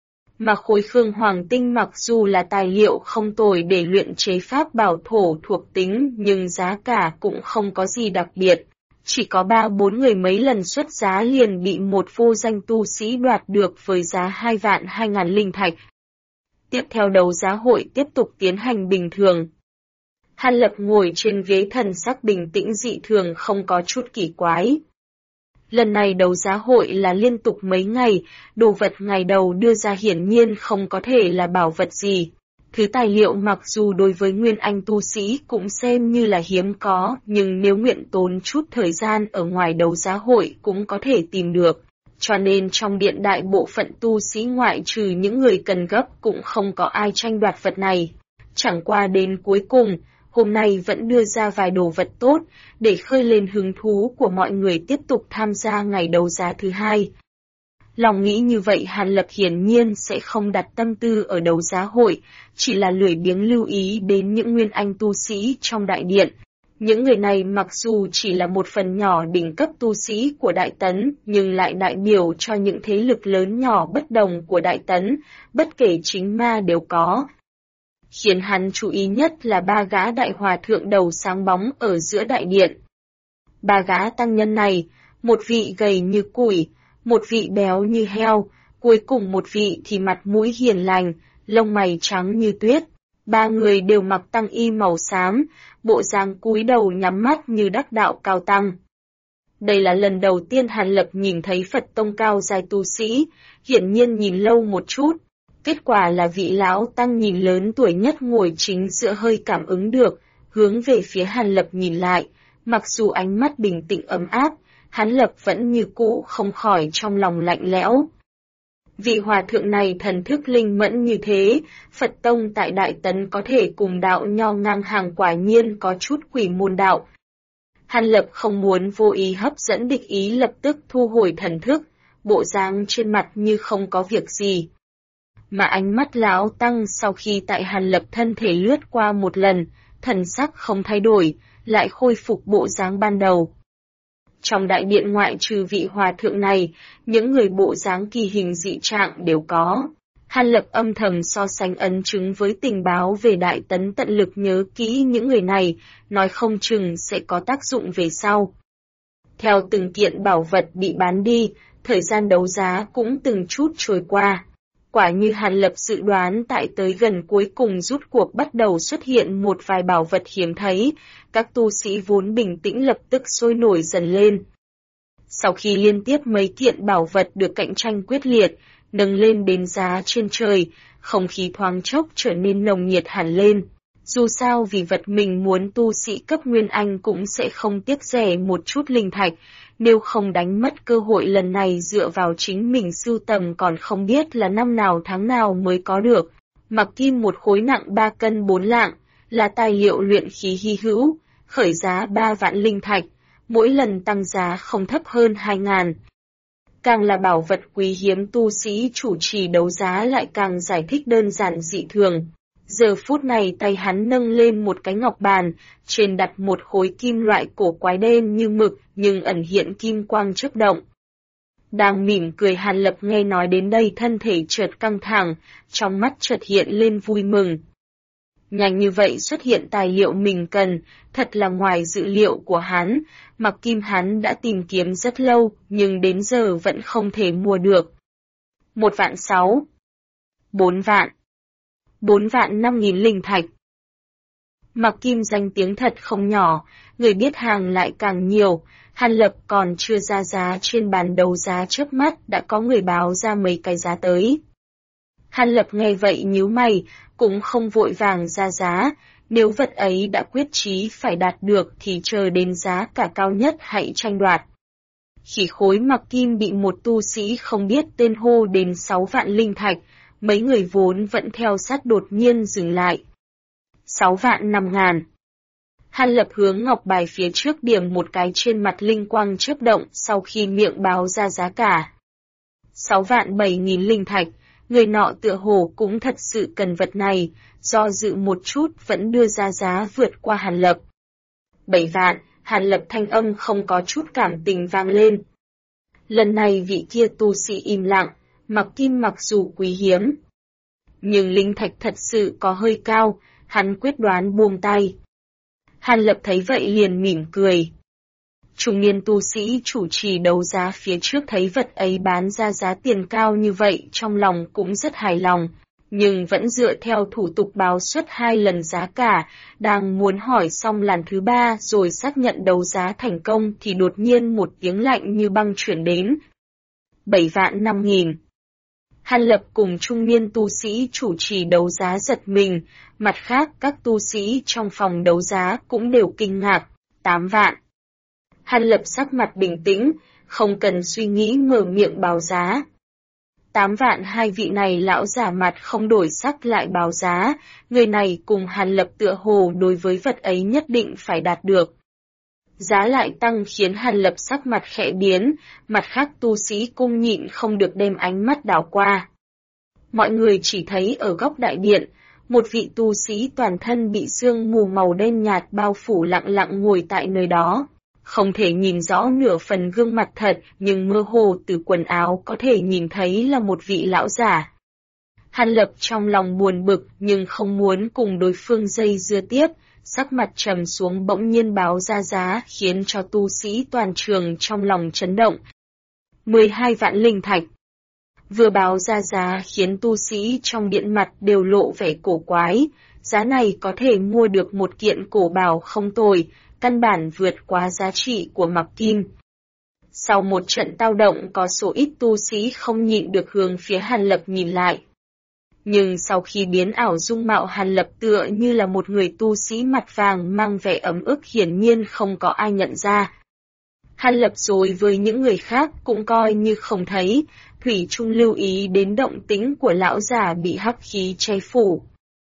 Mà khối Khương Hoàng Tinh mặc dù là tài liệu không tồi để luyện chế pháp bảo thổ thuộc tính, nhưng giá cả cũng không có gì đặc biệt. Chỉ có 3-4 người mấy lần xuất giá liền bị một vô danh tu sĩ đoạt được với giá 2.200.000 linh thạch. Tiếp theo đấu giá hội tiếp tục tiến hành bình thường. Hàn Lập ngồi trên ghế, thần sắc bình tĩnh dị thường, không có chút kỳ quái. Lần này đấu giá hội là liên tục mấy ngày, đồ vật ngày đầu đưa ra hiển nhiên không có thể là bảo vật gì. Thứ tài liệu mặc dù đối với Nguyên Anh tu sĩ cũng xem như là hiếm có, nhưng nếu nguyện tốn chút thời gian ở ngoài đấu giá hội cũng có thể tìm được. Cho nên trong điện đại bộ phận tu sĩ ngoại trừ những người cần gấp cũng không có ai tranh đoạt vật này. Chẳng qua đến cuối cùng, hôm nay vẫn đưa ra vài đồ vật tốt, để khơi lên hứng thú của mọi người tiếp tục tham gia ngày đấu giá thứ hai. Lòng nghĩ như vậy, Hàn Lập hiển nhiên sẽ không đặt tâm tư ở đấu giá hội, chỉ là lười biếng lưu ý đến những Nguyên Anh tu sĩ trong đại điện. Những người này mặc dù chỉ là một phần nhỏ đỉnh cấp tu sĩ của Đại Tấn, nhưng lại đại biểu cho những thế lực lớn nhỏ bất đồng của Đại Tấn, bất kể chính ma đều có. Khiến hắn chú ý nhất là 3 gã đại hòa thượng đầu sáng bóng ở giữa đại điện. 3 gã tăng nhân này, một vị gầy như củi, một vị béo như heo, cuối cùng một vị thì mặt mũi hiền lành, lông mày trắng như tuyết. 3 người đều mặc tăng y màu xám, bộ dáng cúi đầu nhắm mắt như đắc đạo cao tăng. Đây là lần đầu tiên Hàn Lập nhìn thấy Phật tông cao giai tu sĩ, hiển nhiên nhìn lâu một chút. Kết quả là vị lão tăng nhìn lớn tuổi nhất ngồi chính giữa hơi cảm ứng được, hướng về phía Hàn Lập nhìn lại, mặc dù ánh mắt bình tĩnh ấm áp, Hàn Lập vẫn như cũ không khỏi trong lòng lạnh lẽo. Vị hòa thượng này thần thức linh mẫn như thế, Phật tông tại Đại Tấn có thể cùng đạo nho ngang hàng, quả nhiên có chút quỷ môn đạo. Hàn Lập không muốn vô ý hấp dẫn địch ý, lập tức thu hồi thần thức, bộ dáng trên mặt như không có việc gì. Mà ánh mắt lão tăng sau khi tại Hàn Lập thân thể lướt qua một lần, thần sắc không thay đổi, lại khôi phục bộ dáng ban đầu. Trong đại điện ngoại trừ vị hòa thượng này, những người bộ dáng kỳ hình dị trạng đều có. Hàn Lập âm thầm so sánh ấn chứng với tình báo về Đại Tấn, tận lực nhớ kỹ những người này, nói không chừng sẽ có tác dụng về sau. Theo từng kiện bảo vật bị bán đi, thời gian đấu giá cũng từng chút trôi qua. Quả như Hàn Lập dự đoán, tại tới gần cuối cùng rút cuộc bắt đầu xuất hiện một vài bảo vật hiếm thấy, các tu sĩ vốn bình tĩnh lập tức sôi nổi dần lên. Sau khi liên tiếp mấy kiện bảo vật được cạnh tranh quyết liệt, nâng lên đến giá trên trời, không khí thoáng chốc trở nên nồng nhiệt hẳn lên. Dù sao vì vật mình muốn, tu sĩ cấp Nguyên Anh cũng sẽ không tiếc rẻ một chút linh thạch, nếu không đánh mất cơ hội lần này dựa vào chính mình sưu tầm còn không biết là năm nào tháng nào mới có được. Mặc kim một khối nặng 3 cân 4 lạng, là tài liệu luyện khí hy hữu, khởi giá 3 vạn linh thạch, mỗi lần tăng giá không thấp hơn 2.000. Càng là bảo vật quý hiếm, tu sĩ chủ trì đấu giá lại càng giải thích đơn giản dị thường. Giờ phút này tay hắn nâng lên một cái ngọc bàn, trên đặt một khối kim loại cổ quái đen như mực, nhưng ẩn hiện kim quang chớp động. Đang mỉm cười, Hàn Lập nghe nói đến đây thân thể chợt căng thẳng, trong mắt chợt hiện lên vui mừng. Nhanh như vậy xuất hiện tài liệu mình cần, thật là ngoài dự liệu của hắn, mặc kim hắn đã tìm kiếm rất lâu, nhưng đến giờ vẫn không thể mua được. 1.600.000, 4 vạn, 4.500.000 linh thạch. Mặc kim danh tiếng thật không nhỏ, người biết hàng lại càng nhiều. Hàn Lập còn chưa ra giá trên bàn đấu giá, chớp mắt đã có người báo ra mấy cái giá tới. Hàn Lập nghe vậy nhíu mày, cũng không vội vàng ra giá, nếu vật ấy đã quyết chí phải đạt được thì chờ đến giá cả cao nhất hãy tranh đoạt. Khi khối mặc kim bị một tu sĩ không biết tên hô đến 6 vạn linh thạch, mấy người vốn vẫn theo sát đột nhiên dừng lại. 6.500.000. Hàn Lập hướng ngọc bài phía trước điểm một cái trên mặt linh quang chớp động sau khi miệng báo ra giá cả. 6.700.000 linh thạch, người nọ tựa hồ cũng thật sự cần vật này, do dự một chút vẫn đưa ra giá vượt qua Hàn Lập. 7 vạn, Hàn Lập thanh âm không có chút cảm tình vang lên. Lần này vị kia tu sĩ im lặng, mặc kim mặc dù quý hiếm. Nhưng linh thạch thật sự có hơi cao, hắn quyết đoán buông tay. Hàn Lập thấy vậy liền mỉm cười. Trung niên tu sĩ chủ trì đấu giá phía trước thấy vật ấy bán ra giá tiền cao như vậy trong lòng cũng rất hài lòng, nhưng vẫn dựa theo thủ tục báo suất 2 lần giá cả, đang muốn hỏi xong lần thứ 3 rồi xác nhận đấu giá thành công thì đột nhiên một tiếng lạnh như băng chuyển đến. 7.500.000. Hàn Lập cùng trung niên tu sĩ chủ trì đấu giá giật mình, mặt khác các tu sĩ trong phòng đấu giá cũng đều kinh ngạc. 8 vạn. Hàn Lập sắc mặt bình tĩnh, không cần suy nghĩ mở miệng báo giá. 8 vạn, hai vị này lão giả mặt không đổi sắc lại báo giá, người này cùng Hàn Lập tựa hồ đối với vật ấy nhất định phải đạt được. Giá lại tăng khiến Hàn Lập sắc mặt khẽ biến, mặt khác tu sĩ cung nhịn không được đem ánh mắt đảo qua. Mọi người chỉ thấy ở góc đại điện, một vị tu sĩ toàn thân bị sương mù màu đen nhạt bao phủ lặng lặng ngồi tại nơi đó. Không thể nhìn rõ nửa phần gương mặt thật, nhưng mơ hồ từ quần áo có thể nhìn thấy là một vị lão giả. Hàn Lập trong lòng buồn bực nhưng không muốn cùng đối phương dây dưa tiếp, sắc mặt trầm xuống bỗng nhiên báo ra giá khiến cho tu sĩ toàn trường trong lòng chấn động. 12 vạn linh thạch. Vừa báo ra giá khiến tu sĩ trong điện mặt đều lộ vẻ cổ quái, giá này có thể mua được một kiện cổ bảo không tồi, căn bản vượt quá giá trị của Mặc Kim. Sau một trận tao động có số ít tu sĩ không nhịn được hướng phía Hàn Lập nhìn lại. Nhưng sau khi biến ảo dung mạo Hàn Lập tựa như là một người tu sĩ mặt vàng mang vẻ ấm ức hiển nhiên không có ai nhận ra. Hàn Lập rồi với những người khác cũng coi như không thấy, thủy chung lưu ý đến động tĩnh của lão già bị hắc khí che phủ.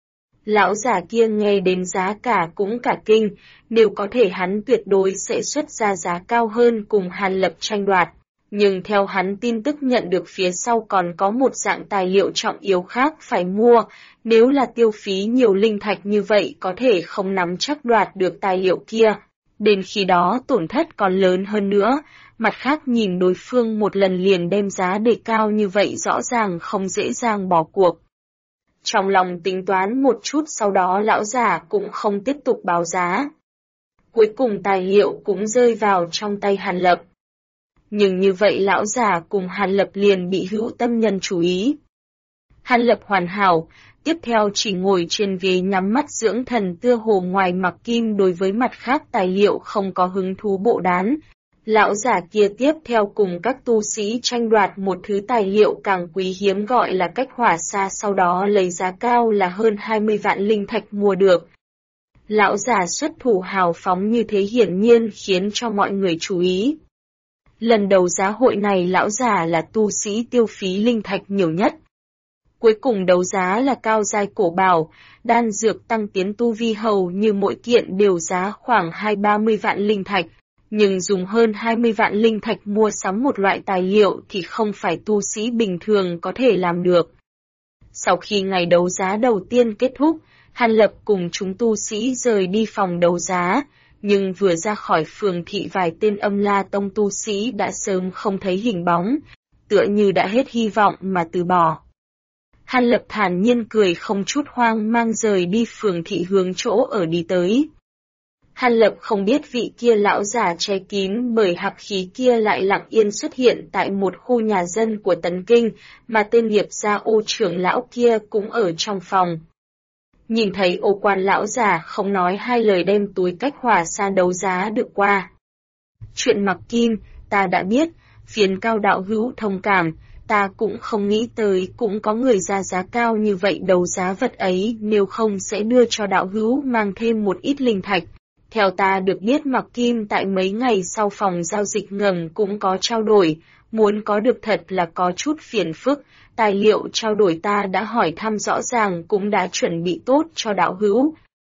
Lão già kia nghe đến giá cả cũng cả kinh, nếu có thể hắn tuyệt đối sẽ xuất ra giá cao hơn cùng Hàn Lập tranh đoạt. Nhưng theo hắn tin tức nhận được phía sau còn có một dạng tài liệu trọng yếu khác phải mua, nếu là tiêu phí nhiều linh thạch như vậy có thể không nắm chắc đoạt được tài liệu kia. Đến khi đó tổn thất còn lớn hơn nữa, mặt khác nhìn đối phương một lần liền đem giá đề cao như vậy rõ ràng không dễ dàng bỏ cuộc. Trong lòng tính toán một chút sau đó lão giả cũng không tiếp tục báo giá. Cuối cùng tài liệu cũng rơi vào trong tay Hàn Lập. Nhưng như vậy lão giả cùng Hàn Lập liền bị hữu tâm nhân chú ý. Hàn Lập hoàn hảo, tiếp theo chỉ ngồi trên ghế nhắm mắt dưỡng thần tựa hồ ngoài Mặc Kim đối với mặt khác tài liệu không có hứng thú bộ đán. Lão giả kia tiếp theo cùng các tu sĩ tranh đoạt một thứ tài liệu càng quý hiếm gọi là cách hỏa xa sau đó lấy giá cao là hơn 20 vạn linh thạch mua được. Lão giả xuất thủ hào phóng như thế hiển nhiên khiến cho mọi người chú ý. Lần đầu giá hội này lão giả là tu sĩ tiêu phí linh thạch nhiều nhất. Cuối cùng đấu giá là cao giai cổ bảo, đan dược tăng tiến tu vi hầu như mỗi kiện đều giá khoảng 20-30 vạn linh thạch. Nhưng dùng hơn 20 vạn linh thạch mua sắm một loại tài liệu thì không phải tu sĩ bình thường có thể làm được. Sau khi ngày đấu giá đầu tiên kết thúc, Hàn Lập cùng chúng tu sĩ rời đi phòng đấu giá, nhưng vừa ra khỏi phường thị vài tên Âm La Tông tu sĩ đã sớm không thấy hình bóng, tựa như đã hết hy vọng mà từ bỏ. Hàn Lập thản nhiên cười không chút hoang mang rời đi phường thị hướng chỗ ở đi tới. Hàn Lập không biết vị kia lão già che kín bởi hắc khí kia lại lặng yên xuất hiện tại một khu nhà dân của Tấn Kinh, mà tên Liệp Gia Ô trưởng lão kia cũng ở trong phòng. Nhìn thấy Ô quan lão già không nói hai lời đem túi cách hỏa xa đấu giá được qua. Chuyện Mặc Kim, ta đã biết, phiền cao đạo hữu thông cảm, ta cũng không nghĩ tới cũng có người ra giá cao như vậy đấu giá vật ấy, nếu không sẽ đưa cho đạo hữu mang thêm một ít linh thạch. Theo ta được biết Mặc Kim tại mấy ngày sau phòng giao dịch ngầm cũng có trao đổi, muốn có được thật là có chút phiền phức, tài liệu trao đổi ta đã hỏi thăm rõ ràng cũng đã chuẩn bị tốt cho đạo hữu.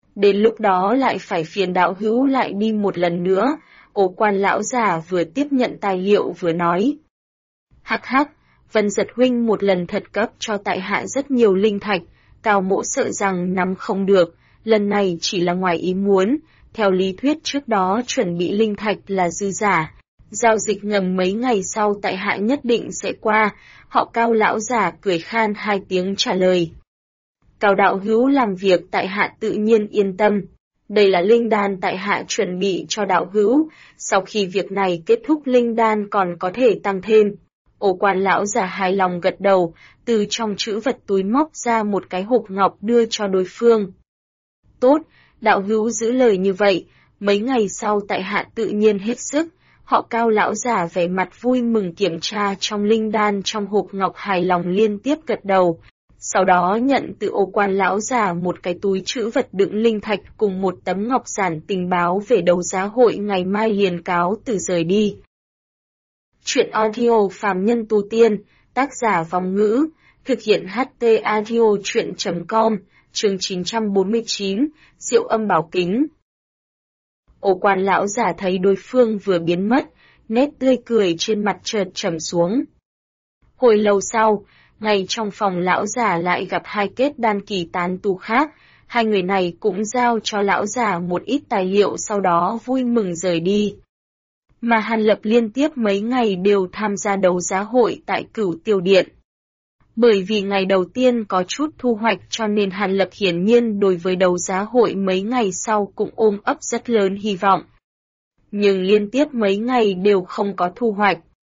Đến lúc đó lại phải phiền đạo hữu lại đi một lần nữa, Ô Quan lão già vừa tiếp nhận tài liệu vừa nói. Hắc hắc, Vân Giật huynh một lần thật cấp cho tại hạ rất nhiều linh thạch, Cao Mỗ sợ rằng nắm không được, lần này chỉ là ngoài ý muốn, theo lý thuyết trước đó chuẩn bị linh thạch là dư giả. Giao dịch ngầm mấy ngày sau tại hạ nhất định sẽ qua, họ Cao lão già cười khan hai tiếng trả lời. Cao đạo hữu làm việc tại hạ tự nhiên yên tâm. Đây là linh đan tại hạ chuẩn bị cho đạo hữu, sau khi việc này kết thúc linh đan còn có thể tăng thêm. Ô Quan lão già hài lòng gật đầu, từ trong trữ vật túi móc ra một cái hộp ngọc đưa cho đối phương. Tốt, đạo hữu giữ lời như vậy, mấy ngày sau tại hạ tự nhiên hết sức. Họ Cao lão già vẻ mặt vui mừng kiểm tra trong linh đan trong hộp ngọc hài lòng liên tiếp gật đầu. Sau đó nhận từ Ô Quan lão già một cái túi trữ vật đựng linh thạch cùng một tấm ngọc giản tình báo về đấu giá hội ngày mai liền cáo từ rời đi. Chuyện audio phàm nhân tu tiên, tác giả Vong Ngữ, thực hiện HT audio chuyện.com, chương 949, Diệu Âm Bảo Kính. Ô Quan lão già thấy đối phương vừa biến mất, nét tươi cười trên mặt chợt trầm xuống. Hồi lâu sau, ngay trong phòng lão già lại gặp hai kết đan kỳ tán tu khác, hai người này cũng giao cho lão già một ít tài liệu sau đó vui mừng rời đi. Mà Hàn Lập liên tiếp mấy ngày đều tham gia đấu giá hội tại Cửu Tiêu Điện. Bởi vì ngày đầu tiên có chút thu hoạch cho nên Hàn Lập hiển nhiên đối với đấu giá hội mấy ngày sau cũng ôm ấp rất lớn hy vọng. Nhưng liên tiếp mấy ngày đều không có thu hoạch.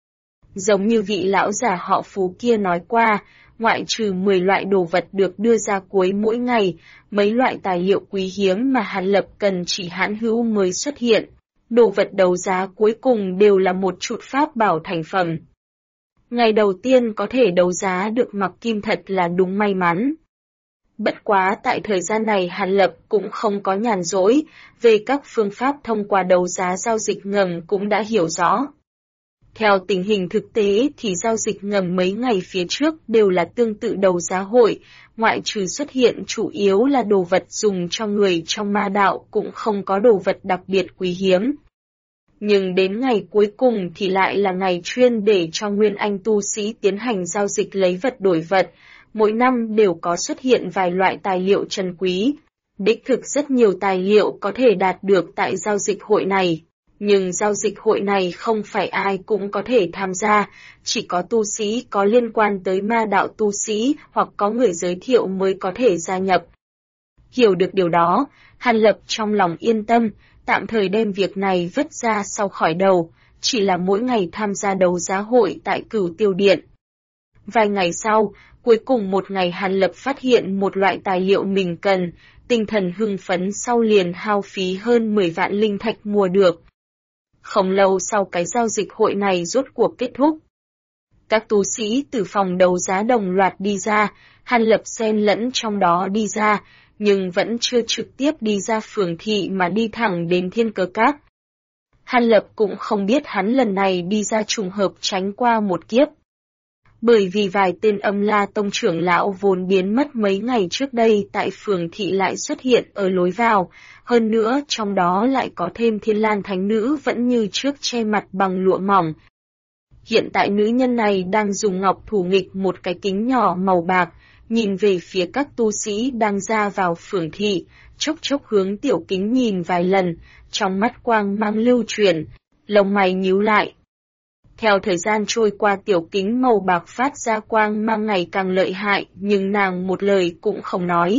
Giống như vị lão già họ Phú kia nói qua, ngoại trừ 10 loại đồ vật được đưa ra cuối mỗi ngày, mấy loại tài liệu quý hiếm mà Hàn Lập cần chỉ hãn hữu mới xuất hiện. Đồ vật đấu giá cuối cùng đều là một chút pháp bảo thành phẩm. Ngày đầu tiên có thể đấu giá được mặc kim thật là đúng may mắn. Bất quá tại thời gian này Hàn Lập cũng không có nhàn rỗi, về các phương pháp thông qua đấu giá giao dịch ngầm cũng đã hiểu rõ. Theo tình hình thực tế thì giao dịch ngầm mấy ngày phía trước đều là tương tự đấu giá hội, ngoại trừ xuất hiện chủ yếu là đồ vật dùng cho người trong ma đạo cũng không có đồ vật đặc biệt quý hiếm. Nhưng đến ngày cuối cùng thì lại là ngày chuyên để cho nguyên anh tu sĩ tiến hành giao dịch lấy vật đổi vật, mỗi năm đều có xuất hiện vài loại tài liệu trân quý. Đích thực rất nhiều tài liệu có thể đạt được tại giao dịch hội này. Nhưng giao dịch hội này không phải ai cũng có thể tham gia, chỉ có tu sĩ có liên quan tới ma đạo tu sĩ hoặc có người giới thiệu mới có thể gia nhập. Hiểu được điều đó, Hàn Lập trong lòng yên tâm, tạm thời đem việc này vứt ra sau khỏi đầu, chỉ là mỗi ngày tham gia đấu giá hội tại Cửu Tiêu Điện. Vài ngày sau, cuối cùng một ngày Hàn Lập phát hiện một loại tài liệu mình cần, tinh thần hưng phấn sau liền hao phí hơn 10 vạn linh thạch mua được. Không lâu sau cái giao dịch hội này rốt cuộc kết thúc. Các tu sĩ từ phòng đấu giá đồng loạt đi ra, Hàn Lập xen lẫn trong đó đi ra, nhưng vẫn chưa trực tiếp đi ra phường thị mà đi thẳng đến Thiên Cơ Các. Hàn Lập cũng không biết hắn lần này đi ra trùng hợp tránh qua một kiếp. Bởi vì vài tên Âm La Tông trưởng lão vốn biến mất mấy ngày trước đây tại phường thị lại xuất hiện ở lối vào, hơn nữa trong đó lại có thêm Thiên Lan Thánh Nữ vẫn như trước che mặt bằng lụa mỏng. Hiện tại nữ nhân này đang dùng ngọc thủ nghịch một cái kính nhỏ màu bạc, nhìn về phía các tu sĩ đang ra vào phường thị, chốc chốc hướng tiểu kính nhìn vài lần, trong mắt quang mang lưu chuyển, lông mày nhíu lại. Theo thời gian trôi qua tiểu kính màu bạc phát ra quang mang ngày càng lợi hại, nhưng nàng một lời cũng không nói.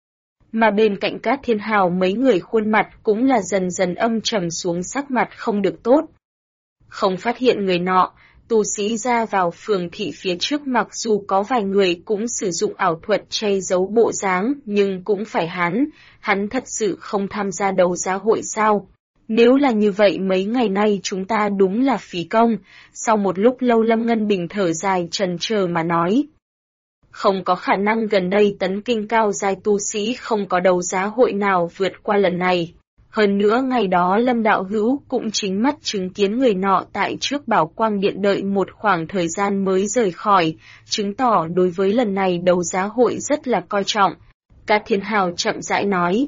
Mà bên cạnh Cát Thiên Hào mấy người khuôn mặt cũng là dần dần âm trầm xuống, sắc mặt không được tốt. Không phát hiện người nọ, tu sĩ ra vào phường thị phía trước mặc dù có vài người cũng sử dụng ảo thuật che giấu bộ dáng, nhưng cũng phải hắn thật sự không tham gia đấu giá hội sao? Nếu là như vậy mấy ngày nay chúng ta đúng là phí công. Sau một lúc lâu Lâm Ngân Bình thở dài trần chờ mà nói. Không có khả năng gần đây tấn kinh cao giai tu sĩ không có đấu giá hội nào vượt qua lần này. Hơn nữa ngày đó Lâm Đạo Hữu cũng chính mắt chứng kiến người nọ tại trước Bảo Quang Điện đợi một khoảng thời gian mới rời khỏi, chứng tỏ đối với lần này đấu giá hội rất là coi trọng. Cát Thiên Hào chậm rãi nói.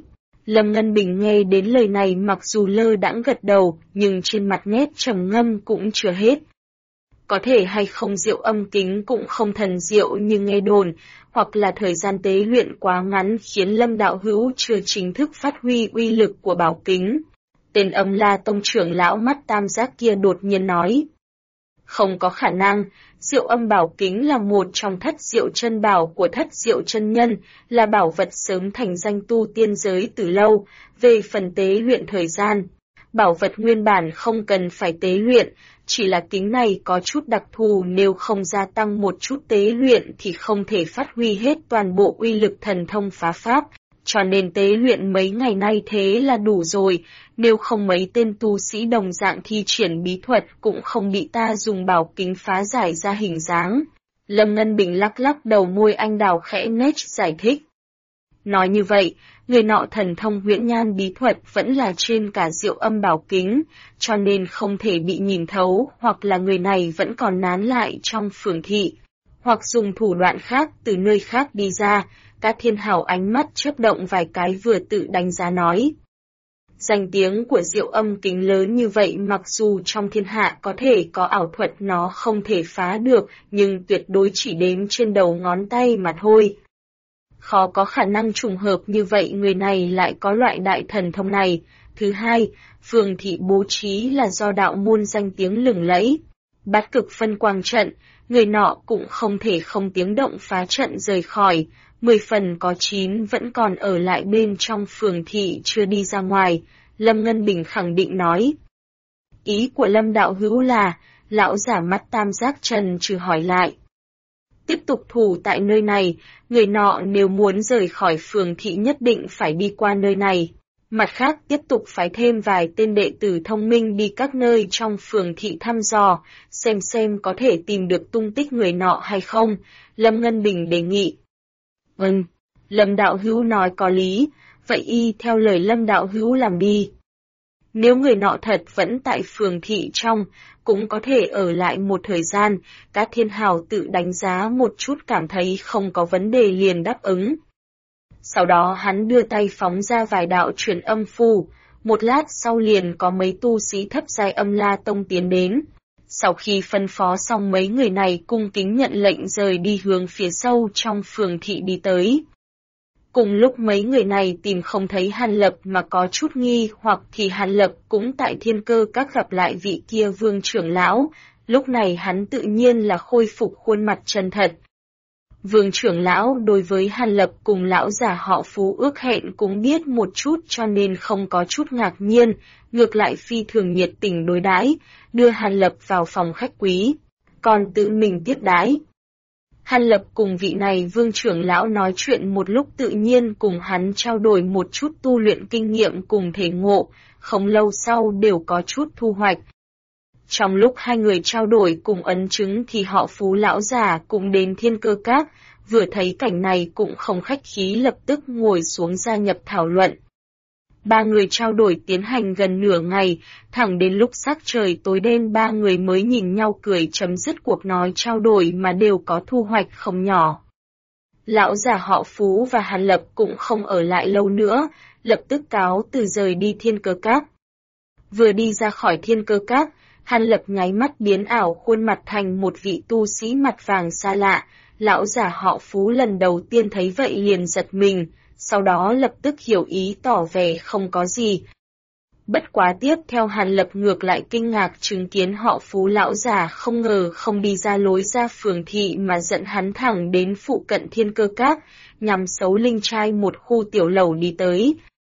Lâm Ngân Bình nghe đến lời này mặc dù lơ đãng gật đầu, nhưng trên mặt nét trầm ngâm cũng chưa hết. Có thể hay không Diệu Âm kính cũng không thần diệu như nghe đồn, hoặc là thời gian tế luyện quá ngắn khiến Lâm đạo hữu chưa chính thức phát huy uy lực của bảo kính. Tên Âm La Tông trưởng lão mắt tam giác kia đột nhiên nói. Không có khả năng, Diệu Âm bảo kính là một trong thất diệu chân bảo của thất diệu chân nhân, là bảo vật sớm thành danh tu tiên giới từ lâu, về phần tế luyện thời gian. Bảo vật nguyên bản không cần phải tế luyện, chỉ là kính này có chút đặc thù, nếu không gia tăng một chút tế luyện thì không thể phát huy hết toàn bộ uy lực thần thông phá pháp, cho nên tế luyện mấy ngày nay thế là đủ rồi, nếu không mấy tên tu sĩ đồng dạng thi triển bí thuật cũng không bị ta dùng bảo kính phá giải ra hình dáng. Lâm Ngân Bình lắc lắc đầu môi anh đào khẽ nết giải thích. Nói như vậy, người nọ thần thông huyễn nhan bí thuật vẫn là trên cả Diệu Âm bảo kính, cho nên không thể bị nhìn thấu, hoặc là người này vẫn còn nán lại trong phường thị, hoặc dùng thủ đoạn khác từ nơi khác đi ra. Các Thiên Hào ánh mắt chớp động vài cái vừa tự đánh giá nói. Danh tiếng của Diệu Âm kính lớn như vậy mặc dù trong thiên hạ có thể có ảo thuật nó không thể phá được, nhưng tuyệt đối chỉ đếm trên đầu ngón tay mà thôi. Khó có khả năng trùng hợp như vậy người này lại có loại đại thần thông này. Thứ hai, phường thị bố trí là do đạo môn danh tiếng lừng lẫy. Bát cực phân quang trận, người nọ cũng không thể không tiếng động phá trận rời khỏi. 10 phần có 9 vẫn còn ở lại bên trong phường thị chưa đi ra ngoài, Lâm Ngân Bình khẳng định nói. Ý của Lâm đạo hữu là, lão giả mắt tam giác trần trừ hỏi lại. Tiếp tục thủ tại nơi này, người nọ nếu muốn rời khỏi phường thị nhất định phải đi qua nơi này. Mặt khác tiếp tục phái thêm vài tên đệ tử thông minh đi các nơi trong phường thị thăm dò, xem có thể tìm được tung tích người nọ hay không, Lâm Ngân Bình đề nghị. Vâng, Lâm đạo hữu nói có lý, vậy y theo lời Lâm đạo hữu làm đi. Nếu người nọ thật vẫn tại phường thị trong, cũng có thể ở lại một thời gian, các Thiên Hào tự đánh giá một chút cảm thấy không có vấn đề liền đáp ứng. Sau đó hắn đưa tay phóng ra vài đạo truyền âm phù, một lát sau liền có mấy tu sĩ thấp giai Âm La Tông tiến đến. Sau khi phân phó xong mấy người này cung kính nhận lệnh rời đi hướng phía sâu trong phường thị đi tới. Cùng lúc mấy người này tìm không thấy Hàn Lập mà có chút nghi hoặc thì Hàn Lập cũng tại Thiên Cơ Các gặp lại vị kia Vương trưởng lão, lúc này hắn tự nhiên là khôi phục khuôn mặt chân thật. Vương trưởng lão đối với Hàn Lập cùng lão già họ Phú ước hẹn cũng biết một chút cho nên không có chút ngạc nhiên, ngược lại phi thường nhiệt tình đối đãi, đưa Hàn Lập vào phòng khách quý, còn tự mình tiếp đãi. Hàn Lập cùng vị này Vương trưởng lão nói chuyện một lúc tự nhiên cùng hắn trao đổi một chút tu luyện kinh nghiệm cùng thể ngộ, không lâu sau đều có chút thu hoạch. Trong lúc hai người trao đổi cùng ấn chứng thì họ Phú lão già cũng đến Thiên Cơ Các, vừa thấy cảnh này cũng không khách khí lập tức ngồi xuống gia nhập thảo luận. Ba người trao đổi tiến hành gần nửa ngày, thẳng đến lúc sắc trời tối đen ba người mới nhìn nhau cười chấm dứt cuộc nói trao đổi mà đều có thu hoạch không nhỏ. Lão già họ Phú và Hàn Lập cũng không ở lại lâu nữa, lập tức cáo từ rời đi Thiên Cơ Các. Vừa đi ra khỏi Thiên Cơ Các, Hàn Lập nháy mắt biến ảo khuôn mặt thành một vị tu sĩ mặt vàng xa lạ, lão già họ Phú lần đầu tiên thấy vậy liền giật mình, sau đó lập tức hiểu ý tỏ vẻ không có gì. Bất quá tiếp theo Hàn Lập ngược lại kinh ngạc chứng kiến họ Phú lão già không ngờ không đi ra lối ra phường thị mà dẫn hắn thẳng đến phụ cận Thiên Cơ Các, nhằm xấu linh trai một khu tiểu lầu đi tới.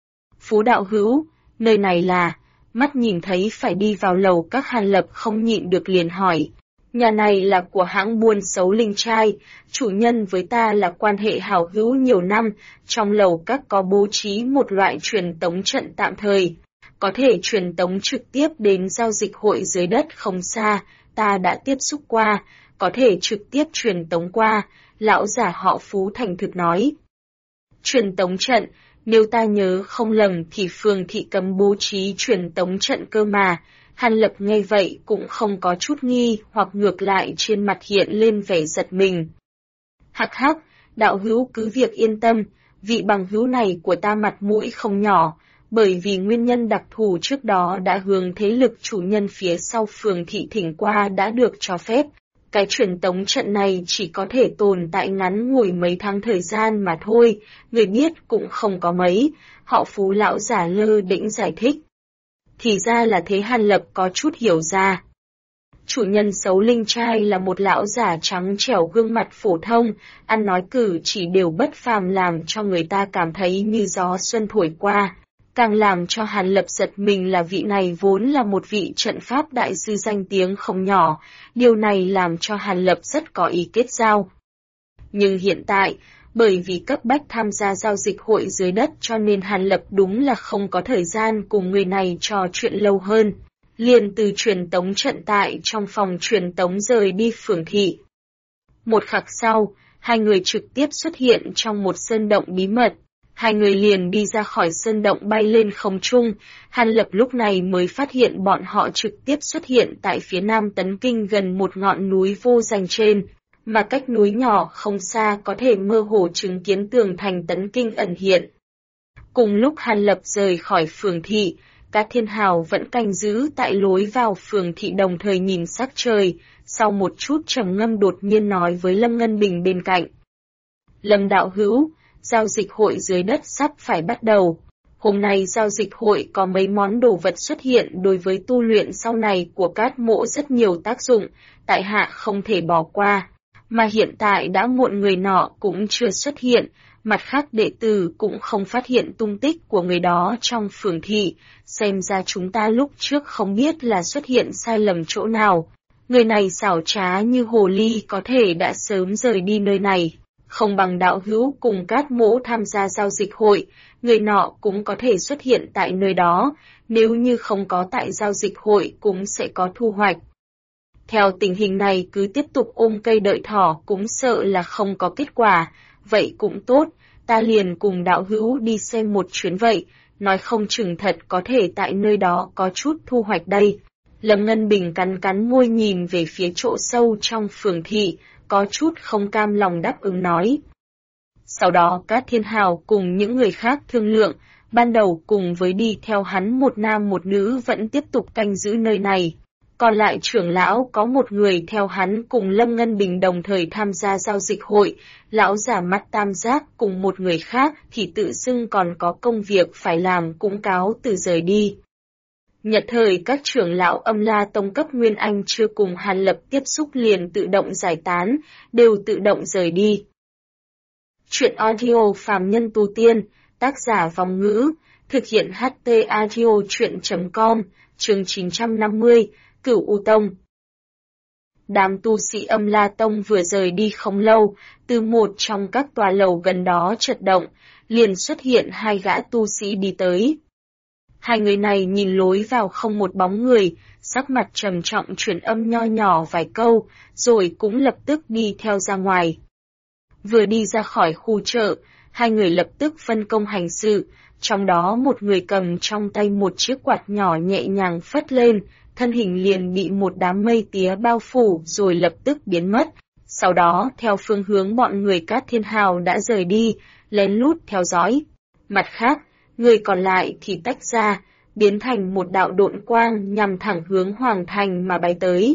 Phú đạo hữu, nơi này là... Mắt nhìn thấy phải đi vào lầu các Hàn Lập không nhịn được liền hỏi. Nhà này là của hãng buôn xấu linh trai, chủ nhân với ta là quan hệ hảo hữu nhiều năm, trong lầu các có bố trí một loại truyền tống trận tạm thời, có thể truyền tống trực tiếp đến giao dịch hội dưới đất không xa, ta đã tiếp xúc qua, có thể trực tiếp truyền tống qua, lão già họ Phú thành thực nói. Truyền tống trận, nếu ta nhớ không lầm thì phường thị cấm bố trí truyền tống trận cơ mà. Hàn Lập nghe vậy cũng không có chút nghi hoặc ngược lại trên mặt hiện lên vẻ giật mình. Hắc hắc, đạo hữu cứ việc yên tâm, Vị bằng hữu này của ta mặt mũi không nhỏ, bởi vì nguyên nhân đặc thù trước đó đã hướng thế lực chủ nhân phía sau phường thị thỉnh qua đã được cho phép. Cái truyền tống trận này chỉ có thể tồn tại ngắn ngủi mấy tháng thời gian mà thôi, người biết cũng không có mấy, họ Phú lão giả lơ đễnh giải thích. Thì ra là thế. Hàn Lập có chút hiểu ra. Chủ nhân xấu linh trai là một lão giả trắng trẻo gương mặt phổ thông, ăn nói cử chỉ đều bất phàm làm cho người ta cảm thấy như gió xuân thổi qua. Càng làm cho Hàn Lập giật mình là vị này vốn là một vị trận pháp đại sư danh tiếng không nhỏ, điều này làm cho Hàn Lập rất có ý kết giao. Nhưng hiện tại, bởi vì cấp bách tham gia giao dịch hội dưới đất cho nên Hàn Lập đúng là không có thời gian cùng người này trò chuyện lâu hơn. Liền từ truyền tống trận tại trong phòng truyền tống rời đi phường thị. Một khắc sau, hai người trực tiếp xuất hiện trong một sơn động bí mật. Hai người liền đi ra khỏi sơn động bay lên không trung, Hàn Lập lúc này mới phát hiện bọn họ trực tiếp xuất hiện tại phía nam Tấn Kinh gần một ngọn núi vô danh trên, mà cách núi nhỏ không xa có thể mơ hồ chứng kiến tường thành Tấn Kinh ẩn hiện. Cùng lúc Hàn Lập rời khỏi phường thị, Cát Thiên Hào vẫn canh giữ tại lối vào phường thị đồng thời nhìn sắc trời, sau một chút trầm ngâm đột nhiên nói với Lâm Ngân Bình bên cạnh. Lâm đạo hữu, giao dịch hội dưới đất sắp phải bắt đầu. Hôm nay giao dịch hội có mấy món đồ vật xuất hiện đối với tu luyện sau này của Cát Mỗ rất nhiều tác dụng, tại hạ không thể bỏ qua. Mà hiện tại đã muộn người nọ cũng chưa xuất hiện, mặt khác đệ tử cũng không phát hiện tung tích của người đó trong phường thị, xem ra chúng ta lúc trước không biết là xuất hiện sai lầm chỗ nào. Người này xảo trá như hồ ly có thể đã sớm rời đi nơi này, không bằng đạo hữu cùng Cát Mỗ tham gia giao dịch hội, người nọ cũng có thể xuất hiện tại nơi đó, nếu như không có tại giao dịch hội cũng sẽ có thu hoạch. Theo tình hình này cứ tiếp tục ôm cây đợi thỏ cũng sợ là không có kết quả, vậy cũng tốt, ta liền cùng đạo hữu đi xem một chuyến vậy, nói không chừng thật có thể tại nơi đó có chút thu hoạch đây. Lâm Ngân Bình cắn cắn môi nhìn về phía chỗ sâu trong phường thị, có chút không cam lòng đáp ứng nói. Sau đó Cát Thiên Hào cùng những người khác thương lượng, ban đầu cùng với đi theo hắn một nam một nữ vẫn tiếp tục canh giữ nơi này. Còn lại trưởng lão có một người theo hắn cùng Lâm Ngân Bình đồng thời tham gia giao dịch hội, lão giả mắt tam giác cùng một người khác thì tự xưng còn có công việc phải làm cũng cáo từ rời đi. Nhật thời các trưởng lão Âm La Tông cấp Nguyên Anh chưa cùng Hàn Lập tiếp xúc liền tự động giải tán, đều tự động rời đi. Chuyện audio phàm nhân tu tiên, tác giả Vong Ngữ, thực hiện HT audio chuyện.com, chương 950, Cửu U Tông. Đám tu sĩ Âm La Tông vừa rời đi không lâu, từ một trong các tòa lầu gần đó chợt động, liền xuất hiện hai gã tu sĩ đi tới. Hai người này nhìn lối vào không một bóng người, sắc mặt trầm trọng truyền âm nho nhỏ vài câu, rồi cũng lập tức đi theo ra ngoài. Vừa đi ra khỏi khu chợ, hai người lập tức phân công hành sự, trong đó một người cầm trong tay một chiếc quạt nhỏ nhẹ nhàng phất lên, thân hình liền bị một đám mây tía bao phủ rồi lập tức biến mất. Sau đó, theo phương hướng bọn người Cát Thiên Hào đã rời đi, lén lút theo dõi. Mặt khác, người còn lại thì tách ra, biến thành một đạo độn quang nhằm thẳng hướng Hoàng Thành mà bay tới.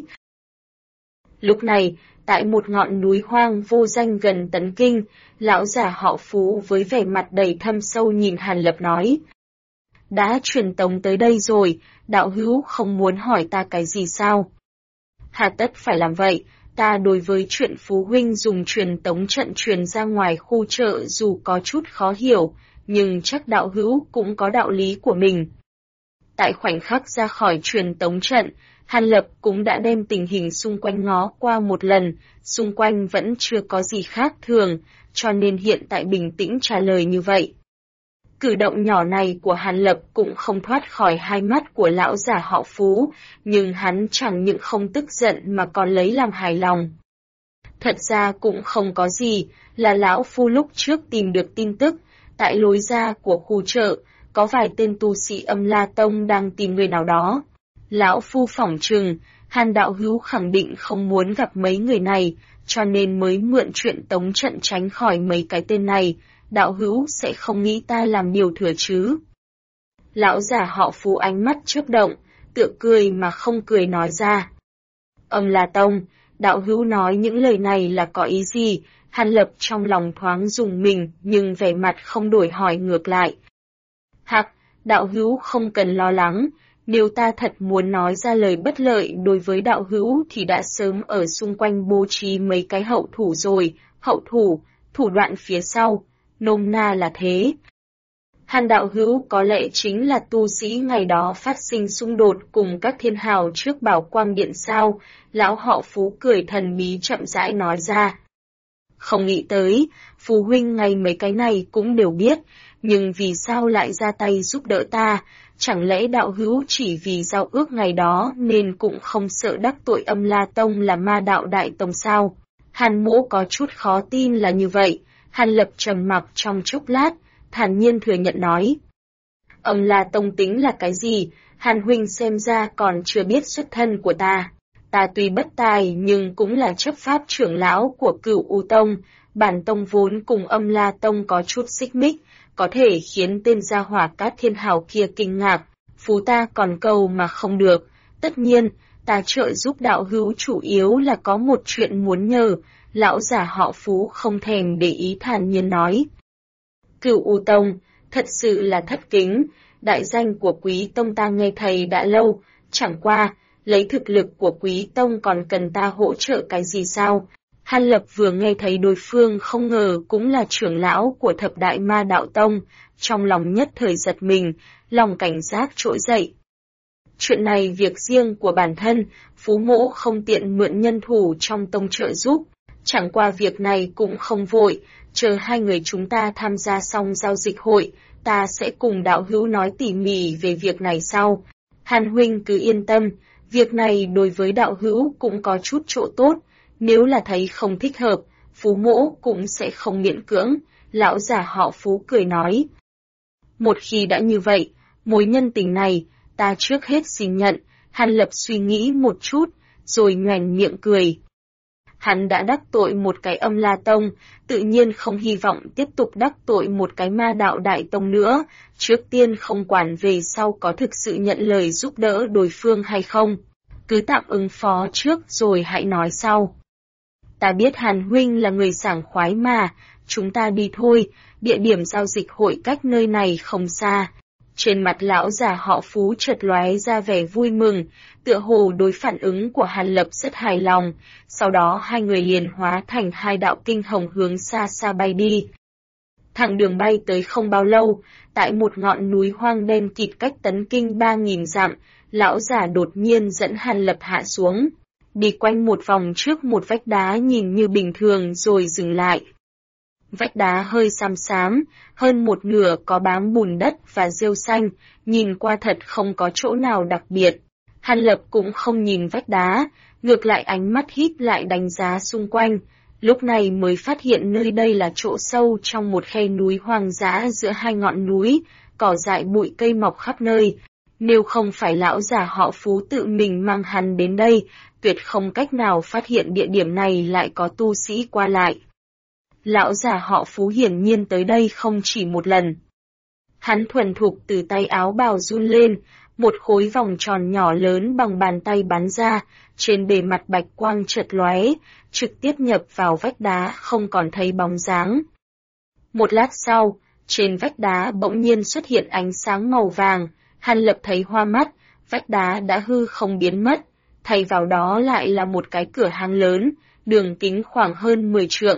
Lúc này, tại một ngọn núi hoang vô danh gần Tấn Kinh, lão giả họ Phú với vẻ mặt đầy thâm sâu nhìn Hàn Lập nói. Đã truyền tống tới đây rồi, đạo hữu không muốn hỏi ta cái gì sao? Hà tất phải làm vậy, ta đối với chuyện Phú huynh dùng truyền tống trận truyền ra ngoài khu chợ dù có chút khó hiểu, nhưng chắc đạo hữu cũng có đạo lý của mình. Tại khoảnh khắc ra khỏi truyền tống trận, Hàn Lập cũng đã đem tình hình xung quanh ngó qua một lần, xung quanh vẫn chưa có gì khác thường, cho nên hiện tại bình tĩnh trả lời như vậy. Cử động nhỏ này của Hàn Lập cũng không thoát khỏi hai mắt của lão giả họ Phú, nhưng hắn chẳng những không tức giận mà còn lấy làm hài lòng. Thật ra cũng không có gì, là lão phu lúc trước tìm được tin tức, tại lối ra của khu chợ, có vài tên tu sĩ Âm La Tông đang tìm người nào đó. Lão phu phỏng chừng, Hàn đạo hữu khẳng định không muốn gặp mấy người này, cho nên mới mượn chuyện tống trận tránh khỏi mấy cái tên này, đạo hữu sẽ không nghĩ ta làm điều thừa chứ? Lão giả họ Phú ánh mắt chớp động, tựa cười mà không cười nói ra. La Tông, đạo hữu nói những lời này là có ý gì? Hàn Lập trong lòng thoáng rùng mình nhưng vẻ mặt không đổi hỏi ngược lại. Hạc, đạo hữu không cần lo lắng, nếu ta thật muốn nói ra lời bất lợi đối với đạo hữu thì đã sớm ở xung quanh bố trí mấy cái hậu thủ rồi, hậu thủ, thủ đoạn phía sau, nôm na là thế. Hàn đạo hữu có lẽ chính là tu sĩ ngày đó phát sinh xung đột cùng các thiên hào trước Bảo Quang Điện sao, lão họ Phú cười thần bí chậm rãi nói ra. Không nghĩ tới, Phú huynh ngày mấy cái này cũng đều biết, nhưng vì sao lại ra tay giúp đỡ ta, chẳng lẽ đạo hữu chỉ vì giao ước ngày đó nên cũng không sợ đắc tội La Tông là ma đạo đại tông sao? Hàn Mỗ có chút khó tin là như vậy, Hàn Lập trầm mặc trong chốc lát, thản nhiên thừa nhận nói. La Tông tính là cái gì, Hàn huynh xem ra còn chưa biết xuất thân của ta. Ta tuy bất tài nhưng cũng là chấp pháp trưởng lão của Cửu U Tông, bản tông vốn cùng La Tông có chút xích mích, có thể khiến tên gia hỏa Cát Thiên Hào kia kinh ngạc, Phú ta còn cầu mà không được. Tất nhiên, ta trợ giúp đạo hữu chủ yếu là có một chuyện muốn nhờ, lão giả họ Phú không thèm để ý thản nhiên nói. Cửu U Tông, thật sự là thất kính, đại danh của Quý Tông ta nghe thầy đã lâu, chẳng qua, lấy thực lực của Quý Tông còn cần ta hỗ trợ cái gì sao? Hàn Lập vừa nghe thấy đối phương không ngờ cũng là trưởng lão của Thập Đại Ma Đạo Tông, trong lòng nhất thời giật mình, lòng cảnh giác trỗi dậy. Chuyện này việc riêng của bản thân, Phú Mỗ không tiện mượn nhân thủ trong tông trợ giúp, chẳng qua việc này cũng không vội, chờ hai người chúng ta tham gia xong giao dịch hội, ta sẽ cùng đạo hữu nói tỉ mỉ về việc này sau. Hàn huynh cứ yên tâm, việc này đối với đạo hữu cũng có chút chỗ tốt, nếu là thấy không thích hợp, Phú Mỗ cũng sẽ không miễn cưỡng, lão giả họ Phú cười nói. Một khi đã như vậy, mối nhân tình này, ta trước hết xin nhận, Hàn Lập suy nghĩ một chút, rồi nhoẻn miệng cười. Hắn đã đắc tội một cái La Tông, tự nhiên không hy vọng tiếp tục đắc tội một cái ma đạo đại tông nữa, trước tiên không quản về sau có thực sự nhận lời giúp đỡ đối phương hay không. Cứ tạm ứng phó trước rồi hãy nói sau. Ta biết Hàn huynh là người sảng khoái mà, chúng ta đi thôi, địa điểm giao dịch hội cách nơi này không xa. Trên mặt lão già họ Phú chợt lóe ra vẻ vui mừng, tựa hồ đối phản ứng của Hàn Lập rất hài lòng, sau đó hai người liền hóa thành hai đạo kinh hồng hướng xa xa bay đi. Thẳng đường bay tới không bao lâu, tại một ngọn núi hoang đen kịt cách Tấn Kinh 3.000 dặm, lão già đột nhiên dẫn Hàn Lập hạ xuống, đi quanh một vòng trước một vách đá nhìn như bình thường rồi dừng lại. Vách đá hơi xám xám, hơn một nửa có bám bùn đất và rêu xanh, nhìn qua thật không có chỗ nào đặc biệt. Hàn Lập cũng không nhìn vách đá, ngược lại ánh mắt híp lại đánh giá xung quanh, lúc này mới phát hiện nơi đây là chỗ sâu trong một khe núi hoang dã giữa hai ngọn núi, cỏ dại bụi cây mọc khắp nơi. Nếu không phải lão già họ Phú tự mình mang hắn đến đây, tuyệt không cách nào phát hiện địa điểm này lại có tu sĩ qua lại. Lão già họ Phú hiển nhiên tới đây không chỉ một lần. Hắn thuần thục từ tay áo bào run lên, một khối vòng tròn nhỏ lớn bằng bàn tay bắn ra, trên bề mặt bạch quang chợt lóe, trực tiếp nhập vào vách đá không còn thấy bóng dáng. Một lát sau, trên vách đá bỗng nhiên xuất hiện ánh sáng màu vàng, Hàn Lập thấy hoa mắt, vách đá đã hư không biến mất, thay vào đó lại là một cái cửa hang lớn, đường kính khoảng hơn 10 trượng.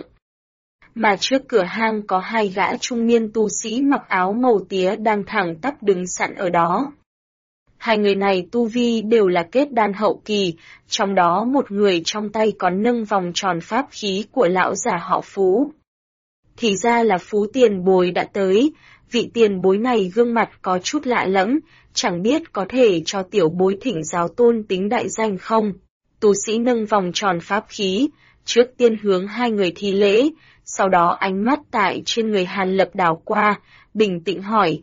Mà trước cửa hang có hai gã trung niên tu sĩ mặc áo màu tía đang thẳng tắp đứng sẵn ở đó. Hai người này tu vi đều là kết đan hậu kỳ, trong đó một người trong tay còn nâng vòng tròn pháp khí của lão già họ Phú. Thì ra là Phú tiền bối đã tới, vị tiền bối này gương mặt có chút lạ lẫm, chẳng biết có thể cho tiểu bối thỉnh giáo tôn tính đại danh không. Tu sĩ nâng vòng tròn pháp khí, trước tiên hướng hai người thi lễ, sau đó ánh mắt tại trên người Hàn Lập đảo qua, bình tĩnh hỏi.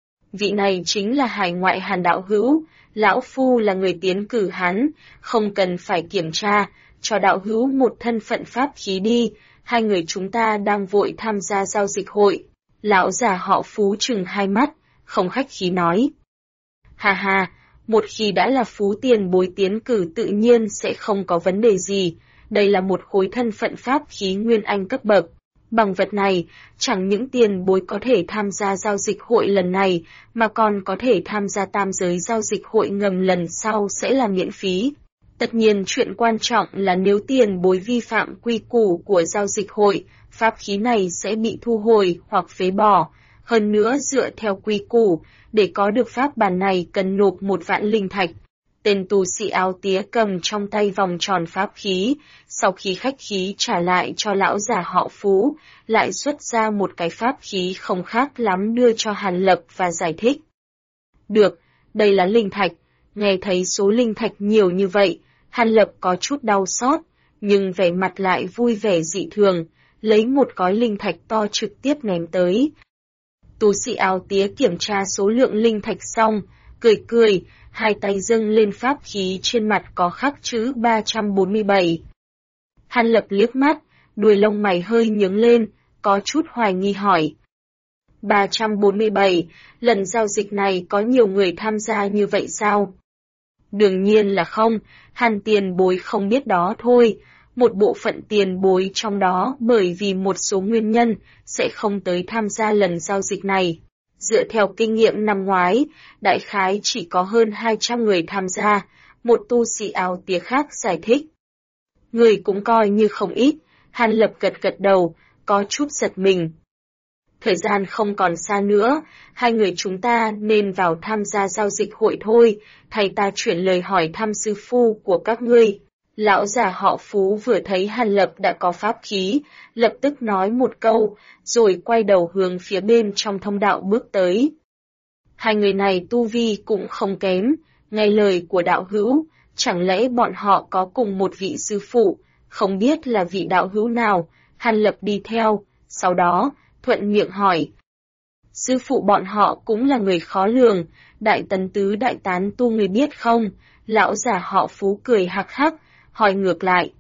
Vị này chính là hải ngoại Hàn đạo hữu, lão phu là người tiến cử hắn, không cần phải kiểm tra, cho đạo hữu một thân phận pháp khí đi, hai người chúng ta đang vội tham gia giao dịch hội, Lão già họ Phú trừng hai mắt, không khách khí nói. Ha ha, một khi đã là Phú tiền bối tiến cử tự nhiên sẽ không có vấn đề gì, đây là một khối thân phận pháp khí nguyên anh cấp bậc. Bằng vật này, chẳng những tiền bối có thể tham gia giao dịch hội lần này, mà còn có thể tham gia tam giới giao dịch hội ngầm lần sau sẽ là miễn phí. Tất nhiên chuyện quan trọng là nếu tiền bối vi phạm quy củ của giao dịch hội, pháp khí này sẽ bị thu hồi hoặc phế bỏ. Hơn nữa dựa theo quy củ, để có được pháp bản này cần nộp 1.000.000 linh thạch. Tên tu sĩ áo tía cầm trong tay vòng tròn pháp khí, sau khi khách khí trả lại cho lão già họ Phú, lại xuất ra một cái pháp khí không khác lắm đưa cho Hàn Lập và giải thích. Được, đây là linh thạch, nghe thấy số linh thạch nhiều như vậy, Hàn Lập có chút đau xót, nhưng vẻ mặt lại vui vẻ dị thường, lấy một gói linh thạch to trực tiếp ném tới. Tu sĩ áo tía kiểm tra số lượng linh thạch xong, cười cười, hai tay dâng lên pháp khí trên mặt có khắc chữ 347. Hàn Lập liếc mắt, đuôi lông mày hơi nhướng lên, có chút hoài nghi hỏi. 347, lần giao dịch này có nhiều người tham gia như vậy sao? Đương nhiên là không, Hàn tiền bối không biết đó thôi. Một bộ phận tiền bối trong đó bởi vì một số nguyên nhân sẽ không tới tham gia lần giao dịch này. Dựa theo kinh nghiệm năm ngoái, đại khái chỉ có hơn 200 người tham gia, một tu sĩ áo tía khác giải thích. Người cũng coi như không ít, Hàn Lập gật gật đầu, có chút giật mình. Thời gian không còn xa nữa, hai người chúng ta nên vào tham gia giao dịch hội thôi, thầy ta chuyển lời hỏi thăm sư phụ của các ngươi. Lão già họ Phú vừa thấy Hàn Lập đã có pháp khí, lập tức nói một câu, rồi quay đầu hướng phía bên trong thông đạo bước tới. Hai người này tu vi cũng không kém, nghe lời của đạo hữu, chẳng lẽ bọn họ có cùng một vị sư phụ, không biết là vị đạo hữu nào, Hàn Lập đi theo, sau đó, thuận miệng hỏi. Sư phụ bọn họ cũng là người khó lường, đại tấn tứ đại tán tu người biết không, lão già họ Phú cười hắc hắc, hỏi ngược lại.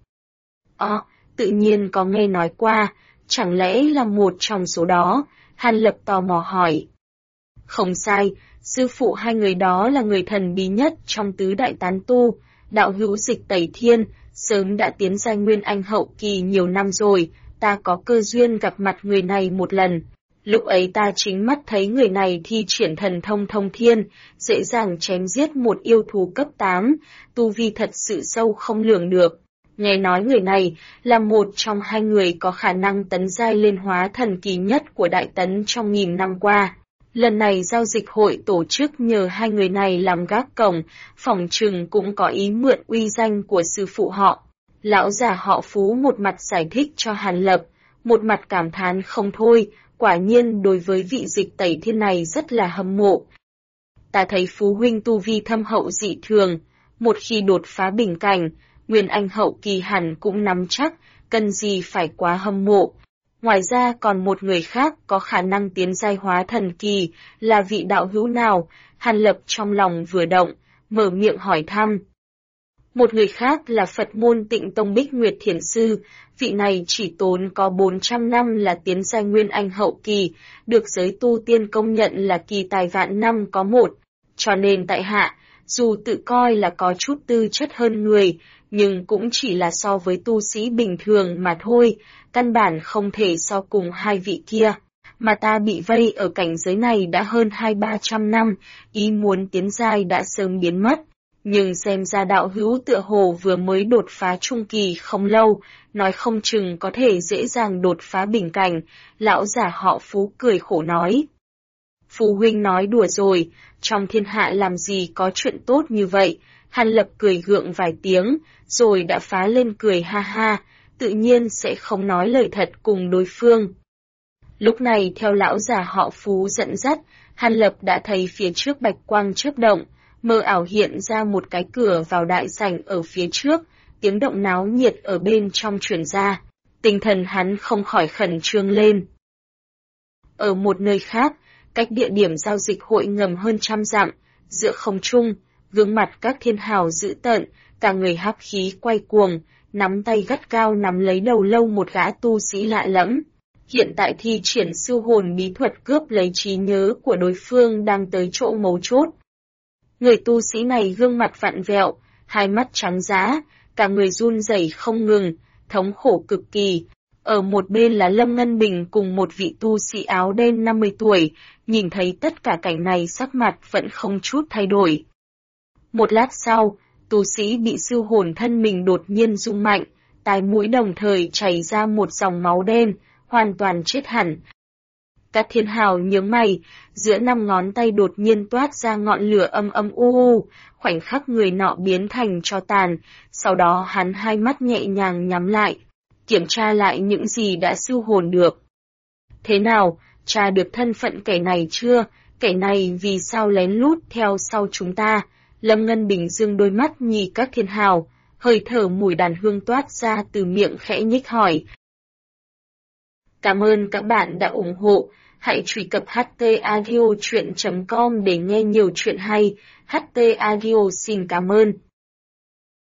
Tự nhiên có nghe nói qua, chẳng lẽ là một trong số đó, Hàn Lập tò mò hỏi. Không sai, sư phụ hai người đó là người thần bí nhất trong tứ đại tán tu, đạo hữu Dịch Tẩy Thiên, sớm đã tiến giai nguyên anh hậu kỳ nhiều năm rồi, ta có cơ duyên gặp mặt người này một lần. Lúc ấy ta chính mắt thấy người này thi triển thần thông thông thiên, dễ dàng chém giết một yêu thú cấp 8, tu vi thật sự sâu không lường được. Nghe nói người này là một trong hai người có khả năng tấn giai lên hóa thần kỳ nhất của Đại Tấn trong 1000 năm qua. Lần này giao dịch hội tổ chức nhờ hai người này làm gác cổng, phỏng chừng cũng có ý mượn uy danh của sư phụ họ. Lão già họ Phú một mặt giải thích cho Hàn Lập, một mặt cảm thán không thôi, quả nhiên đối với vị Dịch Tẩy Thiên này rất là hâm mộ. Ta thấy Phú huynh tu vi thâm hậu dị thường, một khi đột phá bình cảnh, nguyên anh hậu kỳ hẳn cũng nắm chắc, cần gì phải quá hâm mộ. Ngoài ra còn một người khác có khả năng tiến giai hóa thần kỳ, là vị đạo hữu nào, Hàn Lập trong lòng vừa động, mở miệng hỏi thăm. Một người khác là Phật môn Tịnh Tông Bích Nguyệt Thiền Sư, vị này chỉ tốn có 400 năm là tiến giai nguyên anh hậu kỳ, được giới tu tiên công nhận là kỳ tài vạn năm có một, cho nên tại hạ, dù tự coi là có chút tư chất hơn người, nhưng cũng chỉ là so với tu sĩ bình thường mà thôi, căn bản không thể so cùng hai vị kia. Mà ta bị vây ở cảnh giới này đã hơn 200-300 năm, ý muốn tiến giai đã sớm biến mất. Nhưng xem ra đạo hữu tựa hồ vừa mới đột phá trung kỳ không lâu, nói không chừng có thể dễ dàng đột phá bình cảnh, lão già họ Phú cười khổ nói. Phú huynh nói đùa rồi, trong thiên hạ làm gì có chuyện tốt như vậy, Hàn Lập cười gượng vài tiếng, rồi đã phá lên cười ha ha, tự nhiên sẽ không nói lời thật cùng đối phương. Lúc này theo lão già họ Phú dẫn dắt, Hàn Lập đã thấy phía trước bạch quang chớp động, mơ ảo hiện ra một cái cửa vào đại sảnh ở phía trước, tiếng động náo nhiệt ở bên trong truyền ra, tinh thần hắn không khỏi khẩn trương lên. Ở một nơi khác, cách địa điểm giao dịch hội ngầm hơn 100 dặm, giữa không trung, gương mặt các thiên hào dữ tợn, cả người hắc khí quay cuồng, nắm tay gắt cao nắm lấy đầu lâu một gã tu sĩ lạ lẫm. Hiện tại thi triển siêu hồn bí thuật cướp lấy trí nhớ của đối phương đang tới chỗ mấu chốt. Người tu sĩ này gương mặt vặn vẹo, hai mắt trắng dã, cả người run rẩy không ngừng, thống khổ cực kỳ. Ở một bên là Lâm Ngân Bình cùng một vị tu sĩ áo đen 50 tuổi, nhìn thấy tất cả cảnh này sắc mặt vẫn không chút thay đổi. Một lát sau, tu sĩ bị siêu hồn thân mình đột nhiên rung mạnh, tai mũi đồng thời chảy ra một dòng máu đen, hoàn toàn chết hẳn. Các Thiên Hào nhướng mày, giữa 5 ngón tay đột nhiên toát ra ngọn lửa âm âm u u, khoảnh khắc người nọ biến thành tro tàn, sau đó hắn hai mắt nhẹ nhàng nhắm lại, kiểm tra lại những gì đã siêu hồn được. Thế nào, tra được thân phận kẻ này chưa? Kẻ này vì sao lén lút theo sau chúng ta? Lâm Ngân Bình dương đôi mắt nhìn Các Thiên Hào, hơi thở mùi đàn hương toát ra từ miệng khẽ nhích hỏi. Cảm ơn các bạn đã ủng hộ. Hãy truy cập htaudio.com để nghe nhiều chuyện hay. HT Audio xin cảm ơn.